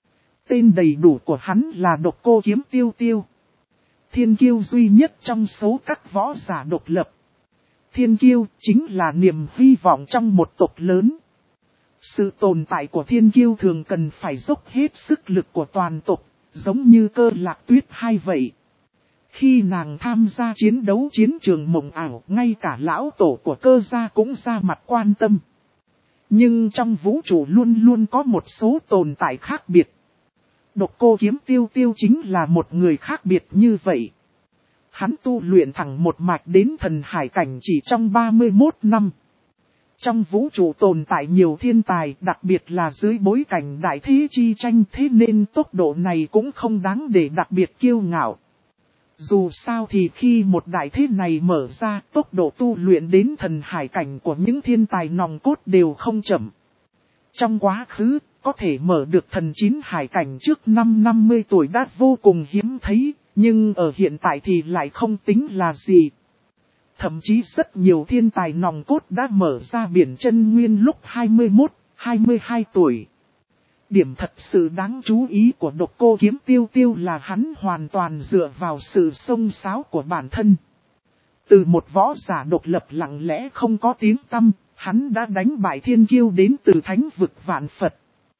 Tên đầy đủ của hắn là Độc Cô Kiếm Tiêu Tiêu. Thiên kiêu duy nhất trong số các võ giả độc lập. Thiên kiêu chính là niềm hy vọng trong một tộc lớn. Sự tồn tại của thiên kiêu thường cần phải dốc hết sức lực của toàn tộc, giống như Cơ Lạc Tuyết hay vậy. Khi nàng tham gia chiến đấu chiến trường mộng ảo, ngay cả lão tổ của Cơ gia cũng ra mặt quan tâm. Nhưng trong vũ trụ luôn luôn có một số tồn tại khác biệt. Độc Cô Kiếm Tiêu Tiêu chính là một người khác biệt như vậy. Hắn tu luyện thẳng một mạch đến thần hải cảnh chỉ trong ba mươi mốt năm. Trong vũ trụ tồn tại nhiều thiên tài, đặc biệt là dưới bối cảnh đại thế chi tranh, thế nên tốc độ này cũng không đáng để đặc biệt kiêu ngạo. Dù sao thì khi một đại thế này mở ra, tốc độ tu luyện đến thần hải cảnh của những thiên tài nòng cốt đều không chậm. Trong quá khứ, có thể mở được thần chín hải cảnh trước năm năm mươi tuổi đã vô cùng hiếm thấy, nhưng ở hiện tại thì lại không tính là gì. Thậm chí rất nhiều thiên tài nòng cốt đã mở ra biển chân nguyên lúc hai mươi mốt, hai mươi hai tuổi. Điểm thật sự đáng chú ý của Độc Cô Kiếm Tiêu Tiêu là hắn hoàn toàn dựa vào sự xông xáo của bản thân. Từ một võ giả độc lập lặng lẽ không có tiếng tăm, hắn đã đánh bại thiên kiêu đến từ thánh vực vạn Phật.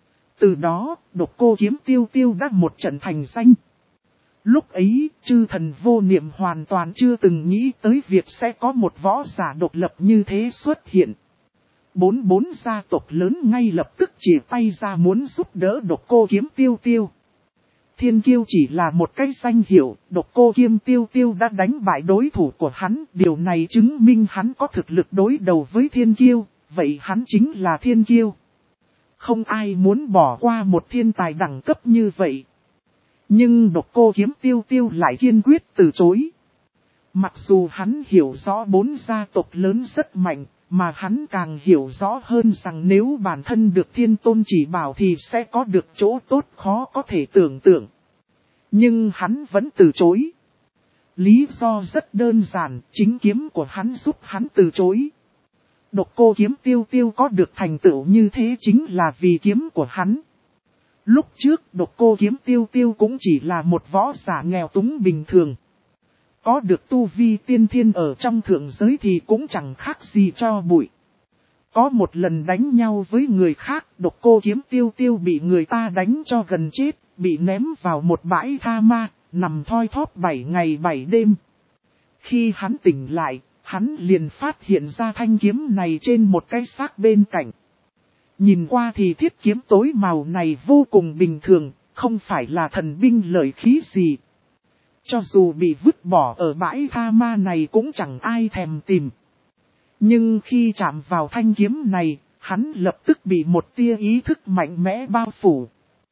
Từ đó, Độc Cô Kiếm Tiêu Tiêu đã một trận thành danh. Lúc ấy, chư thần vô niệm hoàn toàn chưa từng nghĩ tới việc sẽ có một võ giả độc lập như thế xuất hiện. Bốn bốn gia tộc lớn ngay lập tức chỉ tay ra muốn giúp đỡ Độc Cô Kiếm Tiêu Tiêu. Thiên kiêu chỉ là một cái danh hiệu, Độc Cô Kiếm Tiêu Tiêu đã đánh bại đối thủ của hắn, điều này chứng minh hắn có thực lực đối đầu với thiên kiêu, vậy hắn chính là thiên kiêu. Không ai muốn bỏ qua một thiên tài đẳng cấp như vậy. Nhưng Độc Cô Kiếm Tiêu Tiêu lại kiên quyết từ chối. Mặc dù hắn hiểu rõ bốn gia tộc lớn rất mạnh, mà hắn càng hiểu rõ hơn rằng nếu bản thân được Thiên Tôn chỉ bảo thì sẽ có được chỗ tốt khó có thể tưởng tượng. Nhưng hắn vẫn từ chối. Lý do rất đơn giản, chính kiếm của hắn giúp hắn từ chối. Độc Cô Kiếm Tiêu Tiêu có được thành tựu như thế chính là vì kiếm của hắn. Lúc trước Độc Cô Kiếm Tiêu Tiêu cũng chỉ là một võ giả nghèo túng bình thường. Có được tu vi tiên thiên ở trong thượng giới thì cũng chẳng khác gì cho bụi. Có một lần đánh nhau với người khác, Độc Cô Kiếm Tiêu Tiêu bị người ta đánh cho gần chết, bị ném vào một bãi tha ma, nằm thoi thóp bảy ngày bảy đêm. Khi hắn tỉnh lại, hắn liền phát hiện ra thanh kiếm này trên một cái xác bên cạnh. Nhìn qua thì thiết kiếm tối màu này vô cùng bình thường, không phải là thần binh lợi khí gì. Cho dù bị vứt bỏ ở bãi tha ma này cũng chẳng ai thèm tìm. Nhưng khi chạm vào thanh kiếm này, hắn lập tức bị một tia ý thức mạnh mẽ bao phủ.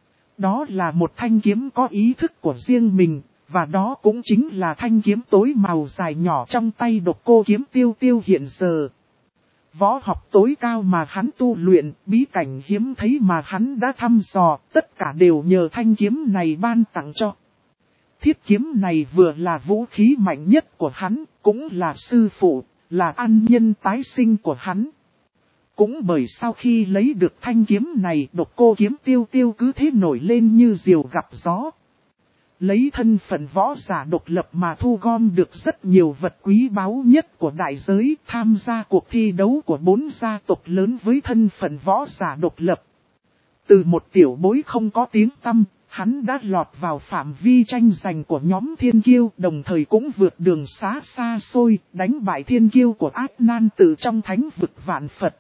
Đó là một thanh kiếm có ý thức của riêng mình, và đó cũng chính là thanh kiếm tối màu dài nhỏ trong tay Độc Cô Kiếm Tiêu Tiêu hiện giờ. Võ học tối cao mà hắn tu luyện, bí cảnh hiếm thấy mà hắn đã thăm dò, tất cả đều nhờ thanh kiếm này ban tặng cho. Thiết kiếm này vừa là vũ khí mạnh nhất của hắn, cũng là sư phụ, là ân nhân tái sinh của hắn. Cũng bởi sau khi lấy được thanh kiếm này, Độc Cô Kiếm Tiêu Tiêu cứ thế nổi lên như diều gặp gió. Lấy thân phận võ giả độc lập mà thu gom được rất nhiều vật quý báu nhất của đại giới, tham gia cuộc thi đấu của bốn gia tộc lớn với thân phận võ giả độc lập. Từ một tiểu bối không có tiếng tăm, hắn đã lọt vào phạm vi tranh giành của nhóm thiên kiêu, đồng thời cũng vượt đường xá xa xôi, đánh bại thiên kiêu của Ác Nan Tự trong thánh vực vạn Phật.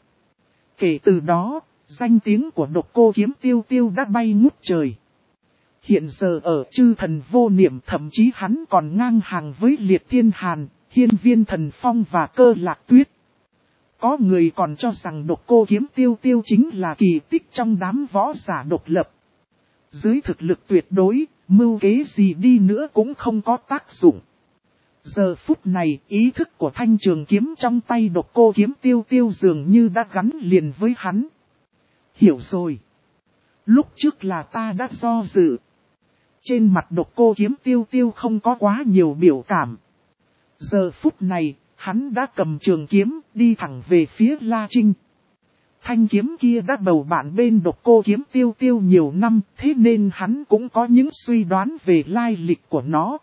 Kể từ đó, danh tiếng của Độc Cô Kiếm Tiêu Tiêu đã bay ngút trời. Hiện giờ ở chư thần vô niệm, thậm chí hắn còn ngang hàng với Liệt Thiên Hàn, Hiên Viên Thần Phong và Cơ Lạc Tuyết. Có người còn cho rằng độc cô kiếm tiêu tiêu chính là kỳ tích trong đám võ giả độc lập. Dưới thực lực tuyệt đối, mưu kế gì đi nữa cũng không có tác dụng. Giờ phút này, ý thức của thanh trường kiếm trong tay độc cô kiếm tiêu tiêu dường như đã gắn liền với hắn. Hiểu rồi. Lúc trước là ta đã do dự. Trên mặt độc cô kiếm tiêu tiêu không có quá nhiều biểu cảm. Giờ phút này, hắn đã cầm trường kiếm, đi thẳng về phía La Trinh. Thanh kiếm kia đã bầu bạn bên độc cô kiếm tiêu tiêu nhiều năm, thế nên hắn cũng có những suy đoán về lai lịch của nó.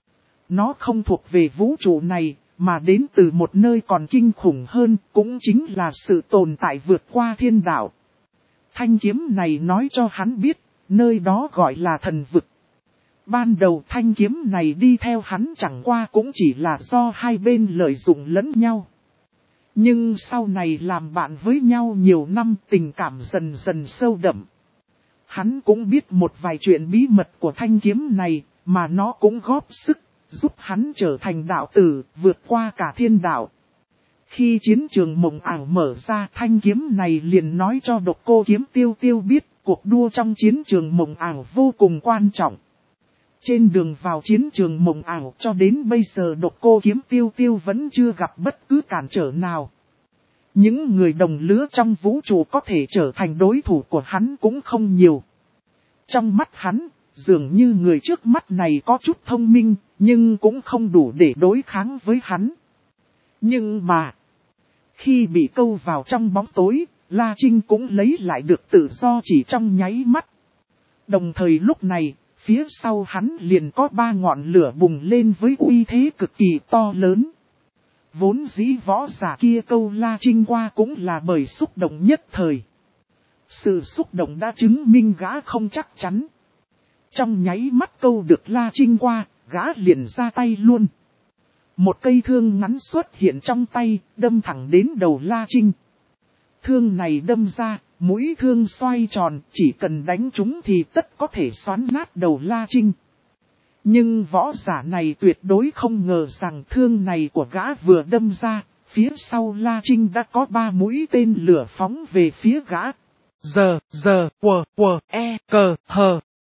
Nó không thuộc về vũ trụ này, mà đến từ một nơi còn kinh khủng hơn, cũng chính là sự tồn tại vượt qua thiên đạo. Thanh kiếm này nói cho hắn biết, nơi đó gọi là thần vực. Ban đầu thanh kiếm này đi theo hắn chẳng qua cũng chỉ là do hai bên lợi dụng lẫn nhau. Nhưng sau này làm bạn với nhau nhiều năm, tình cảm dần dần sâu đậm. Hắn cũng biết một vài chuyện bí mật của thanh kiếm này, mà nó cũng góp sức, giúp hắn trở thành đạo tử, vượt qua cả thiên đạo. Khi chiến trường mộng ảo mở ra, thanh kiếm này liền nói cho độc cô kiếm tiêu tiêu biết, cuộc đua trong chiến trường mộng ảo vô cùng quan trọng. Trên đường vào chiến trường mộng ảo cho đến bây giờ độc cô kiếm tiêu tiêu vẫn chưa gặp bất cứ cản trở nào. Những người đồng lứa trong vũ trụ có thể trở thành đối thủ của hắn cũng không nhiều. Trong mắt hắn, dường như người trước mắt này có chút thông minh, nhưng cũng không đủ để đối kháng với hắn. Nhưng mà, khi bị câu vào trong bóng tối, La Trinh cũng lấy lại được tự do chỉ trong nháy mắt. Đồng thời lúc này, phía sau hắn liền có ba ngọn lửa bùng lên với uy thế cực kỳ to lớn. Vốn dĩ võ giả kia câu La Trinh qua cũng là bởi xúc động nhất thời. Sự xúc động đã chứng minh gã không chắc chắn. Trong nháy mắt câu được La Trinh qua, gã liền ra tay luôn. Một cây thương ngắn xuất hiện trong tay, đâm thẳng đến đầu La Trinh. Thương này đâm ra, mũi thương xoay tròn, chỉ cần đánh trúng thì tất có thể xoắn nát đầu La Trinh. Nhưng võ giả này tuyệt đối không ngờ rằng thương này của gã vừa đâm ra, phía sau La Trinh đã có ba mũi tên lửa phóng về phía gã. Giờ, giờ, quờ, quờ, e, cờ, hờ.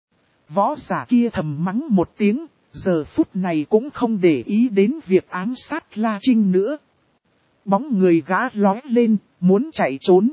Võ giả kia thầm mắng một tiếng, giờ phút này cũng không để ý đến việc ám sát La Trinh nữa. Bóng người gã lóe lên, muốn chạy trốn.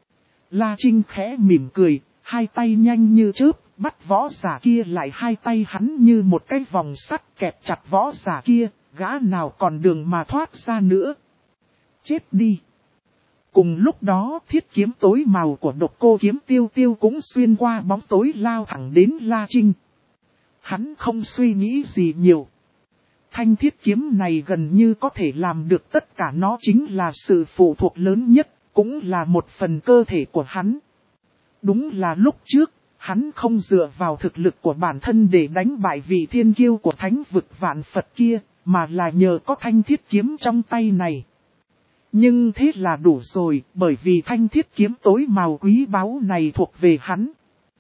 La Trinh khẽ mỉm cười, hai tay nhanh như chớp, bắt võ giả kia lại hai tay hắn như một cái vòng sắt kẹp chặt võ giả kia, gã nào còn đường mà thoát ra nữa. Chết đi! Cùng lúc đó thiết kiếm tối màu của độc cô kiếm tiêu tiêu cũng xuyên qua bóng tối lao thẳng đến La Trinh. Hắn không suy nghĩ gì nhiều. Thanh thiết kiếm này gần như có thể làm được tất cả, nó chính là sự phụ thuộc lớn nhất, cũng là một phần cơ thể của hắn. Đúng là lúc trước, hắn không dựa vào thực lực của bản thân để đánh bại vị thiên kiêu của thánh vực vạn Phật kia, mà là nhờ có thanh thiết kiếm trong tay này. Nhưng thế là đủ rồi, bởi vì thanh thiết kiếm tối màu quý báu này thuộc về hắn.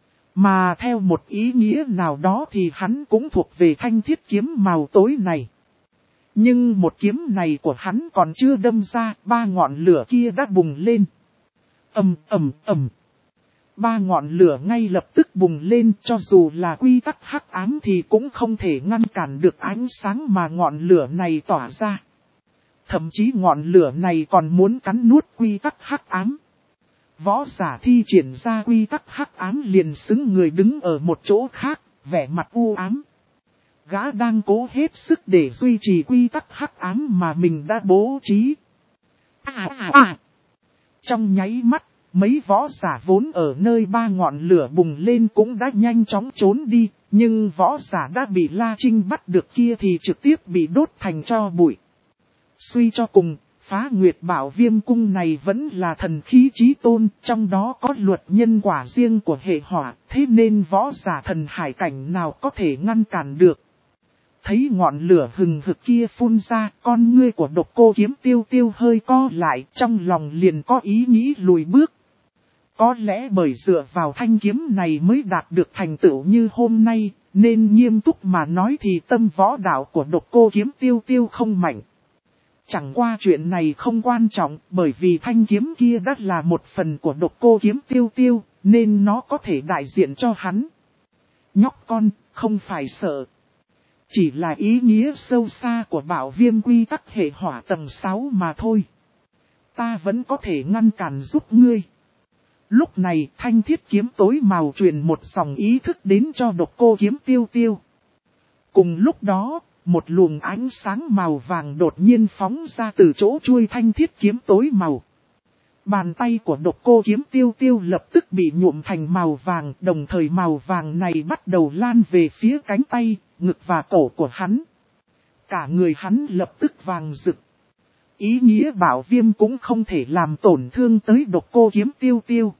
Mà theo một ý nghĩa nào đó thì hắn cũng thuộc về thanh thiết kiếm màu tối này. Nhưng một kiếm này của hắn còn chưa đâm ra, ba ngọn lửa kia đã bùng lên. Ầm ầm ầm. Ba ngọn lửa ngay lập tức bùng lên, cho dù là quy tắc hắc ám thì cũng không thể ngăn cản được ánh sáng mà ngọn lửa này tỏa ra. Thậm chí ngọn lửa này còn muốn cắn nuốt quy tắc hắc ám. Võ giả thi triển ra quy tắc hắc ám liền xứng người đứng ở một chỗ khác, vẻ mặt u ám. Gã đang cố hết sức để duy trì quy tắc hắc ám mà mình đã bố trí. À à à. Trong nháy mắt, mấy võ giả vốn ở nơi ba ngọn lửa bùng lên cũng đã nhanh chóng trốn đi, nhưng võ giả đã bị La Trinh bắt được kia thì trực tiếp bị đốt thành tro bụi. Suy cho cùng, Phá Nguyệt Bảo Viêm Cung này vẫn là thần khí chí tôn, trong đó có luật nhân quả riêng của hệ hỏa, thế nên võ giả thần hải cảnh nào có thể ngăn cản được. Thấy ngọn lửa hừng hực kia phun ra, con ngươi của độc cô kiếm tiêu tiêu hơi co lại, trong lòng liền có ý nghĩ lùi bước. Có lẽ bởi dựa vào thanh kiếm này mới đạt được thành tựu như hôm nay, nên nghiêm túc mà nói thì tâm võ đạo của độc cô kiếm tiêu tiêu không mạnh. Chẳng qua chuyện này không quan trọng, bởi vì thanh kiếm kia đã là một phần của độc cô kiếm tiêu tiêu, nên nó có thể đại diện cho hắn. Nhóc con, không phải sợ. Chỉ là ý nghĩa sâu xa của bảo viêm quy tắc hệ hỏa tầng sáu mà thôi. Ta vẫn có thể ngăn cản giúp ngươi. Lúc này thanh thiết kiếm tối màu truyền một dòng ý thức đến cho độc cô kiếm tiêu tiêu. Cùng lúc đó, một luồng ánh sáng màu vàng đột nhiên phóng ra từ chỗ chuôi thanh thiết kiếm tối màu. Bàn tay của độc cô kiếm tiêu tiêu lập tức bị nhuộm thành màu vàng, đồng thời màu vàng này bắt đầu lan về phía cánh tay, ngực và cổ của hắn. Cả người hắn lập tức vàng rực. Ý nghĩa bảo viêm cũng không thể làm tổn thương tới độc cô kiếm tiêu tiêu.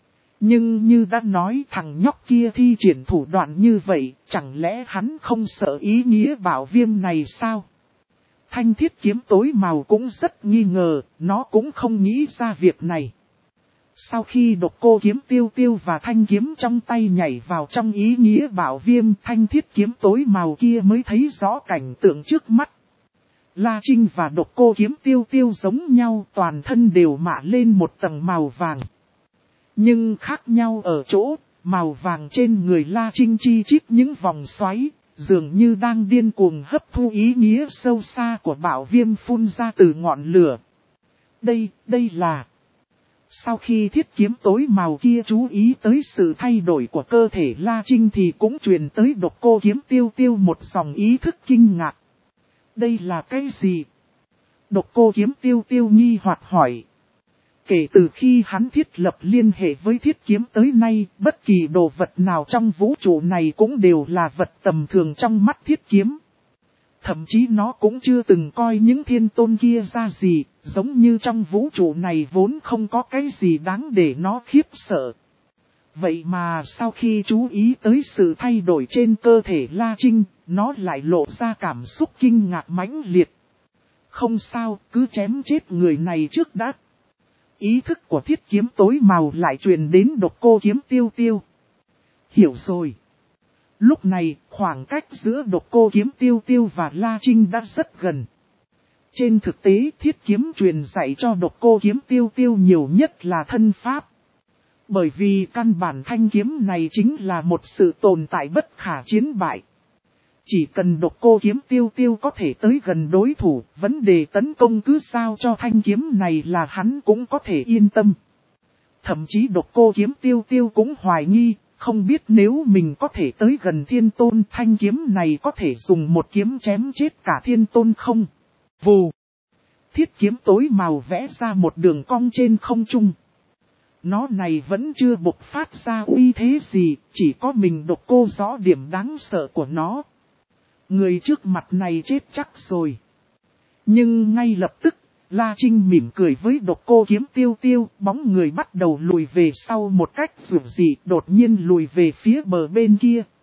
Nhưng như đã nói thằng nhóc kia thi triển thủ đoạn như vậy, chẳng lẽ hắn không sợ ý nghĩa bảo viêm này sao? Thanh thiết kiếm tối màu cũng rất nghi ngờ, nó cũng không nghĩ ra việc này. Sau khi độc cô kiếm tiêu tiêu và thanh kiếm trong tay nhảy vào trong ý nghĩa bảo viêm, thanh thiết kiếm tối màu kia mới thấy rõ cảnh tượng trước mắt. La Trinh và độc cô kiếm tiêu tiêu giống nhau, toàn thân đều mạ lên một tầng màu vàng. Nhưng khác nhau ở chỗ, màu vàng trên người La Trinh chi chít những vòng xoáy, dường như đang điên cuồng hấp thu ý nghĩa sâu xa của bảo viêm phun ra từ ngọn lửa. Đây, đây là... Sau khi thiết kiếm tối màu kia chú ý tới sự thay đổi của cơ thể La Trinh thì cũng truyền tới độc cô kiếm tiêu tiêu một dòng ý thức kinh ngạc. Đây là cái gì? Độc cô kiếm tiêu tiêu nghi hoặc hỏi. Kể từ khi hắn thiết lập liên hệ với thiết kiếm tới nay, bất kỳ đồ vật nào trong vũ trụ này cũng đều là vật tầm thường trong mắt thiết kiếm. Thậm chí nó cũng chưa từng coi những thiên tôn kia ra gì, giống như trong vũ trụ này vốn không có cái gì đáng để nó khiếp sợ. Vậy mà sau khi chú ý tới sự thay đổi trên cơ thể La Trinh, nó lại lộ ra cảm xúc kinh ngạc mãnh liệt. Không sao, cứ chém chết người này trước đã. Ý thức của thiết kiếm tối màu lại truyền đến độc cô kiếm tiêu tiêu. Hiểu rồi. Lúc này, khoảng cách giữa độc cô kiếm tiêu tiêu và La Trinh đã rất gần. Trên thực tế, thiết kiếm truyền dạy cho độc cô kiếm tiêu tiêu nhiều nhất là thân pháp. Bởi vì căn bản thanh kiếm này chính là một sự tồn tại bất khả chiến bại. Chỉ cần độc cô kiếm tiêu tiêu có thể tới gần đối thủ, vấn đề tấn công cứ sao cho thanh kiếm này là hắn cũng có thể yên tâm. Thậm chí độc cô kiếm tiêu tiêu cũng hoài nghi, không biết nếu mình có thể tới gần thiên tôn, thanh kiếm này có thể dùng một kiếm chém chết cả thiên tôn không? Vù! Thiết kiếm tối màu vẽ ra một đường cong trên không trung. Nó này vẫn chưa bộc phát ra uy thế gì, chỉ có mình độc cô rõ điểm đáng sợ của nó. Người trước mặt này chết chắc rồi. Nhưng ngay lập tức, La Trinh mỉm cười với độc cô kiếm tiêu tiêu, bóng người bắt đầu lùi về sau một cách dường dị, đột nhiên lùi về phía bờ bên kia.